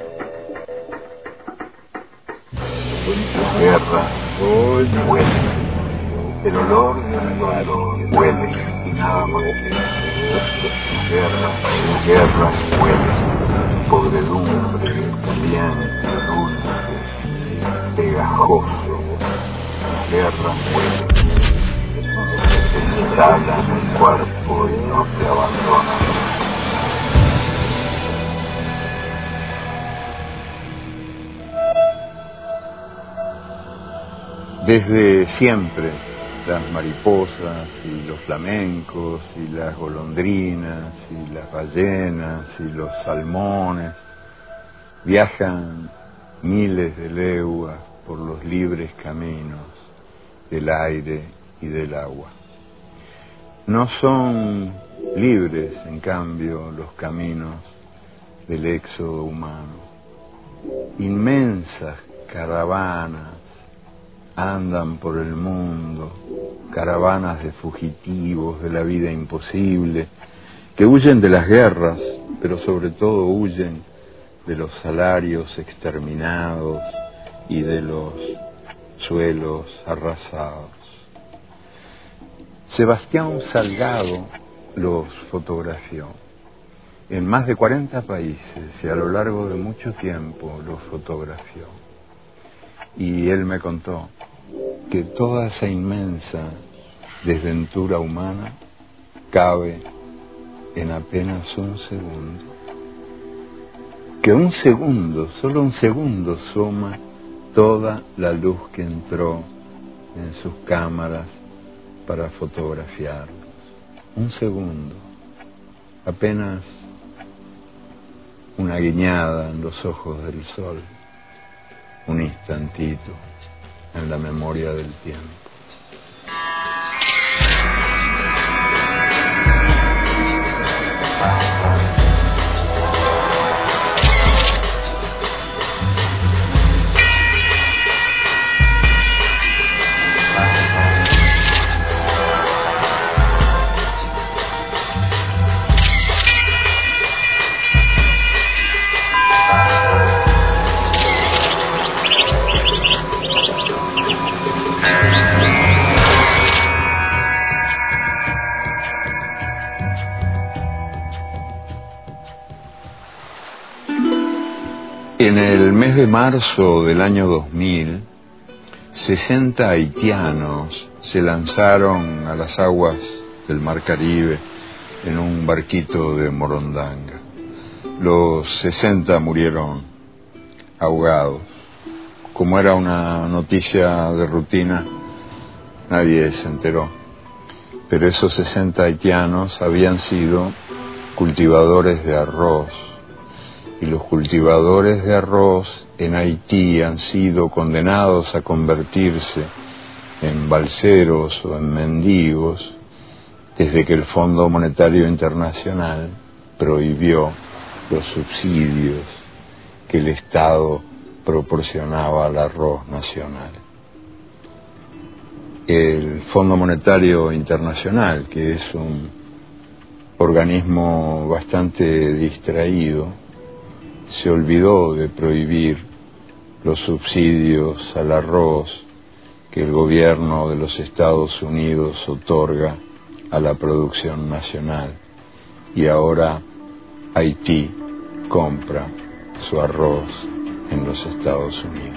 Speaker 9: Las guerras hoy huelen. El olor de la huele y nada más que las guerras, las guerras huelen. Podredumbre, caliente, dulce, pegajoso. Las guerras huelen. Se instala en el cuerpo y no te abandona. Desde siempre, las mariposas y los flamencos y las golondrinas y las ballenas y los salmones viajan miles de leguas por los libres caminos del aire y del agua. No son libres, en cambio, los caminos del éxodo humano. Inmensas caravanas andan por el mundo, caravanas de fugitivos de la vida imposible, que huyen de las guerras, pero sobre todo huyen de los salarios exterminados y de los suelos arrasados. Sebastián Salgado los fotografió en más de cuarenta países y a lo largo de mucho tiempo los fotografió. Y él me contó que toda esa inmensa desventura humana cabe en apenas un segundo. Que un segundo, solo un segundo, suma toda la luz que entró en sus cámaras para fotografiarlos. Un segundo, apenas una guiñada en los ojos del sol, un instantito en la memoria del tiempo. En el mes de marzo del año dos mil, sesenta haitianos se lanzaron a las aguas del Mar Caribe en un barquito de Morondanga. Los sesenta murieron ahogados. Como era una noticia de rutina, nadie se enteró. Pero esos sesenta haitianos habían sido cultivadores de arroz. Y los cultivadores de arroz en Haití han sido condenados a convertirse en balseros o en mendigos desde que el Fondo Monetario Internacional prohibió los subsidios que el Estado proporcionaba al arroz nacional. El Fondo Monetario Internacional, que es un organismo bastante distraído, se olvidó de prohibir los subsidios al arroz que el gobierno de los Estados Unidos otorga a la producción nacional. Y ahora Haití compra su arroz en los Estados Unidos.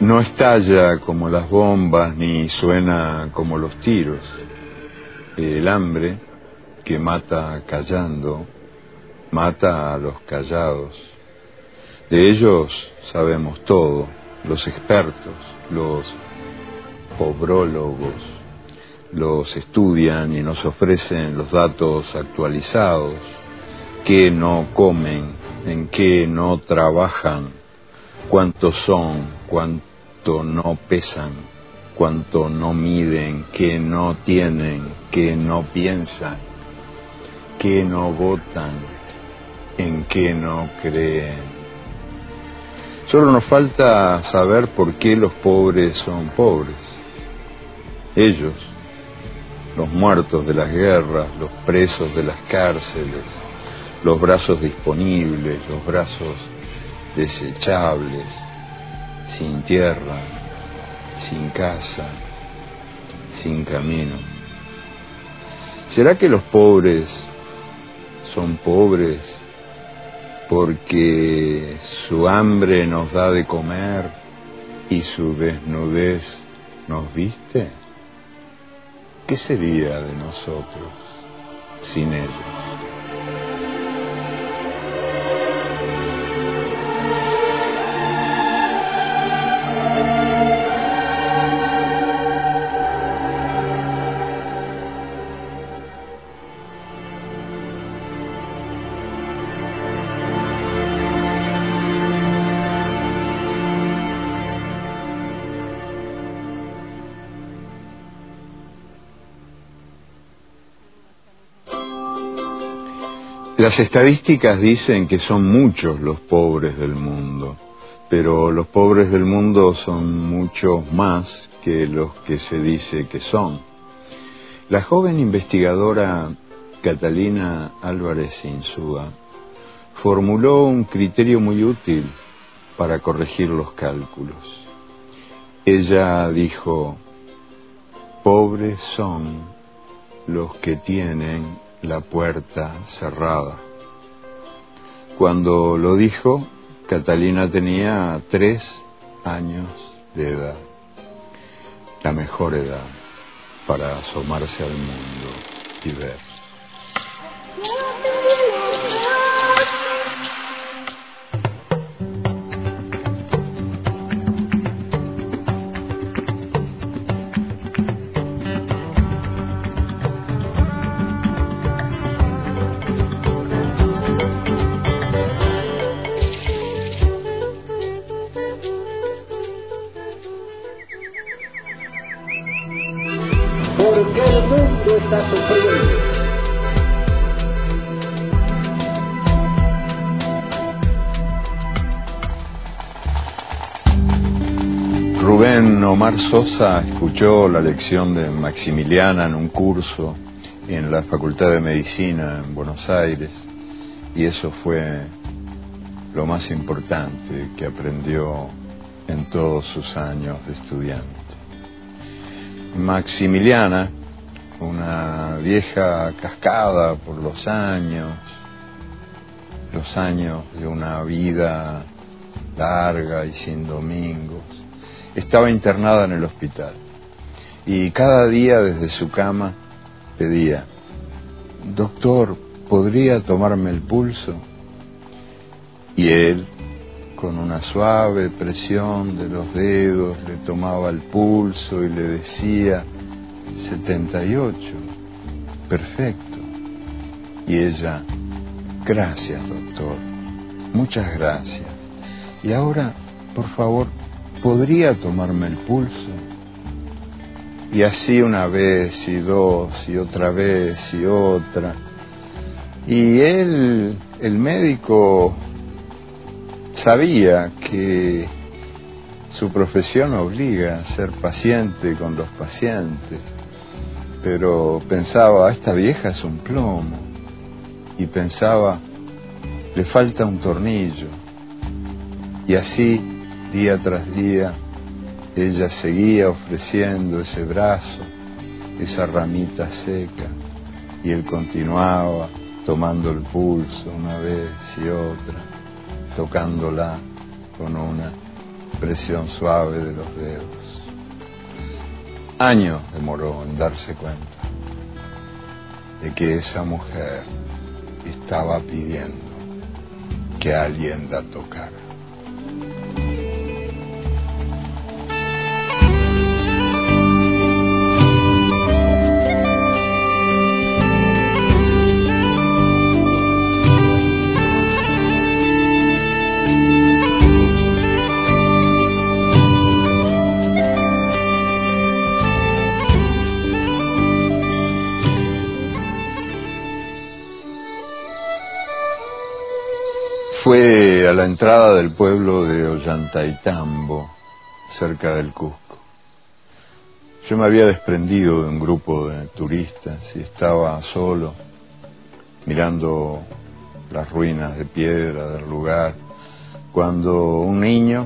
Speaker 9: no estalla como las bombas ni suena como los tiros. El hambre que mata callando, mata a los callados. De ellos sabemos todo, los expertos, los pobrólogos, los estudian y nos ofrecen los datos actualizados, qué no comen, en qué no trabajan, cuántos son, cuánto no pesan, cuánto no miden, qué no tienen, qué no piensan, qué no votan, en qué no creen. Solo nos falta saber por qué los pobres son pobres. Ellos, los muertos de las guerras, los presos de las cárceles, los brazos disponibles, los brazos desechables, sin tierra, sin casa, sin camino. ¿Será que los pobres son pobres porque su hambre nos da de comer y su desnudez nos viste? ¿Qué sería de nosotros sin ellos? Las estadísticas dicen que son muchos los pobres del mundo, pero los pobres del mundo son muchos más que los que se dice que son. La joven investigadora Catalina Álvarez Insúa formuló un criterio muy útil para corregir los cálculos. Ella dijo: pobres son los que tienen la puerta cerrada. Cuando lo dijo, Catalina tenía tres años de edad, la mejor edad para asomarse al mundo y ver.
Speaker 13: Porque el mundo está sufriendo.
Speaker 9: Rubén Omar Sosa escuchó la lección de Maximiliana en un curso en la Facultad de Medicina en Buenos Aires, y eso fue lo más importante que aprendió en todos sus años de estudiante. Maximiliana, una vieja cascada por los años, los años de una vida larga y sin domingos, estaba internada en el hospital y cada día desde su cama pedía: doctor, ¿podría tomarme el pulso? Y él, con una suave presión de los dedos, le tomaba el pulso y le decía: setenta y ocho, perfecto. Y ella: gracias, doctor, muchas gracias. Y ahora, por favor, ¿podría tomarme el pulso? Y así una vez y dos y otra vez y otra. Y él, el médico, sabía que su profesión obliga a ser paciente con los pacientes, pero pensaba: esta vieja es un plomo, y pensaba: le falta un tornillo. Y así, día tras día, ella seguía ofreciendo ese brazo, esa ramita seca, y él continuaba tomando el pulso una vez y otra, tocándola con una presión suave de los dedos. Años demoró en darse cuenta de que esa mujer estaba pidiendo que alguien la tocara. Fue a la entrada del pueblo de Ollantaytambo, cerca del Cusco. Yo me había desprendido de un grupo de turistas y estaba solo, mirando las ruinas de piedra del lugar, cuando un niño,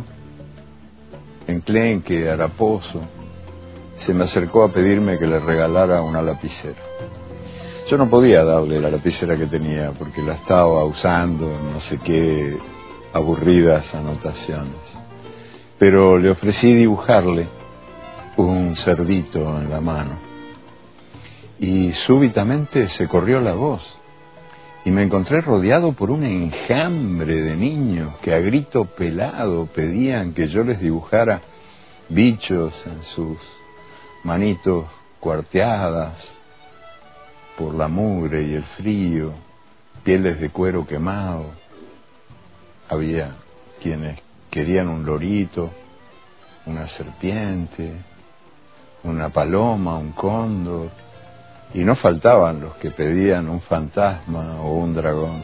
Speaker 9: enclenque, haraposo, se me acercó a pedirme que le regalara una lapicera. Yo no podía darle la lapicera que tenía porque la estaba usando en no sé qué aburridas anotaciones. Pero le ofrecí dibujarle un cerdito en la mano. Y súbitamente se corrió la voz. Y me encontré rodeado por un enjambre de niños que a grito pelado pedían que yo les dibujara bichos en sus manitos cuarteadas por la mugre y el frío, pieles de cuero quemado. Había quienes querían un lorito, una serpiente, una paloma, un cóndor, y no faltaban los que pedían un fantasma o un dragón.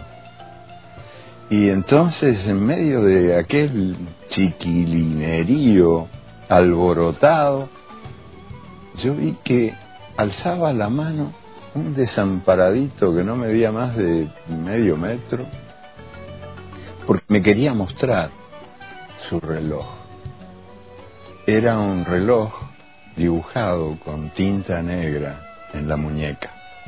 Speaker 9: Y entonces, en medio de aquel chiquilinerío alborotado, yo vi que alzaba la mano un desamparadito que no medía más de medio metro, porque me quería mostrar su reloj. Era un reloj dibujado con tinta negra en la muñeca.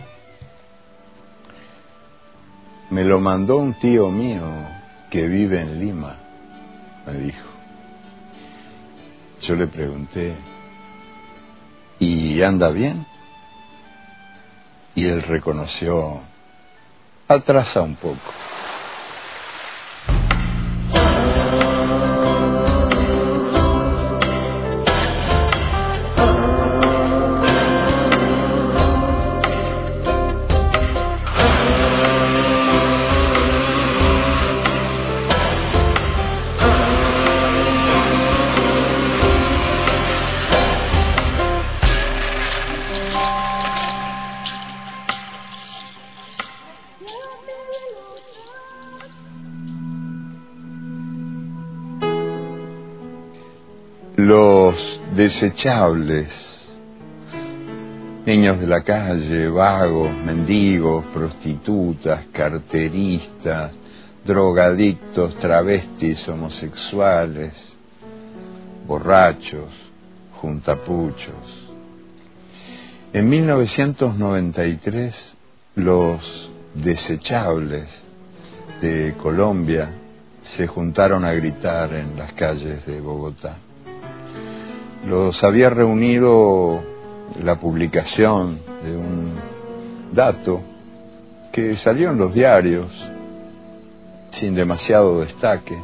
Speaker 9: Me lo mandó un tío mío que vive en Lima, me dijo. Yo le pregunté, ¿y anda bien? Y él reconoció, atrasa un poco. Los desechables, niños de la calle, vagos, mendigos, prostitutas, carteristas, drogadictos, travestis, homosexuales, borrachos, juntapuchos. En mil novecientos noventa y tres, los desechables de Colombia se juntaron a gritar en las calles de Bogotá. Los había reunido la publicación de un dato que salió en los diarios sin demasiado destaque.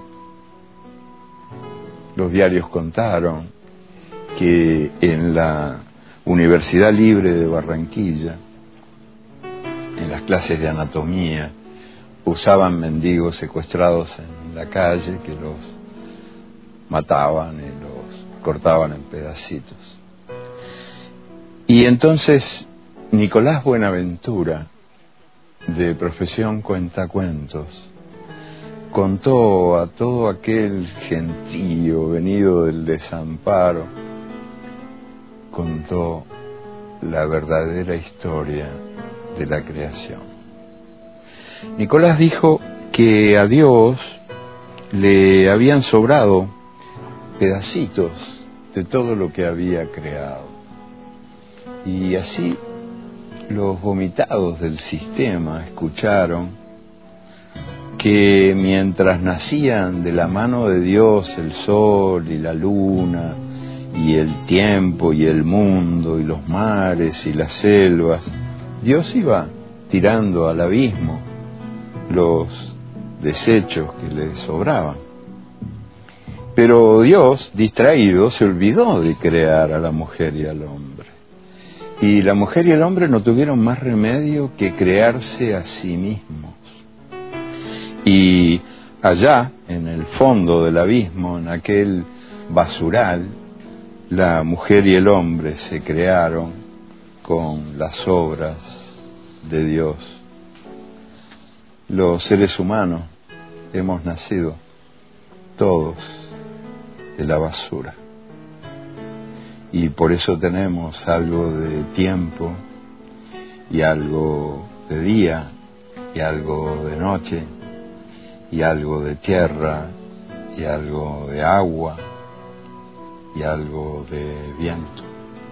Speaker 9: Los diarios contaron que en la Universidad Libre de Barranquilla, en las clases de anatomía, usaban mendigos secuestrados en la calle que los mataban y los cortaban en pedacitos. Y entonces Nicolás Buenaventura, de profesión cuentacuentos, contó a todo aquel gentío venido del desamparo, contó la verdadera historia de la creación. Nicolás dijo que a Dios le habían sobrado pedacitos de todo lo que había creado. Y así los vomitados del sistema escucharon que mientras nacían de la mano de Dios el sol y la luna, y el tiempo y el mundo y los mares y las selvas, Dios iba tirando al abismo los desechos que le sobraban. Pero Dios, distraído, se olvidó de crear a la mujer y al hombre. Y la mujer y el hombre no tuvieron más remedio que crearse a sí mismos. Y allá, en el fondo del abismo, en aquel basural, la mujer y el hombre se crearon con las obras de Dios. Los seres humanos hemos nacido todos de la basura. Y por eso tenemos algo de tiempo, y algo de día, y algo de noche, y algo de tierra, y algo de agua, y algo de viento.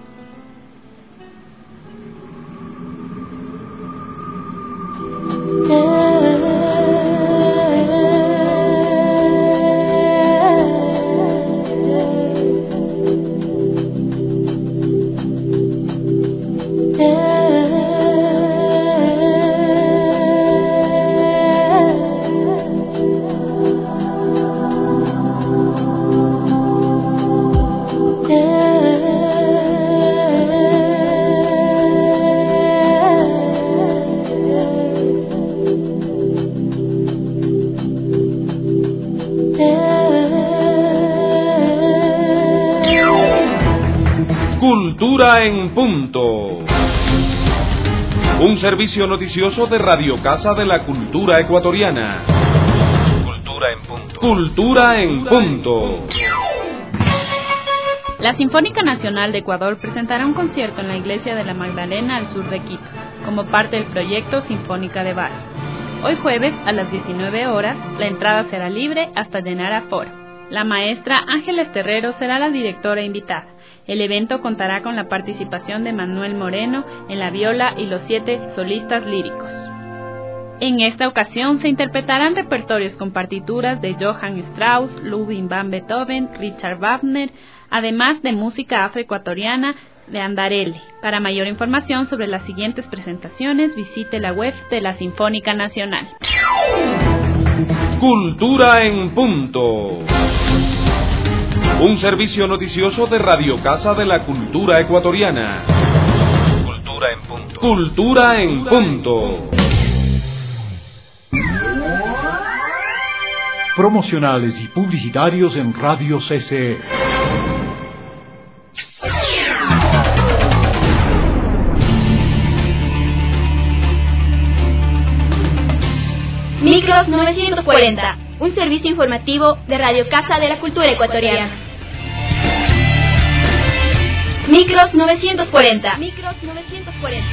Speaker 17: Cultura en punto. Un servicio noticioso de Radio Casa de la Cultura Ecuatoriana. Cultura en punto. Cultura en punto.
Speaker 18: La Sinfónica Nacional de Ecuador presentará un concierto en la Iglesia de la Magdalena al sur de Quito, como parte del proyecto Sinfónica de Bar. Hoy jueves a las diecinueve horas, la entrada será libre hasta llenar aforo. La maestra Ángeles Terrero será la directora invitada. El evento contará con la participación de Manuel Moreno en la viola y los siete solistas líricos. En esta ocasión se interpretarán repertorios con partituras de Johann Strauss, Ludwig van Beethoven, Richard Wagner, además de música afroecuatoriana de Andarelli. Para mayor información sobre las siguientes presentaciones, visite la web de la Sinfónica Nacional.
Speaker 17: Cultura en punto. Un servicio noticioso de Radio Casa de la Cultura Ecuatoriana. Cultura en punto. Cultura en punto.
Speaker 1: Promocionales y publicitarios en Radio C C E.
Speaker 10: Micros novecientos cuarenta, un servicio informativo de Radio Casa de la Cultura Ecuatoriana. Micros novecientos cuarenta. Micros novecientos cuarenta.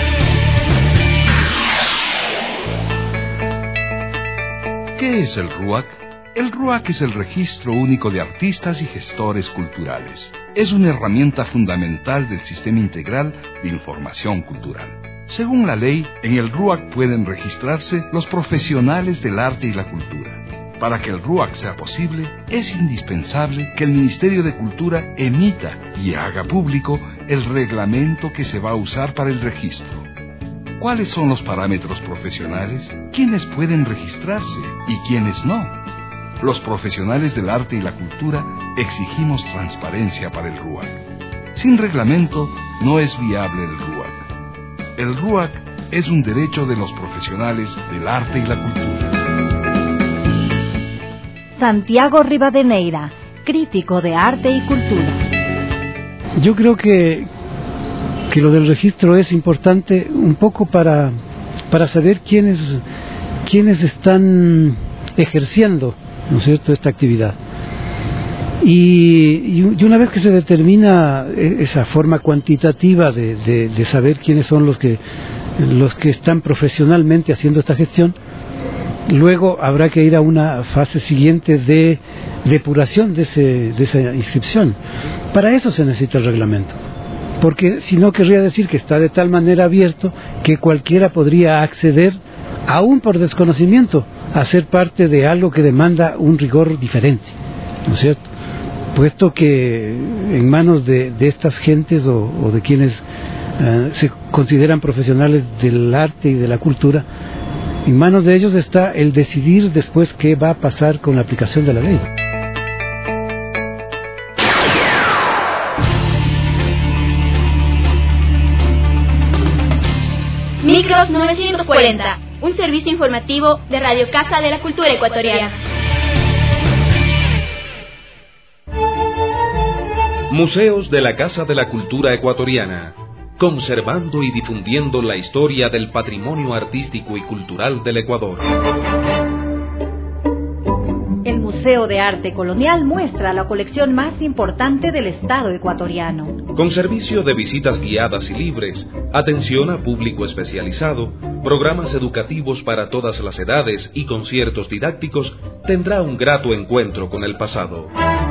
Speaker 11: ¿Qué es el RUAC? El RUAC es el Registro Único de Artistas y Gestores Culturales. Es una herramienta fundamental del Sistema Integral de Información Cultural. Según la ley, en el RUAC pueden registrarse los profesionales del arte y la cultura. Para que el RUAC sea posible, es indispensable que el Ministerio de Cultura emita y haga público el reglamento que se va a usar para el registro. ¿Cuáles son los parámetros profesionales? ¿Quiénes pueden registrarse y quiénes no? Los profesionales del arte y la cultura exigimos transparencia para el RUAC. Sin reglamento no es viable el RUAC. El RUAC es un derecho de los profesionales del arte y la cultura.
Speaker 12: Santiago Rivadeneira, crítico de arte y cultura.
Speaker 2: Yo creo que, que lo del registro es importante un poco para, para saber quiénes, quiénes están ejerciendo, ¿no es cierto?, esta actividad. Y, y una vez que se determina esa forma cuantitativa de, de, de saber quiénes son los que, los que están profesionalmente haciendo esta gestión, luego habrá que ir a una fase siguiente de depuración de, ese, de esa inscripción. Para eso se necesita el reglamento, porque si no querría decir que está de tal manera abierto que cualquiera podría acceder, aún por desconocimiento,
Speaker 16: a ser parte de algo que demanda un rigor diferente, ¿no es cierto? Puesto que en manos de, de estas gentes o, o de quienes uh, se consideran profesionales del arte y de la cultura, en manos de ellos está el decidir después qué va a pasar con la aplicación de la ley.
Speaker 10: Micros novecientos cuarenta, un servicio informativo de Radio Casa de la Cultura Ecuatoriana.
Speaker 17: Museos de la Casa de la Cultura Ecuatoriana, conservando y difundiendo la historia del patrimonio artístico y cultural del Ecuador.
Speaker 12: El Museo de Arte Colonial muestra la colección más importante del Estado ecuatoriano.
Speaker 17: Con servicio de visitas guiadas y libres, atención a público especializado, programas educativos para todas las edades y conciertos didácticos, tendrá un grato encuentro con el pasado.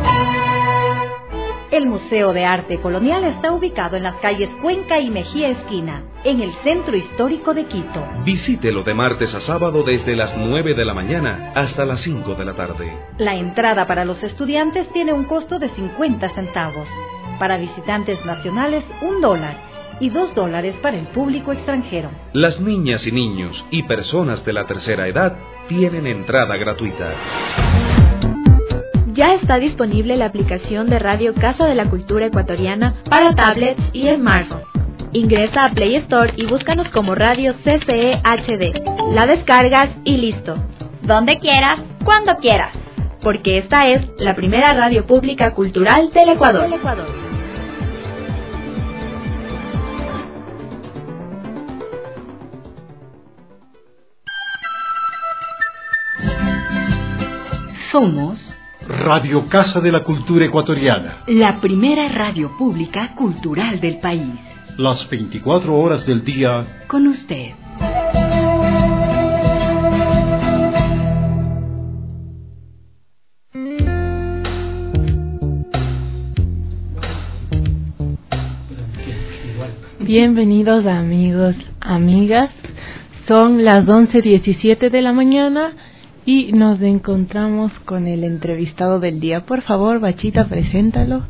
Speaker 12: El Museo de Arte Colonial está ubicado en las calles Cuenca y Mejía Esquina, en el centro histórico de Quito.
Speaker 17: Visítelo de martes a sábado desde las nueve de la mañana hasta las cinco de la tarde.
Speaker 12: La entrada para los estudiantes tiene un costo de cincuenta centavos. Para visitantes nacionales, un dólar. Y dos dólares para el público extranjero.
Speaker 17: Las niñas y niños y personas de la tercera edad tienen entrada gratuita.
Speaker 14: Ya está disponible la aplicación de Radio Casa de la Cultura Ecuatoriana para tablets y smartphones. Ingresa a Play Store y búscanos como Radio C C E H D. La descargas y listo.
Speaker 10: Donde quieras, cuando quieras.
Speaker 14: Porque esta es la primera radio pública cultural del Ecuador. Del Ecuador.
Speaker 15: Somos
Speaker 1: Radio Casa de la Cultura Ecuatoriana,
Speaker 15: la primera radio pública cultural del país.
Speaker 1: Las veinticuatro horas del día
Speaker 15: con usted.
Speaker 6: Bienvenidos amigos, amigas. Son las once diecisiete de la mañana y nos encontramos con el entrevistado del día. Por favor, Bachita, preséntalo.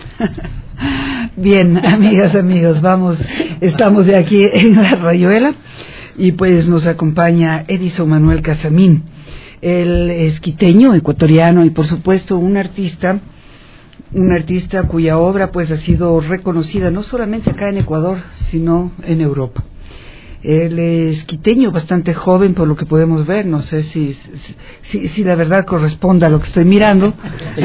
Speaker 4: Bien, amigas, amigos, vamos, estamos de aquí en La Rayuela y pues nos acompaña Edison Manuel Casamín. Él es quiteño, ecuatoriano y por supuesto un artista, un artista cuya obra pues ha sido reconocida no solamente acá en Ecuador, sino en Europa. Él es quiteño, bastante joven por lo que podemos ver, no sé si si, si la verdad corresponde a lo que estoy mirando.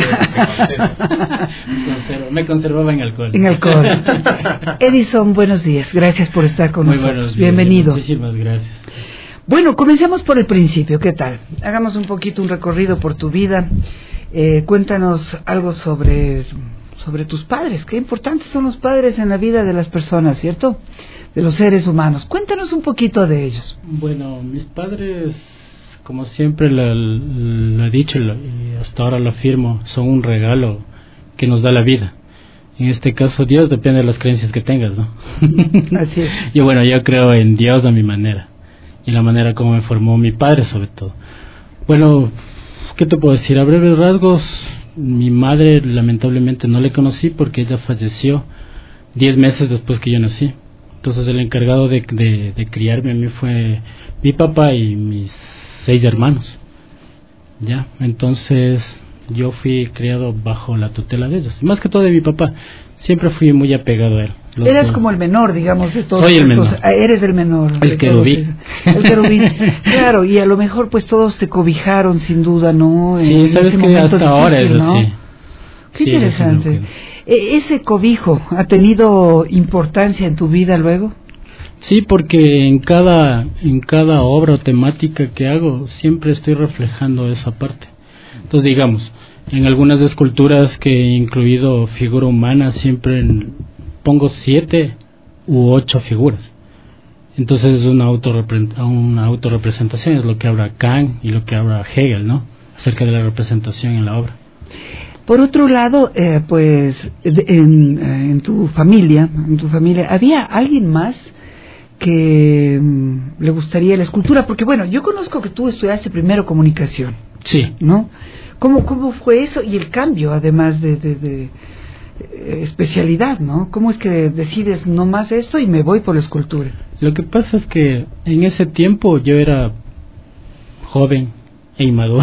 Speaker 20: Me conservaba en alcohol.
Speaker 4: En alcohol. Edison, buenos días, gracias por estar con
Speaker 20: Muy
Speaker 4: nosotros.
Speaker 20: Buenos días,
Speaker 4: bienvenido.
Speaker 20: Muchísimas gracias.
Speaker 4: Bueno, comencemos por el principio, ¿qué tal? Hagamos un poquito un recorrido por tu vida. Eh, cuéntanos algo sobre, sobre tus padres. Qué importantes son los padres en la vida de las personas, ¿cierto? De los seres humanos. Cuéntanos un poquito de ellos.
Speaker 20: Bueno, mis padres, como siempre lo, lo he dicho y hasta ahora lo afirmo, son un regalo que nos da la vida. En este caso, Dios depende de las creencias que tengas, ¿no?
Speaker 4: Así es.
Speaker 20: Yo, bueno, yo creo en Dios a mi manera y la manera como me formó mi padre, sobre todo. Bueno, ¿qué te puedo decir? A breves rasgos, mi madre lamentablemente no le conocí porque ella falleció diez meses después que yo nací. Entonces el encargado de, de, de criarme a mí fue mi papá y mis seis hermanos. Ya, entonces yo fui criado bajo la tutela de ellos. Más que todo de mi papá. Siempre fui muy apegado a él. Los
Speaker 4: Eres
Speaker 20: dos.
Speaker 4: como el menor, digamos, de todos.
Speaker 20: Soy el
Speaker 4: estos.
Speaker 20: menor.
Speaker 4: Ah, eres el menor.
Speaker 20: El querubín.
Speaker 4: El querubín. Claro, y a lo mejor pues todos te cobijaron sin duda, ¿no?
Speaker 20: Sí,
Speaker 4: en
Speaker 20: sabes
Speaker 4: ese
Speaker 20: que hasta
Speaker 4: difícil,
Speaker 20: ahora es
Speaker 4: ¿no?
Speaker 20: así.
Speaker 4: Qué
Speaker 20: Sí,
Speaker 4: interesante.
Speaker 20: es
Speaker 4: E- ¿Ese cobijo ha tenido importancia en tu vida luego?
Speaker 20: Sí, porque en cada en cada obra o temática que hago siempre estoy reflejando esa parte. Entonces, digamos, en algunas esculturas que he incluido figura humana siempre en- pongo siete u ocho figuras. Entonces es una autorrepre- una autorrepresentación, es lo que habla Kant y lo que habla Hegel, ¿no? Acerca de la representación en la obra.
Speaker 4: Por otro lado, eh, pues de- en, eh, en tu familia, en tu familia, ¿había alguien más que mm, le gustaría la escultura, porque bueno, yo conozco que tú estudiaste primero comunicación.
Speaker 20: Sí.
Speaker 4: ¿No? ¿Cómo, cómo fue eso? Y el cambio, además de, de, de eh, especialidad, ¿no? ¿Cómo es que decides no más esto y me voy por la escultura?
Speaker 20: Lo que pasa es que en ese tiempo yo era joven e inmaduro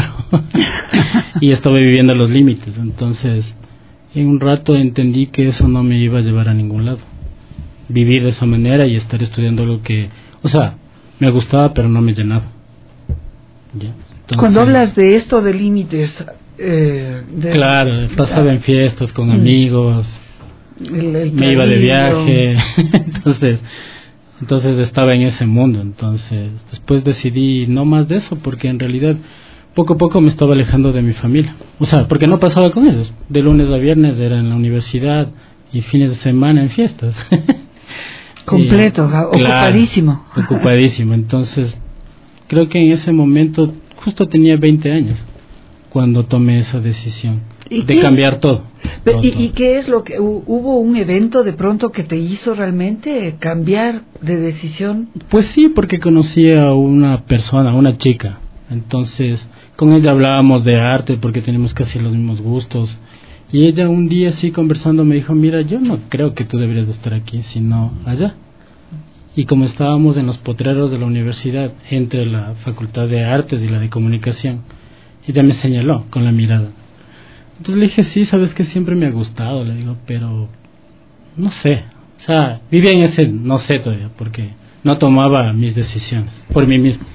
Speaker 20: y estaba viviendo los límites, entonces en un rato entendí que eso no me iba a llevar a ningún lado. Vivir de esa manera y estar estudiando algo que, o sea, me gustaba pero no me llenaba. ¿Ya? Entonces,
Speaker 4: cuando hablas de esto de límites, eh, de,
Speaker 20: claro, pasaba en fiestas con amigos,
Speaker 4: el, el
Speaker 20: me iba de viaje, entonces, entonces estaba en ese mundo. Entonces, después decidí no más de eso, porque en realidad poco a poco me estaba alejando de mi familia. O sea, porque no pasaba con ellos. De lunes a viernes era en la universidad y fines de semana en fiestas.
Speaker 4: Completo, y, ocupadísimo.
Speaker 20: Claro, ocupadísimo. Entonces, creo que en ese momento justo tenía veinte años cuando tomé esa decisión de
Speaker 4: qué?
Speaker 20: cambiar todo.
Speaker 4: Pero,
Speaker 20: todo,
Speaker 4: ¿y,
Speaker 20: todo.
Speaker 4: ¿Y qué es lo que hubo un evento de pronto que te hizo realmente cambiar de decisión?
Speaker 20: Pues sí, porque conocí a una persona, a una chica. Entonces, con ella hablábamos de arte porque tenemos casi los mismos gustos. Y ella un día así conversando me dijo, mira, yo no creo que tú deberías de estar aquí, sino allá. Y como estábamos en los potreros de la universidad, entre la Facultad de Artes y la de Comunicación, ella me señaló con la mirada. Entonces le dije, sí, sabes que siempre me ha gustado, le digo, pero no sé. O sea, vivía en ese no sé todavía, porque no tomaba mis decisiones por mí mismo.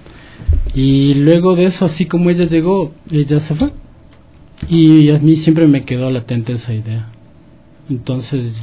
Speaker 20: Y luego de eso, así como ella llegó, ella se fue. Y a mí siempre me quedó latente esa idea. Entonces,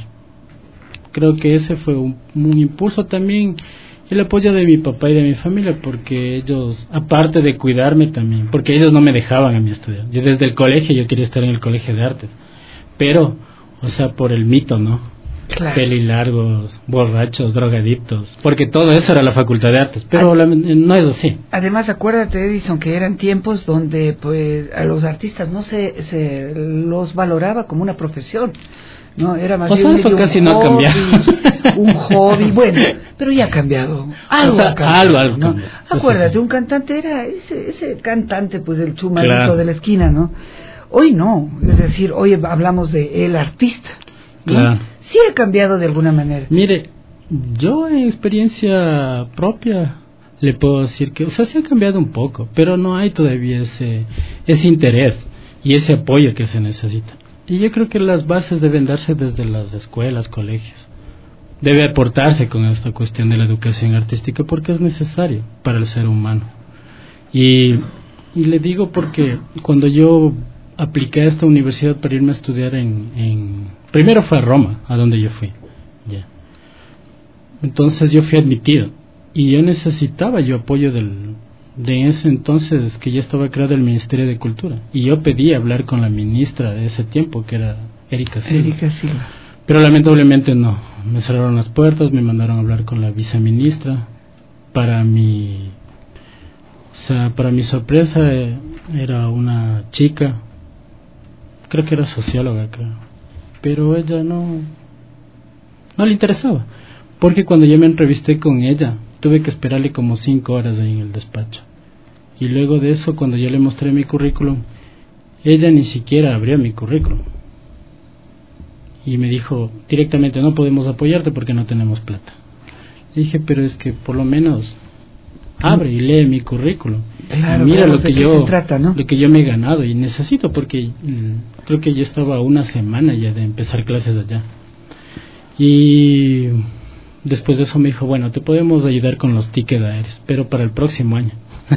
Speaker 20: creo que ese fue un, un impulso también, el apoyo de mi papá y de mi familia, porque ellos, aparte de cuidarme también, porque ellos no me dejaban a mí estudiar. Yo desde el colegio, yo quería estar en el colegio de artes, pero, o sea, por el mito, ¿no? Claro. Pelilargos, borrachos, drogadictos, porque todo eso era la Facultad de Artes, pero Ad, la, no es así.
Speaker 4: Además, acuérdate, Edison, que eran tiempos donde pues a los artistas no se, se los valoraba como una profesión. No, era más
Speaker 20: o sea, eso casi
Speaker 4: un
Speaker 20: no
Speaker 4: hobby,
Speaker 20: ha cambiado.
Speaker 4: Un hobby, bueno, pero ya ha cambiado. Algo,
Speaker 20: o sea,
Speaker 4: ha cambiado,
Speaker 20: algo, algo
Speaker 4: ¿no?
Speaker 20: cambió.
Speaker 4: Acuérdate,
Speaker 20: sí.
Speaker 4: un cantante era ese, ese cantante, pues el chumarito
Speaker 20: claro.
Speaker 4: de la esquina, ¿no? Hoy no, es decir, hoy hablamos de el artista, ¿no?
Speaker 20: Claro.
Speaker 4: Sí ha cambiado de alguna manera.
Speaker 20: Mire, yo en experiencia propia le puedo decir que, o sea, sí ha cambiado un poco, pero no hay todavía ese, ese interés y ese apoyo que se necesita. Y yo creo que las bases deben darse desde las escuelas, colegios. Debe aportarse con esta cuestión de la educación artística porque es necesario para el ser humano. Y, y le digo porque cuando yo apliqué a esta universidad para irme a estudiar en... en primero fue a Roma, a donde yo fui. Yeah. Entonces yo fui admitido. Y yo necesitaba yo apoyo del... de ese entonces que ya estaba creado el Ministerio de Cultura, y yo pedí hablar con la ministra de ese tiempo, que era Erika Silva.
Speaker 4: Erika Silva.
Speaker 20: Pero lamentablemente no, me cerraron las puertas, me mandaron a hablar con la viceministra. Para mi, o sea, para mi sorpresa eh, era una chica, creo que era socióloga, creo, pero ella no, no le interesaba, porque cuando yo me entrevisté con ella tuve que esperarle como cinco horas ahí en el despacho. Y luego de eso, cuando yo le mostré mi currículum, ella ni siquiera abrió mi currículum. Y me dijo directamente, no podemos apoyarte porque no tenemos plata. Le dije, pero es que por lo menos abre y lee mi currículum.
Speaker 4: Claro,
Speaker 20: mira
Speaker 4: claro,
Speaker 20: lo que yo
Speaker 4: se trata, ¿no?
Speaker 20: lo que yo me he ganado y necesito, porque mm, creo que yo estaba una semana ya de empezar clases allá. Y después de eso me dijo, bueno, te podemos ayudar con los tickets aéreos, pero para el próximo año.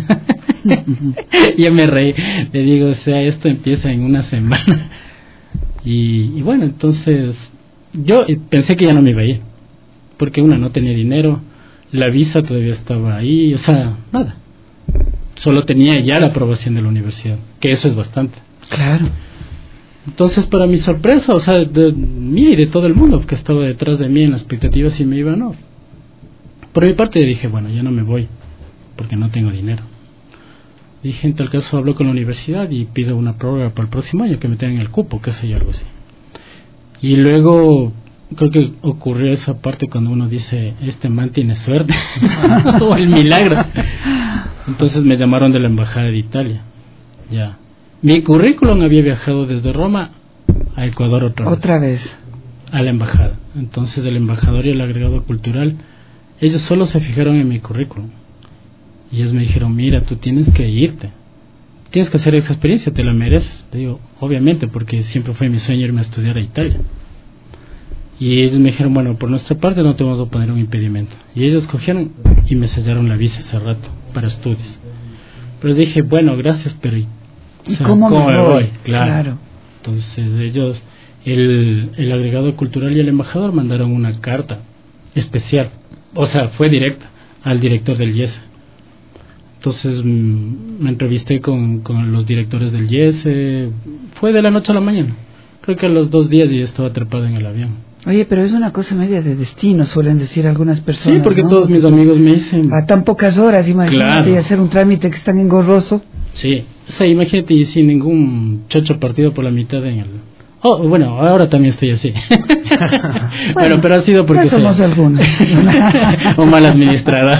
Speaker 20: Yo me reí, le digo, o sea, esto empieza en una semana. Y, y bueno, entonces yo pensé que ya no me iba a ir, porque una, no tenía dinero, la visa todavía estaba ahí, o sea, nada. Solo tenía ya la aprobación de la universidad, que eso es bastante.
Speaker 4: Claro.
Speaker 20: Entonces, para mi sorpresa, o sea, de mí y de todo el mundo que estaba detrás de mí en las expectativas, y me iba, no. Por mi parte dije, bueno, ya no me voy, porque no tengo dinero. Dije, en tal caso hablo con la universidad y pido una prórroga para el próximo año, que me tengan el cupo, qué sé yo, algo así. Y luego, creo que ocurrió esa parte cuando uno dice, este man tiene suerte, o el milagro. Entonces me llamaron de la embajada de Italia. Ya. Mi currículum había viajado desde Roma a Ecuador otra vez.
Speaker 4: Otra vez.
Speaker 20: A la embajada. Entonces el embajador y el agregado cultural, ellos solo se fijaron en mi currículum. Y ellos me dijeron, mira, tú tienes que irte. Tienes que hacer esa experiencia, te la mereces. Le digo, obviamente, porque siempre fue mi sueño irme a estudiar a Italia. Y ellos me dijeron, bueno, por nuestra parte no te vamos a poner un impedimento. Y ellos cogieron y me sellaron la visa hace rato para estudios. Pero dije, bueno, gracias, pero ¿y,
Speaker 4: o sea, cómo, ¿cómo me voy? voy?
Speaker 20: Claro.
Speaker 4: claro.
Speaker 20: Entonces ellos, el, el agregado cultural y el embajador mandaron una carta especial, o sea, fue directa al director del IESE. Entonces mmm, me entrevisté con, con los directores del IESE, fue de la noche a la mañana. Creo que a los dos días ya estaba atrapado en el avión.
Speaker 4: Oye, pero es una cosa media de destino, suelen decir algunas personas.
Speaker 20: Sí, porque
Speaker 4: ¿no?
Speaker 20: todos mis amigos me dicen...
Speaker 4: A tan pocas horas, imagínate,
Speaker 20: claro.
Speaker 4: hacer un trámite que es tan engorroso.
Speaker 20: Sí, o sea, imagínate, y sin ningún chocho partido por la mitad en el... Oh, bueno, ahora también estoy así. bueno, bueno, pero ha sido porque...
Speaker 4: No somos algunos.
Speaker 20: o mal administrada.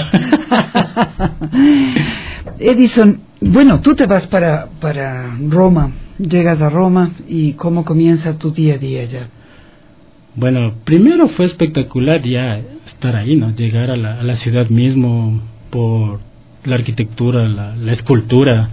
Speaker 4: Edison, bueno, tú te vas para, para Roma, llegas a Roma, y ¿cómo comienza tu día a día ya?
Speaker 20: Bueno, primero fue espectacular ya estar ahí, ¿no? Llegar a la, a la ciudad mismo por la arquitectura, la, la escultura,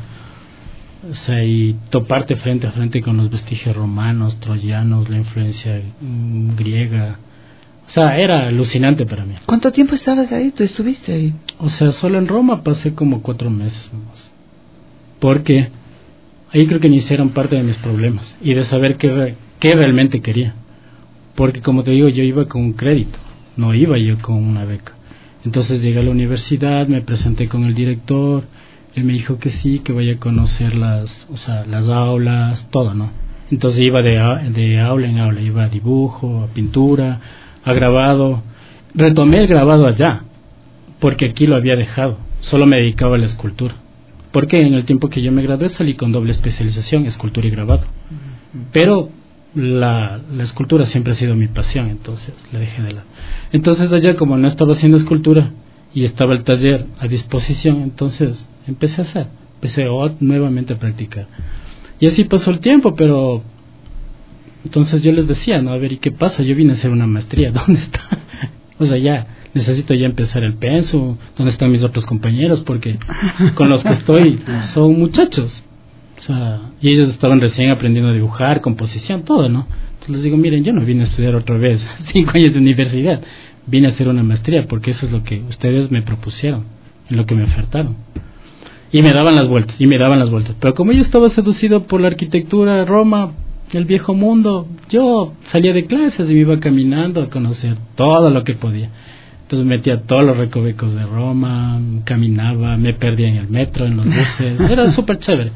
Speaker 20: o sea, y toparte frente a frente con los vestigios romanos, troyanos, la influencia mm, griega. O sea, era alucinante para mí.
Speaker 4: ¿Cuánto tiempo estabas ahí? ¿Tú estuviste ahí?
Speaker 20: O sea, solo en Roma pasé como cuatro meses nomás. Porque ahí creo que iniciaron parte de mis problemas y de saber qué, qué realmente quería. Porque como te digo, yo iba con un crédito, no iba yo con una beca. Entonces llegué a la universidad, me presenté con el director, él me dijo que sí, que vaya a conocer las, o sea, las aulas, todo, ¿no? Entonces iba de, de aula en aula, iba a dibujo, a pintura, a grabado. Retomé el grabado allá, porque aquí lo había dejado, solo me dedicaba a la escultura. Porque en el tiempo que yo me gradué salí con doble especialización, escultura y grabado. Pero la, la escultura siempre ha sido mi pasión, entonces la dejé de lado. Entonces allá, como no estaba haciendo escultura y estaba el taller a disposición, entonces empecé a hacer, empecé nuevamente a practicar. Y así pasó el tiempo, pero entonces yo les decía, no, a ver, ¿y qué pasa? Yo vine a hacer una maestría, ¿dónde está? O sea, ya necesito ya empezar el penso, ¿dónde están mis otros compañeros? Porque con los que estoy son muchachos. O sea, y ellos estaban recién aprendiendo a dibujar, composición, todo, ¿no? Entonces les digo, miren, yo no vine a estudiar otra vez cinco años de universidad, vine a hacer una maestría porque eso es lo que ustedes me propusieron, en lo que me ofertaron. Y me daban las vueltas, y me daban las vueltas. Pero como yo estaba seducido por la arquitectura, Roma, el viejo mundo, yo salía de clases y me iba caminando a conocer todo lo que podía. Entonces metía todos los recovecos de Roma, caminaba, me perdía en el metro, en los buses, era súper chévere.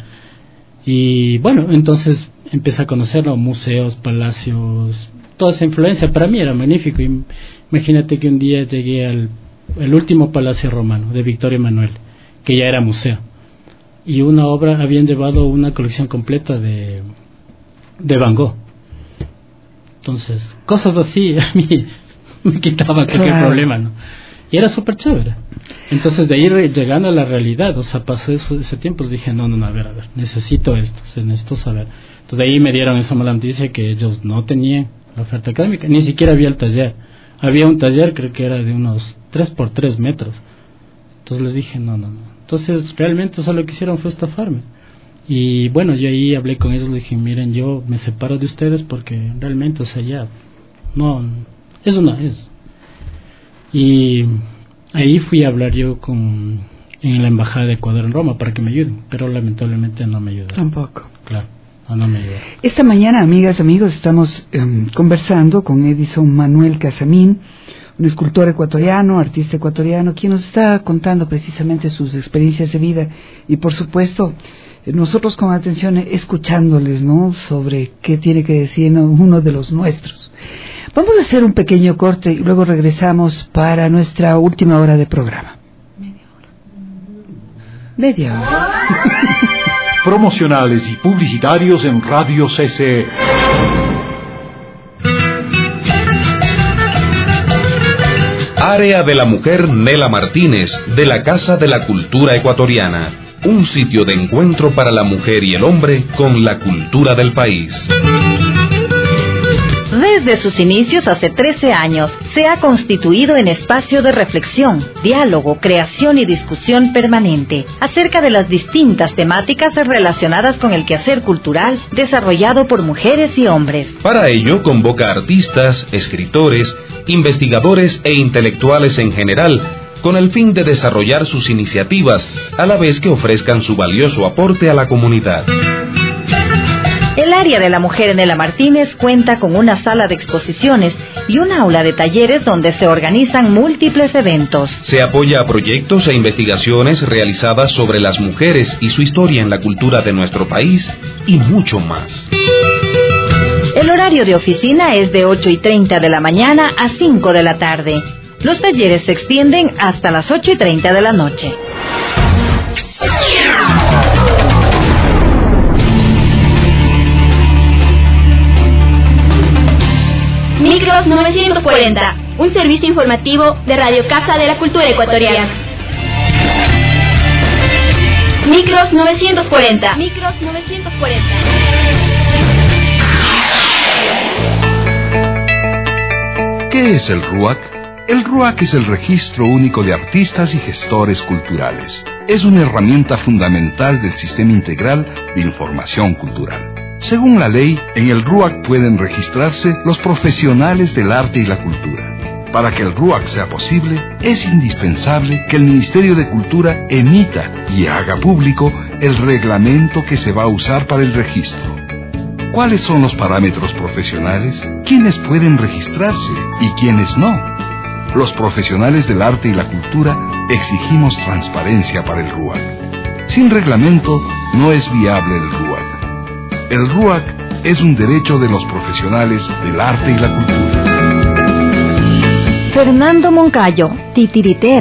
Speaker 20: Y bueno, entonces empecé a conocer los museos, palacios, toda esa influencia. Para mí era magnífico. Y imagínate que un día llegué al el último palacio romano de Victorio Emanuel, que ya era museo. Y una obra, habían llevado una colección completa de, de Van Gogh. Entonces, cosas así a mí me quitaban cualquier claro. problema, ¿no? Y era súper chévere. Entonces de ahí llegando a la realidad, o sea, pasé eso, ese tiempo, dije, no, no, no, a ver, a ver, necesito esto, necesito saber. Entonces de ahí me dieron esa mala noticia que ellos no tenían la oferta académica, ni siquiera había el taller. Había un taller, creo que era de unos tres por tres metros. Entonces les dije, no, no, no. Entonces realmente, o sea, lo que hicieron fue estafarme. Y bueno, yo ahí hablé con ellos, les dije, miren, yo me separo de ustedes porque realmente, o sea, ya, no, es una vez. Y ahí fui a hablar yo con en la embajada de Ecuador en Roma para que me ayuden, pero lamentablemente no me ayudaron.
Speaker 4: Tampoco.
Speaker 20: Claro, no, no me ayudaron.
Speaker 4: Esta mañana, amigas, amigos, estamos eh, conversando con Edison Manuel Casamín, un escultor ecuatoriano, artista ecuatoriano, quien nos está contando precisamente sus experiencias de vida y, por supuesto, eh, nosotros con atención escuchándoles, ¿no?, sobre qué tiene que decir uno de los nuestros. Vamos a hacer un pequeño corte y luego regresamos para nuestra última hora de programa. Media hora. Media hora.
Speaker 1: Promocionales y publicitarios en Radio C C E.
Speaker 17: Área de la Mujer Nela Martínez, de la Casa de la Cultura Ecuatoriana. Un sitio de encuentro para la mujer y el hombre con la cultura del país.
Speaker 12: Desde sus inicios hace trece años, se ha constituido en espacio de reflexión, diálogo, creación y discusión permanente acerca de las distintas temáticas relacionadas con el quehacer cultural desarrollado por mujeres y hombres.
Speaker 17: Para ello, convoca artistas, escritores, investigadores e intelectuales en general, con el fin de desarrollar sus iniciativas, a la vez que ofrezcan su valioso aporte a la comunidad.
Speaker 12: El área de la mujer Nela Martínez cuenta con una sala de exposiciones y un aula de talleres donde se organizan múltiples eventos.
Speaker 17: Se apoya a proyectos e investigaciones realizadas sobre las mujeres y su historia en la cultura de nuestro país y mucho más.
Speaker 12: El horario de oficina es de ocho y treinta de la mañana a cinco de la tarde. Los talleres se extienden hasta las ocho y treinta de la noche.
Speaker 10: Micros novecientos cuarenta, un servicio informativo de Radio Casa de la Cultura Ecuatoriana. Micros novecientos cuarenta. Micros novecientos cuarenta.
Speaker 11: ¿Qué es el RUAC? El RUAC es el Registro Único de Artistas y Gestores Culturales. Es una herramienta fundamental del Sistema Integral de Información Cultural. Según la ley, en el RUAC pueden registrarse los profesionales del arte y la cultura. Para que el RUAC sea posible, es indispensable que el Ministerio de Cultura emita y haga público el reglamento que se va a usar para el registro. ¿Cuáles son los parámetros profesionales? ¿Quiénes pueden registrarse y quiénes no? Los profesionales del arte y la cultura exigimos transparencia para el RUAC. Sin reglamento, no es viable el RUAC. El RUAC es un derecho de los profesionales del arte y la cultura.
Speaker 12: Fernando Moncayo, titiritero.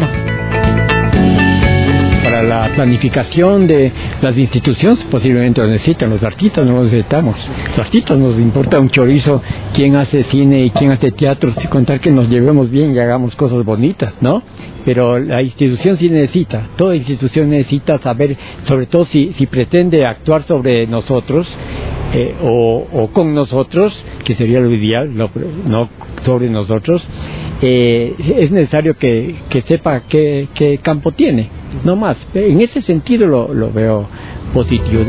Speaker 19: Para la planificación de las instituciones posiblemente lo necesitan, los artistas no lo necesitamos. Los artistas nos importa un chorizo quién hace cine y quién hace teatro, sin contar que nos llevemos bien y hagamos cosas bonitas, ¿no? Pero la institución sí necesita, toda institución necesita saber, sobre todo si, si pretende actuar sobre nosotros, eh, o, o con nosotros, que sería lo ideal, no, no sobre nosotros, eh, es necesario que, que sepa qué, qué campo tiene, no más. En ese sentido lo, lo veo positivo.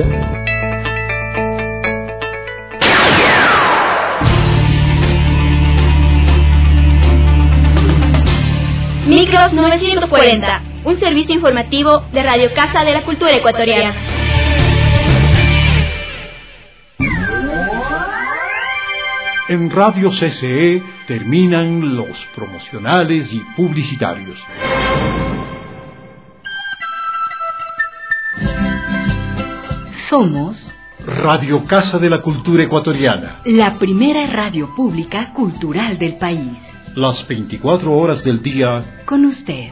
Speaker 10: Micros novecientos cuarenta, un servicio informativo de Radio Casa de la Cultura Ecuatoriana.
Speaker 1: En Radio C C E terminan los promocionales y publicitarios.
Speaker 15: Somos
Speaker 1: Radio Casa de la Cultura Ecuatoriana,
Speaker 15: la primera radio pública cultural del país.
Speaker 1: Las veinticuatro horas del día
Speaker 15: con usted.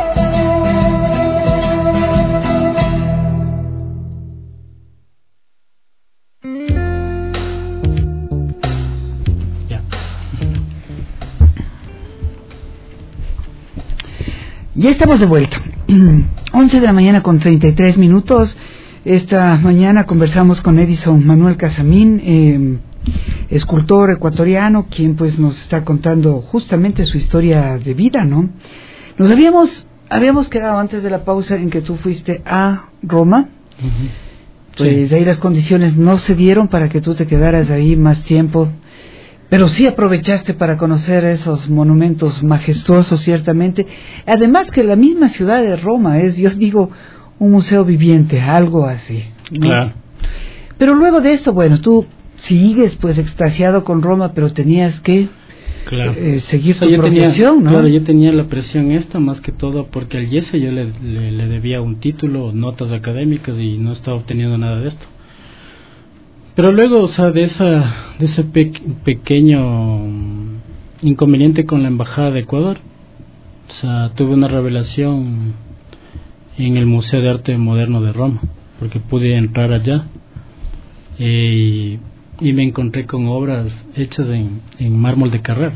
Speaker 4: Ya estamos de vuelta. once de la mañana con treinta y tres minutos. Esta mañana conversamos con Edison Manuel Casamín, eh, escultor ecuatoriano, quien pues nos está contando justamente su historia de vida, ¿no? Nos habíamos habíamos quedado antes de la pausa en que tú fuiste a Roma. Uh-huh. Pues sí. Ahí las condiciones no se dieron para que tú te quedaras ahí más tiempo, pero sí aprovechaste para conocer esos monumentos majestuosos, ciertamente. Además que la misma ciudad de Roma es, yo digo, un museo viviente, algo así, ¿no?
Speaker 20: Claro.
Speaker 4: Pero luego de esto, bueno, tú sigues pues extasiado con Roma, pero tenías que
Speaker 20: claro.
Speaker 4: eh, seguir
Speaker 20: o sea,
Speaker 4: tu
Speaker 20: yo
Speaker 4: profesión,
Speaker 20: tenía,
Speaker 4: ¿no?
Speaker 20: Claro, yo tenía la presión esta más que todo porque al yeso yo le, le, le debía un título, notas académicas y no estaba obteniendo nada de esto. Pero luego, o sea, de esa de ese pe- pequeño inconveniente con la embajada de Ecuador, o sea, tuve una revelación en el Museo de Arte Moderno de Roma, porque pude entrar allá eh, y, y me encontré con obras hechas en, en mármol de Carrara,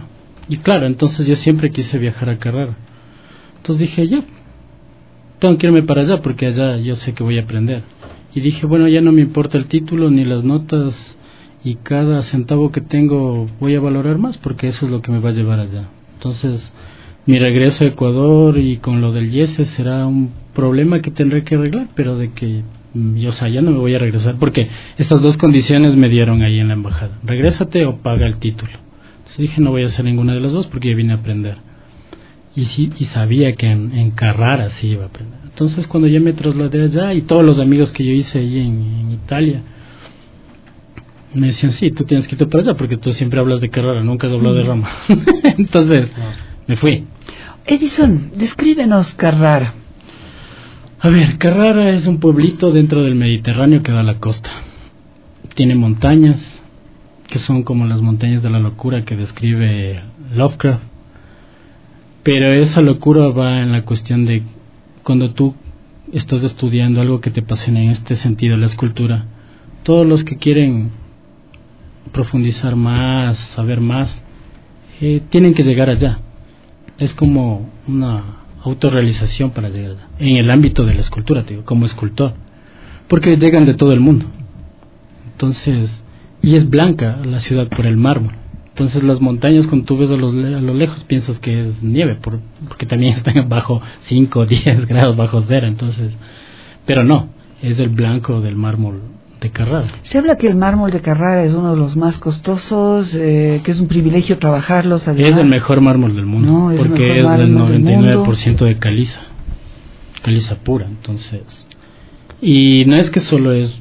Speaker 20: Y claro, entonces yo siempre quise viajar a Carrara. Entonces dije, ya, tengo que irme para allá porque allá yo sé que voy a aprender. Y dije, bueno, ya no me importa el título ni las notas, y cada centavo que tengo voy a valorar más porque eso es lo que me va a llevar allá. Entonces, mi regreso a Ecuador y con lo del IESE será un problema que tendré que arreglar, pero de que yo, o sea, ya no me voy a regresar porque estas dos condiciones me dieron ahí en la embajada: regrésate o paga el título. Entonces dije, no voy a hacer ninguna de las dos porque yo vine a aprender. Y sí, y sabía que en, en Carrara sí iba a aprender. Entonces cuando ya me trasladé allá, y todos los amigos que yo hice ahí en, en Italia me decían, sí, tú tienes que irte para allá porque tú siempre hablas de Carrara, nunca has hablado de Roma. Entonces me fui.
Speaker 4: Edison, descríbenos Carrara.
Speaker 20: A ver, Carrara es un pueblito dentro del Mediterráneo que da a la costa. Tiene montañas, que son como las montañas de la locura que describe Lovecraft. Pero esa locura va en la cuestión de cuando tú estás estudiando algo que te apasiona, en este sentido, la escultura. Todos los que quieren profundizar más, saber más, eh, tienen que llegar allá. Es como una autorrealización para llegar allá, en el ámbito de la escultura, te digo, como escultor, porque llegan de todo el mundo. Entonces, y es blanca la ciudad por el mármol. Entonces las montañas, cuando tú ves a lo, a lo lejos, piensas que es nieve, por, porque también están bajo cinco o diez grados bajo cero. Entonces, pero no, es el blanco del mármol de Carrara.
Speaker 4: Se habla que el mármol de Carrara es uno de los más costosos, eh, que es un privilegio trabajarlos. Además.
Speaker 20: Es el mejor mármol del mundo, no, es porque es del noventa y nueve por ciento de caliza, caliza pura. Entonces, y no es que solo es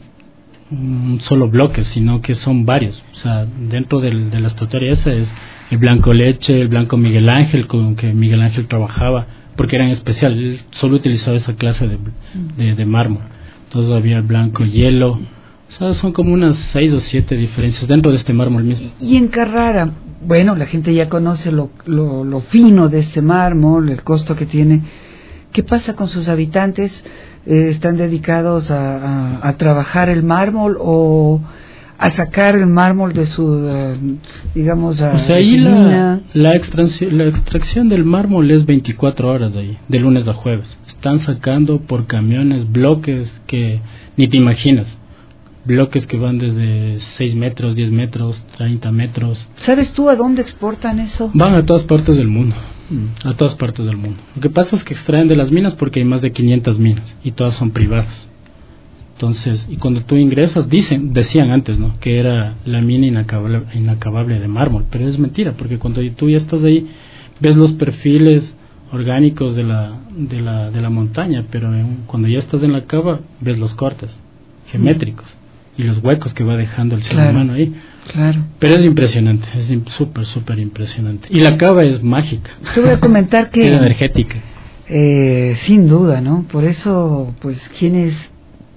Speaker 20: un solo bloque, sino que son varios. O sea, dentro del, de la estatuaria esa es el blanco leche, el blanco Miguel Ángel, con que Miguel Ángel trabajaba, porque era en especial, él solo utilizaba esa clase de, de, de mármol. Entonces había el blanco hielo. O sea, son como unas seis o siete diferencias dentro de este mármol mismo.
Speaker 4: Y en Carrara, bueno, la gente ya conoce lo, lo, lo fino de este mármol, el costo que tiene. ¿Qué pasa con sus habitantes? Eh, ¿Están dedicados a, a, a trabajar el mármol o a sacar el mármol de su, uh, digamos, a,
Speaker 20: o sea, ahí la, la, extracción, la extracción del mármol es veinticuatro horas de ahí, de lunes a jueves. Están sacando por camiones bloques que ni te imaginas. Bloques que van desde seis metros, diez metros, treinta metros.
Speaker 4: ¿Sabes tú a dónde exportan eso?
Speaker 20: Van a todas partes del mundo. A todas partes del mundo. Lo que pasa es que extraen de las minas porque hay más de quinientas minas y todas son privadas. Entonces, y cuando tú ingresas, dicen, decían antes, ¿no?, que era la mina inacabable, inacabable de mármol, pero es mentira, porque cuando tú ya estás ahí, ves los perfiles orgánicos de la de la de la montaña, pero en, cuando ya estás en la cava, ves los cortes geométricos y los huecos que va dejando el ser
Speaker 4: claro,
Speaker 20: humano ahí.
Speaker 4: Claro.
Speaker 20: Pero es impresionante, es súper, súper impresionante. Y la cava es mágica.
Speaker 4: Te voy a comentar que...
Speaker 20: es energética.
Speaker 4: Eh, sin duda, ¿no? Por eso, pues, quienes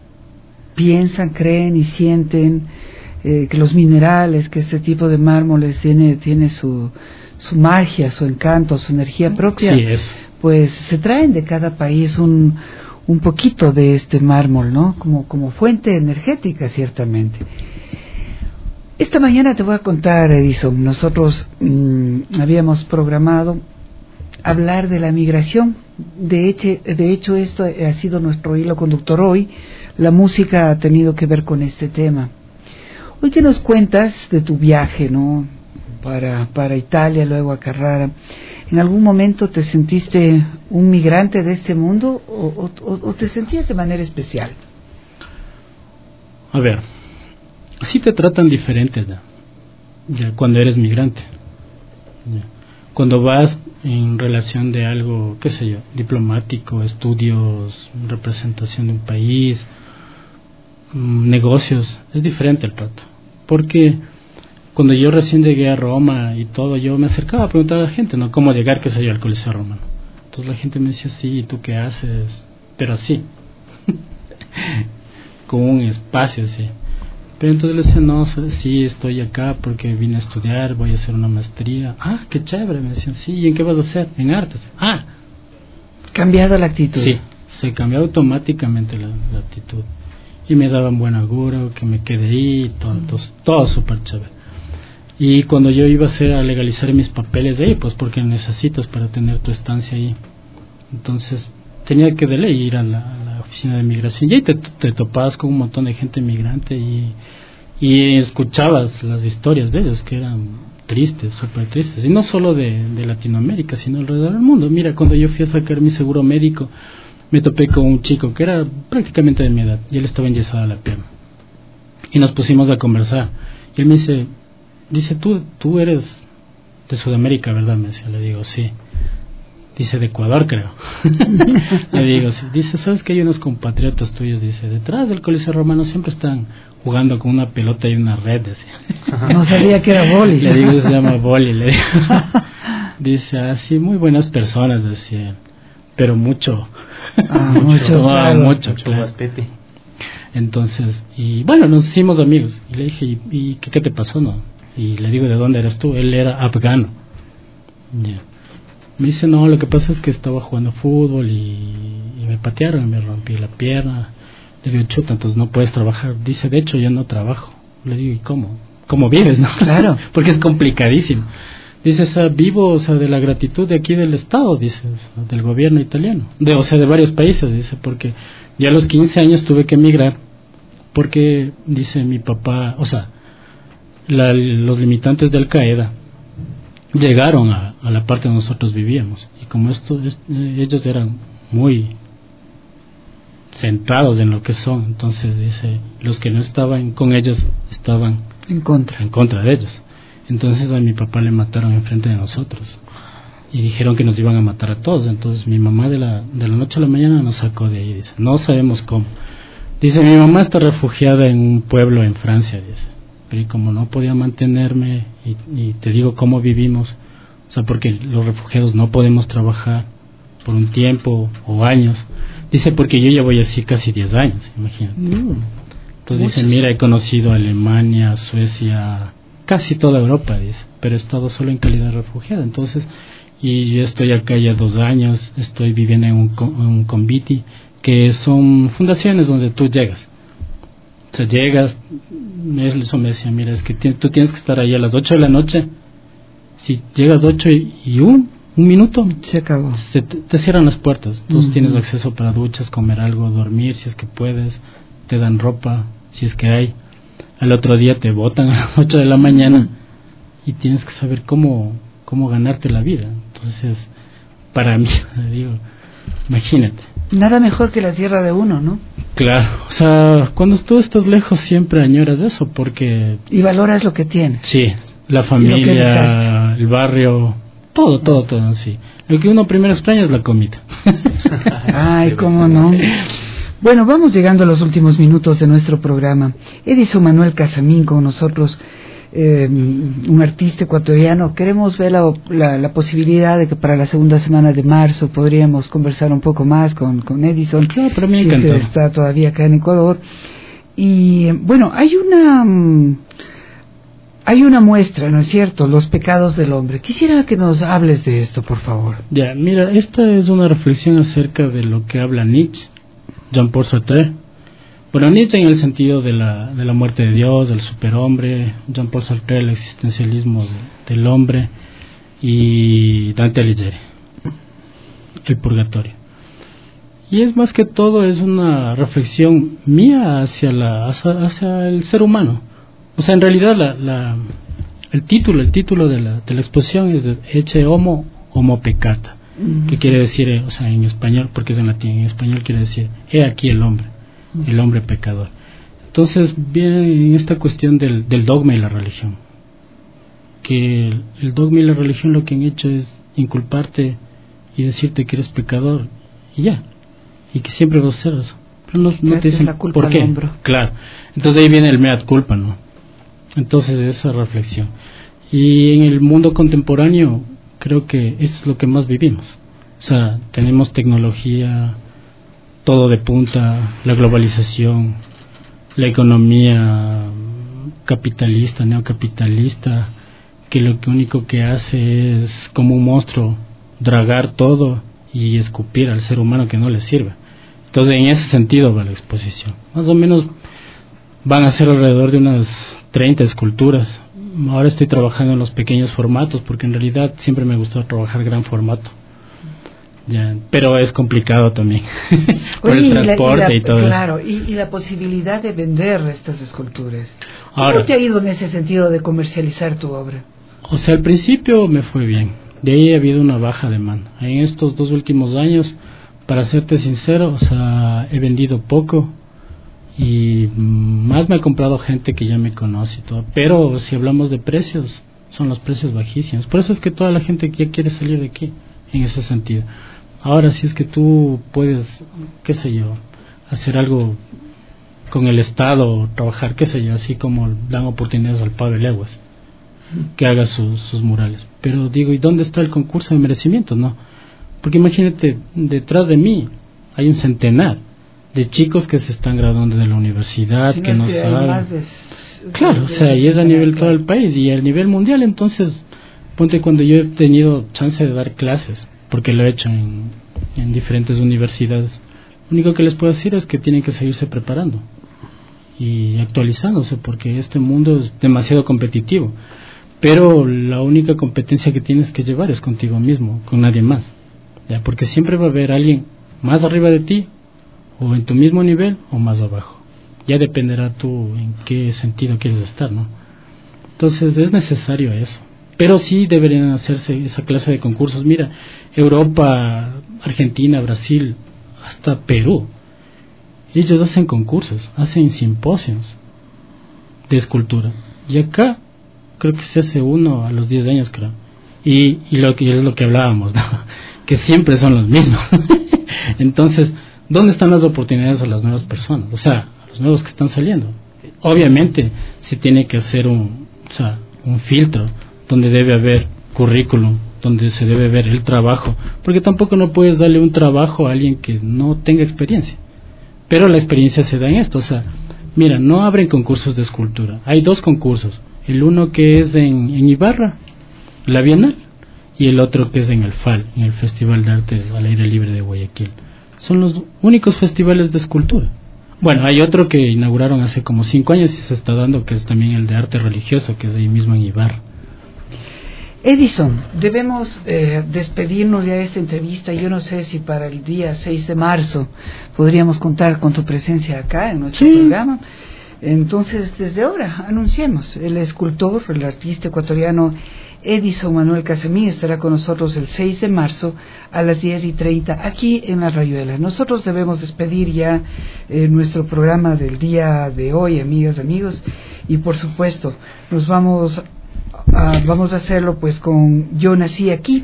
Speaker 4: piensan, creen y sienten eh, que los minerales, que este tipo de mármoles tiene, tiene su, su magia, su encanto, su energía propia,
Speaker 20: sí, es.
Speaker 4: Pues se traen de cada país un... un poquito de este mármol, ¿no? Como, como fuente energética, ciertamente. Esta mañana te voy a contar, Edison, nosotros mmm, habíamos programado hablar de la migración. De hecho, de hecho, esto ha sido nuestro hilo conductor hoy. La música ha tenido que ver con este tema. Hoy que nos cuentas de tu viaje, ¿no?, para, para Italia, luego a Carrara. ¿En algún momento te sentiste un migrante de este mundo o, o, o te sentías de manera especial?
Speaker 20: A ver, sí te tratan diferente ya, ya cuando eres migrante. Ya. Cuando vas en relación de algo, qué sé yo, diplomático, estudios, representación de un país, mmm, negocios, es diferente el trato. Porque cuando yo recién llegué a Roma y todo, yo me acercaba a preguntar a la gente, ¿no?, cómo llegar, qué sé yo, al Coliseo Romano. Entonces la gente me decía, sí, ¿y tú qué haces? Pero así, con un espacio así. Pero entonces le decía, no, sí, estoy acá porque vine a estudiar, voy a hacer una maestría. Ah, qué chévere, me decían, sí, ¿y en qué vas a hacer? En artes. Ah,
Speaker 4: cambiado la actitud.
Speaker 20: Sí, se cambió automáticamente la, la actitud. Y me daban buen augurio, que me quedé ahí, todo, todo, todo súper chévere. Y cuando yo iba a hacer a legalizar mis papeles de ahí, pues porque necesitas para tener tu estancia ahí, entonces tenía que de ley ir a la, a la oficina de migración y ahí te, te topabas con un montón de gente migrante y, y escuchabas las historias de ellos que eran tristes, súper tristes, y no solo de, de Latinoamérica sino alrededor del mundo. Mira, cuando yo fui a sacar mi seguro médico me topé con un chico que era prácticamente de mi edad y él estaba enyesado a la pierna y nos pusimos a conversar y él me dice dice tú tú eres de Sudamérica, ¿verdad? Me decía. Le digo sí. Dice de Ecuador, creo. Le digo sí. Dice, ¿sabes que hay unos compatriotas tuyos? Dice, detrás del Coliseo Romano siempre están jugando con una pelota y una red, decía.
Speaker 4: No sabía que era boli.
Speaker 20: Le digo, se llama boli, le digo. Dice, así ah, muy buenas personas, decía, pero mucho
Speaker 4: ah, mucho
Speaker 20: oh,
Speaker 4: claro.
Speaker 20: mucho, claro. Entonces, y bueno, nos hicimos amigos y le dije, ¿y, y qué, qué te pasó, no? Y le digo, ¿de dónde eres tú? Él era afgano. Yeah. Me dice, no, lo que pasa es que estaba jugando fútbol y, y me patearon y me rompí la pierna. Le digo, chuta, entonces no puedes trabajar. Dice, de hecho yo no trabajo. Le digo, ¿y cómo? ¿Cómo vives, no?
Speaker 4: Claro.
Speaker 20: Porque es complicadísimo. Dice, o sea, vivo, o sea, de la gratitud de aquí del Estado, dice, o sea, del gobierno italiano. De, o sea, de varios países, dice, porque ya a los quince años tuve que emigrar porque, dice, mi papá, o sea, la, los limitantes de Al Qaeda llegaron a, a la parte donde nosotros vivíamos y como esto es, eh, ellos eran muy centrados en lo que son, entonces dice, los que no estaban con ellos estaban
Speaker 4: en contra
Speaker 20: en contra de ellos. Entonces a mi papá le mataron enfrente de nosotros y dijeron que nos iban a matar a todos. Entonces mi mamá de la de la noche a la mañana nos sacó de ahí, dice, no sabemos cómo. Dice, mi mamá está refugiada en un pueblo en Francia, dice, pero y como no podía mantenerme y, y te digo cómo vivimos, o sea, porque los refugiados no podemos trabajar por un tiempo o años, dice, porque yo ya voy así casi diez años, imagínate. Mm. Entonces dice, mira, he conocido Alemania, Suecia, casi toda Europa, dice, pero he estado solo en calidad de refugiada, entonces, y yo estoy acá ya dos años, estoy viviendo en un, en un conviti, que son fundaciones donde tú llegas. O sea, llegas, eso me decía, mira, es que t- tú tienes que estar ahí a las ocho de la noche. Si llegas ocho y, y un, un minuto,
Speaker 4: se acabó.
Speaker 20: Se te, te cierran las puertas. Entonces uh-huh. tienes acceso para duchas, comer algo, dormir si es que puedes, te dan ropa si es que hay. Al otro día te botan a las ocho de la mañana uh-huh. y tienes que saber cómo, cómo ganarte la vida. Entonces, para mí, digo, imagínate.
Speaker 4: Nada mejor que la tierra de uno, ¿no?
Speaker 20: Claro, o sea, cuando tú estás lejos siempre añoras eso porque...
Speaker 4: Y valoras lo que tienes.
Speaker 20: Sí, la familia, el barrio, todo, todo, todo, sí. Lo que uno primero extraña es la comida.
Speaker 4: Ay, cómo no. Bueno, vamos llegando a los últimos minutos de nuestro programa. Edison Manuel Casamín con nosotros, eh, un artista ecuatoriano. Queremos ver la, la, la posibilidad de que para la segunda semana de marzo podríamos conversar un poco más con, con Edison,
Speaker 20: claro, pero me
Speaker 4: si es que está todavía acá en Ecuador. Y bueno, hay una hay una muestra, ¿no es cierto? Los pecados del hombre. Quisiera que nos hables de esto, por favor.
Speaker 20: Ya, mira, esta es una reflexión acerca de lo que habla Nietzsche, Jean-Paul Sartre. Bueno, Nietzsche en el sentido de la, de la muerte de Dios, del superhombre, Jean-Paul Sartre el existencialismo de, del hombre, y Dante Alighieri, el purgatorio. Y es más que todo es una reflexión mía hacia la hacia, hacia el ser humano. O sea, en realidad la, la el título el título de la de la exposición es de Ecce Homo Homo Peccata, uh-huh. que quiere decir, o sea, en español, porque es en latín, en español quiere decir he aquí el hombre. El hombre pecador. Entonces viene en esta cuestión del, del dogma y la religión, que el, el dogma y la religión lo que han hecho es inculparte y decirte que eres pecador y ya, y que siempre vas a ser eso, pero no, no te dicen
Speaker 4: la culpa
Speaker 20: por qué.
Speaker 4: Al hombro.
Speaker 20: Claro, entonces ahí viene el mea culpa, ¿no? Entonces esa reflexión. Y en el mundo contemporáneo creo que esto es lo que más vivimos. O sea, tenemos tecnología, todo de punta, la globalización, la economía capitalista, neocapitalista, que lo que único que hace es como un monstruo dragar todo y escupir al ser humano que no le sirve. Entonces en ese sentido va la exposición. Más o menos van a ser alrededor de unas treinta esculturas ahora estoy trabajando en los pequeños formatos, porque en realidad siempre me gustó trabajar gran formato. Ya, pero es complicado también por
Speaker 4: Oye,
Speaker 20: el transporte y, la, y, la, y todo
Speaker 4: claro,
Speaker 20: eso.
Speaker 4: Y, y la posibilidad de vender estas esculturas. ¿Cómo
Speaker 20: Ahora,
Speaker 4: te ha ido en ese sentido de comercializar tu obra?
Speaker 20: O sea, al principio me fue bien, de ahí ha habido una baja demanda. En estos dos últimos años, para serte sincero, o sea, he vendido poco y más me ha comprado gente que ya me conoce y todo. Pero si hablamos de precios, son los precios bajísimos. Por eso es que toda la gente ya quiere salir de aquí, en ese sentido. Ahora, si es que tú puedes, qué sé yo, hacer algo con el Estado, trabajar, qué sé yo, así como dan oportunidades al Pavel Leguas, que haga sus, sus murales. Pero digo, ¿y dónde está el concurso de merecimiento? No, porque imagínate, detrás de mí hay un centenar de chicos que se están graduando de la universidad, si no que no que saben. De... Claro, o sea, y es a nivel todo el país y a nivel mundial. Entonces, ponte, cuando yo he tenido chance de dar clases, porque lo he hecho en, en diferentes universidades, lo único que les puedo decir es que tienen que seguirse preparando y actualizándose, porque este mundo es demasiado competitivo, pero la única competencia que tienes que llevar es contigo mismo, con nadie más, ¿ya? Porque siempre va a haber alguien más arriba de ti, o en tu mismo nivel, o más abajo. Ya dependerá tú en qué sentido quieres estar, ¿no? Entonces es necesario eso. Pero sí deberían hacerse esa clase de concursos. Mira, Europa, Argentina, Brasil, hasta Perú, ellos hacen concursos, hacen simposios de escultura. Y acá creo que se hace uno a los diez años, creo. Y, y lo que es lo que hablábamos, ¿no? Que siempre son los mismos. Entonces, ¿dónde están las oportunidades a las nuevas personas? O sea, a los nuevos que están saliendo. Obviamente se tiene que hacer un, o sea, un filtro donde debe haber currículum, donde se debe ver el trabajo, porque tampoco no puedes darle un trabajo a alguien que no tenga experiencia. Pero la experiencia se da en esto, o sea, mira, no abren concursos de escultura, hay dos concursos, el uno que es en, en Ibarra, la Bienal, y el otro que es en el F A L, en el Festival de Arte al Aire Libre de Guayaquil. Son los únicos festivales de escultura. Bueno, hay otro que inauguraron hace como cinco años y se está dando, que es también el de arte religioso, que es ahí mismo en Ibarra.
Speaker 4: Edison, debemos eh, despedirnos ya de esta entrevista. Yo no sé si para el día seis de marzo podríamos contar con tu presencia acá en nuestro sí. programa. Entonces, desde ahora, anunciemos. El escultor, el artista ecuatoriano Edison Manuel Casemí estará con nosotros el seis de marzo a las diez y treinta aquí en La Rayuela. Nosotros debemos despedir ya eh, nuestro programa del día de hoy, amigas, amigos, y por supuesto nos vamos Uh, vamos a hacerlo pues con Yo Nací Aquí,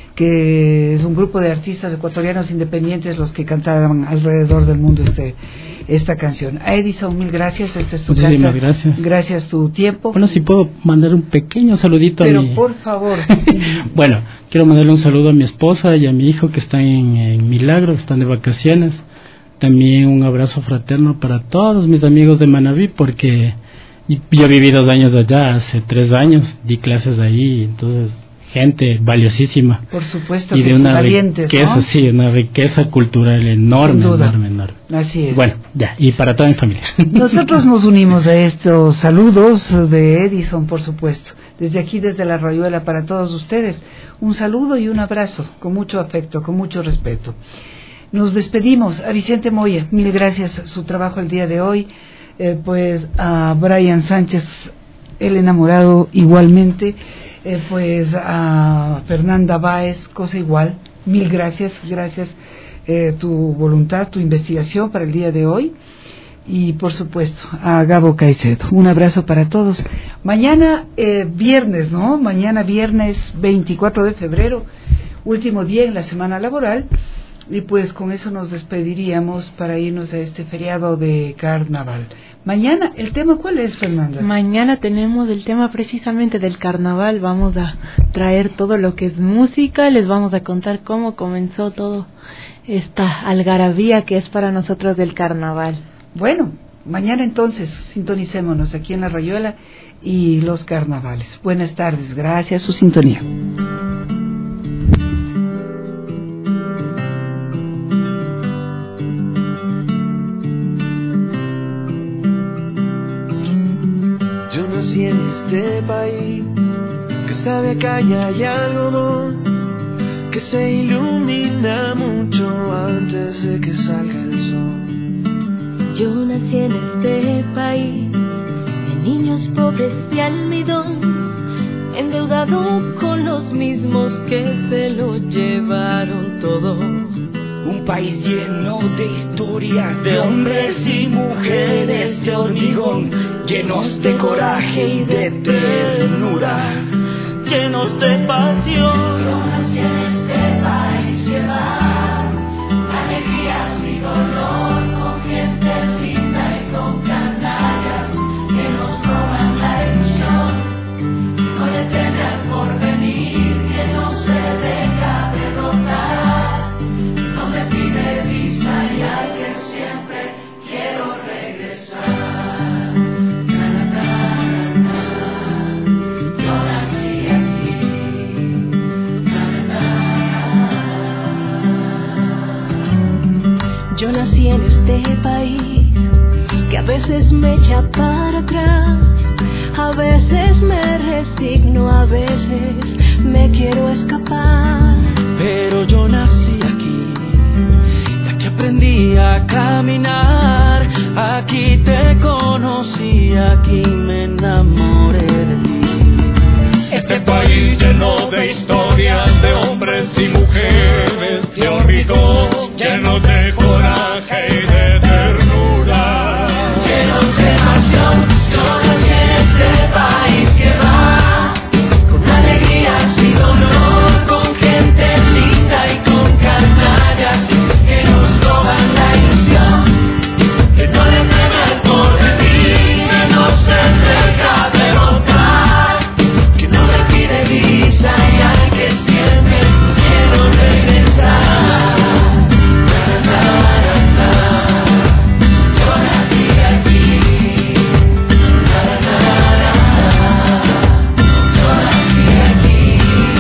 Speaker 4: que es un grupo de artistas ecuatorianos independientes los que cantaban alrededor del mundo este esta canción. A Edison, mil gracias, esta es tu
Speaker 20: Muchísimas
Speaker 4: casa.
Speaker 20: gracias.
Speaker 4: Gracias tu tiempo.
Speaker 20: Bueno, si puedo mandar un pequeño saludito
Speaker 4: Pero
Speaker 20: a mi...
Speaker 4: por favor.
Speaker 20: Bueno, quiero mandarle un saludo a mi esposa y a mi hijo que están en, en Milagro, que están de vacaciones. También un abrazo fraterno para todos mis amigos de Manabí, porque yo viví dos años allá, hace tres años, di clases ahí, entonces gente valiosísima.
Speaker 4: Por supuesto,
Speaker 20: y
Speaker 4: que
Speaker 20: de una
Speaker 4: valientes,
Speaker 20: riqueza,
Speaker 4: ¿no?
Speaker 20: Sí, una riqueza cultural enorme, enorme, enorme.
Speaker 4: Así es.
Speaker 20: Bueno, ya, y para toda mi familia.
Speaker 4: Nosotros nos unimos a estos saludos de Edison, por supuesto. Desde aquí, desde La Rayuela, para todos ustedes, un saludo y un abrazo, con mucho afecto, con mucho respeto. Nos despedimos. A Vicente Moya, mil gracias, su trabajo el día de hoy. Eh, pues a Brian Sánchez, el enamorado, igualmente, eh, pues a Fernanda Báez, cosa igual, mil gracias, gracias eh, tu voluntad, tu investigación para el día de hoy, y por supuesto a Gabo Caicedo, un abrazo para todos. Mañana eh, viernes, ¿no? Mañana viernes veinticuatro de febrero, último día en la semana laboral. Y pues con eso nos despediríamos para irnos a este feriado de carnaval. Mañana, ¿el tema cuál es, Fernanda?
Speaker 6: Mañana tenemos el tema precisamente del carnaval. Vamos a traer todo lo que es música. Les vamos a contar cómo comenzó todo esta algarabía que es para nosotros del carnaval.
Speaker 4: Bueno, mañana entonces sintonicémonos aquí en La Rayuela y los carnavales. Buenas tardes, gracias a su sintonía.
Speaker 3: Yo nací en este país que sabe a caña y algodón, que se ilumina mucho antes de que salga el sol.
Speaker 7: Yo nací en este país de niños pobres de almidón, endeudado con los mismos que se lo llevaron todo.
Speaker 21: Un país lleno de historia, de hombres y mujeres de hormigón, llenos de coraje y de ternura, llenos de pasión.
Speaker 7: Yo nací en este país llevar alegrías y dolor, con gente linda y con canallas que nos roban la ilusión. No le teme al porvenir, que no se deja derrotar. No me pide visa y al que siempre quiero regresar. Yo nací aquí. Yo nací en este país que a veces me echa para atrás, a veces me resigno, a veces me quiero escapar.
Speaker 21: Pero yo nací aquí, y aquí aprendí a caminar, aquí te conocí, aquí me enamoré de ti.
Speaker 8: Este país lleno de historias, de hombres y mujeres de hormigón, lleno de coraje y de ternura,
Speaker 7: llenos de pasión. Yo nací en este país que va con alegrías y dolor, con gente linda y con canallas que nos roban la ilusión, que no le teme al porvenir, que no se deja derrotar, que no me pide visa y al que siempre quiero regresar. Yo nací aquí. Yo nací aquí.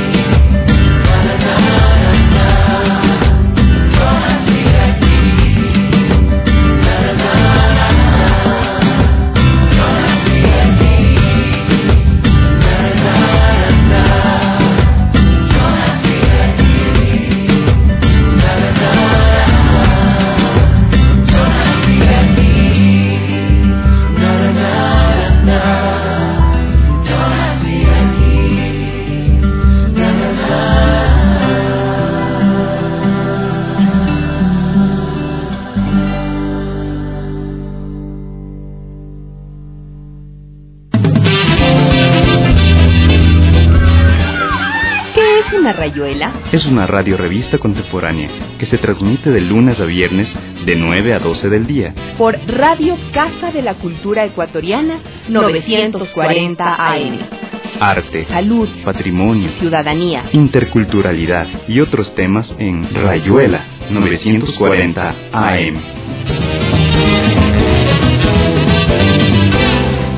Speaker 7: Yo nací aquí. Yo nací aquí.
Speaker 15: ¿Qué es una rayuela?
Speaker 23: Es una radiorevista contemporánea que se transmite de lunes a viernes de nueve a doce del día.
Speaker 15: Por Radio Casa de la Cultura Ecuatoriana, novecientos cuarenta A M.
Speaker 23: Arte,
Speaker 15: salud,
Speaker 23: patrimonio,
Speaker 15: ciudadanía,
Speaker 23: interculturalidad y otros temas en Rayuela novecientos cuarenta A M.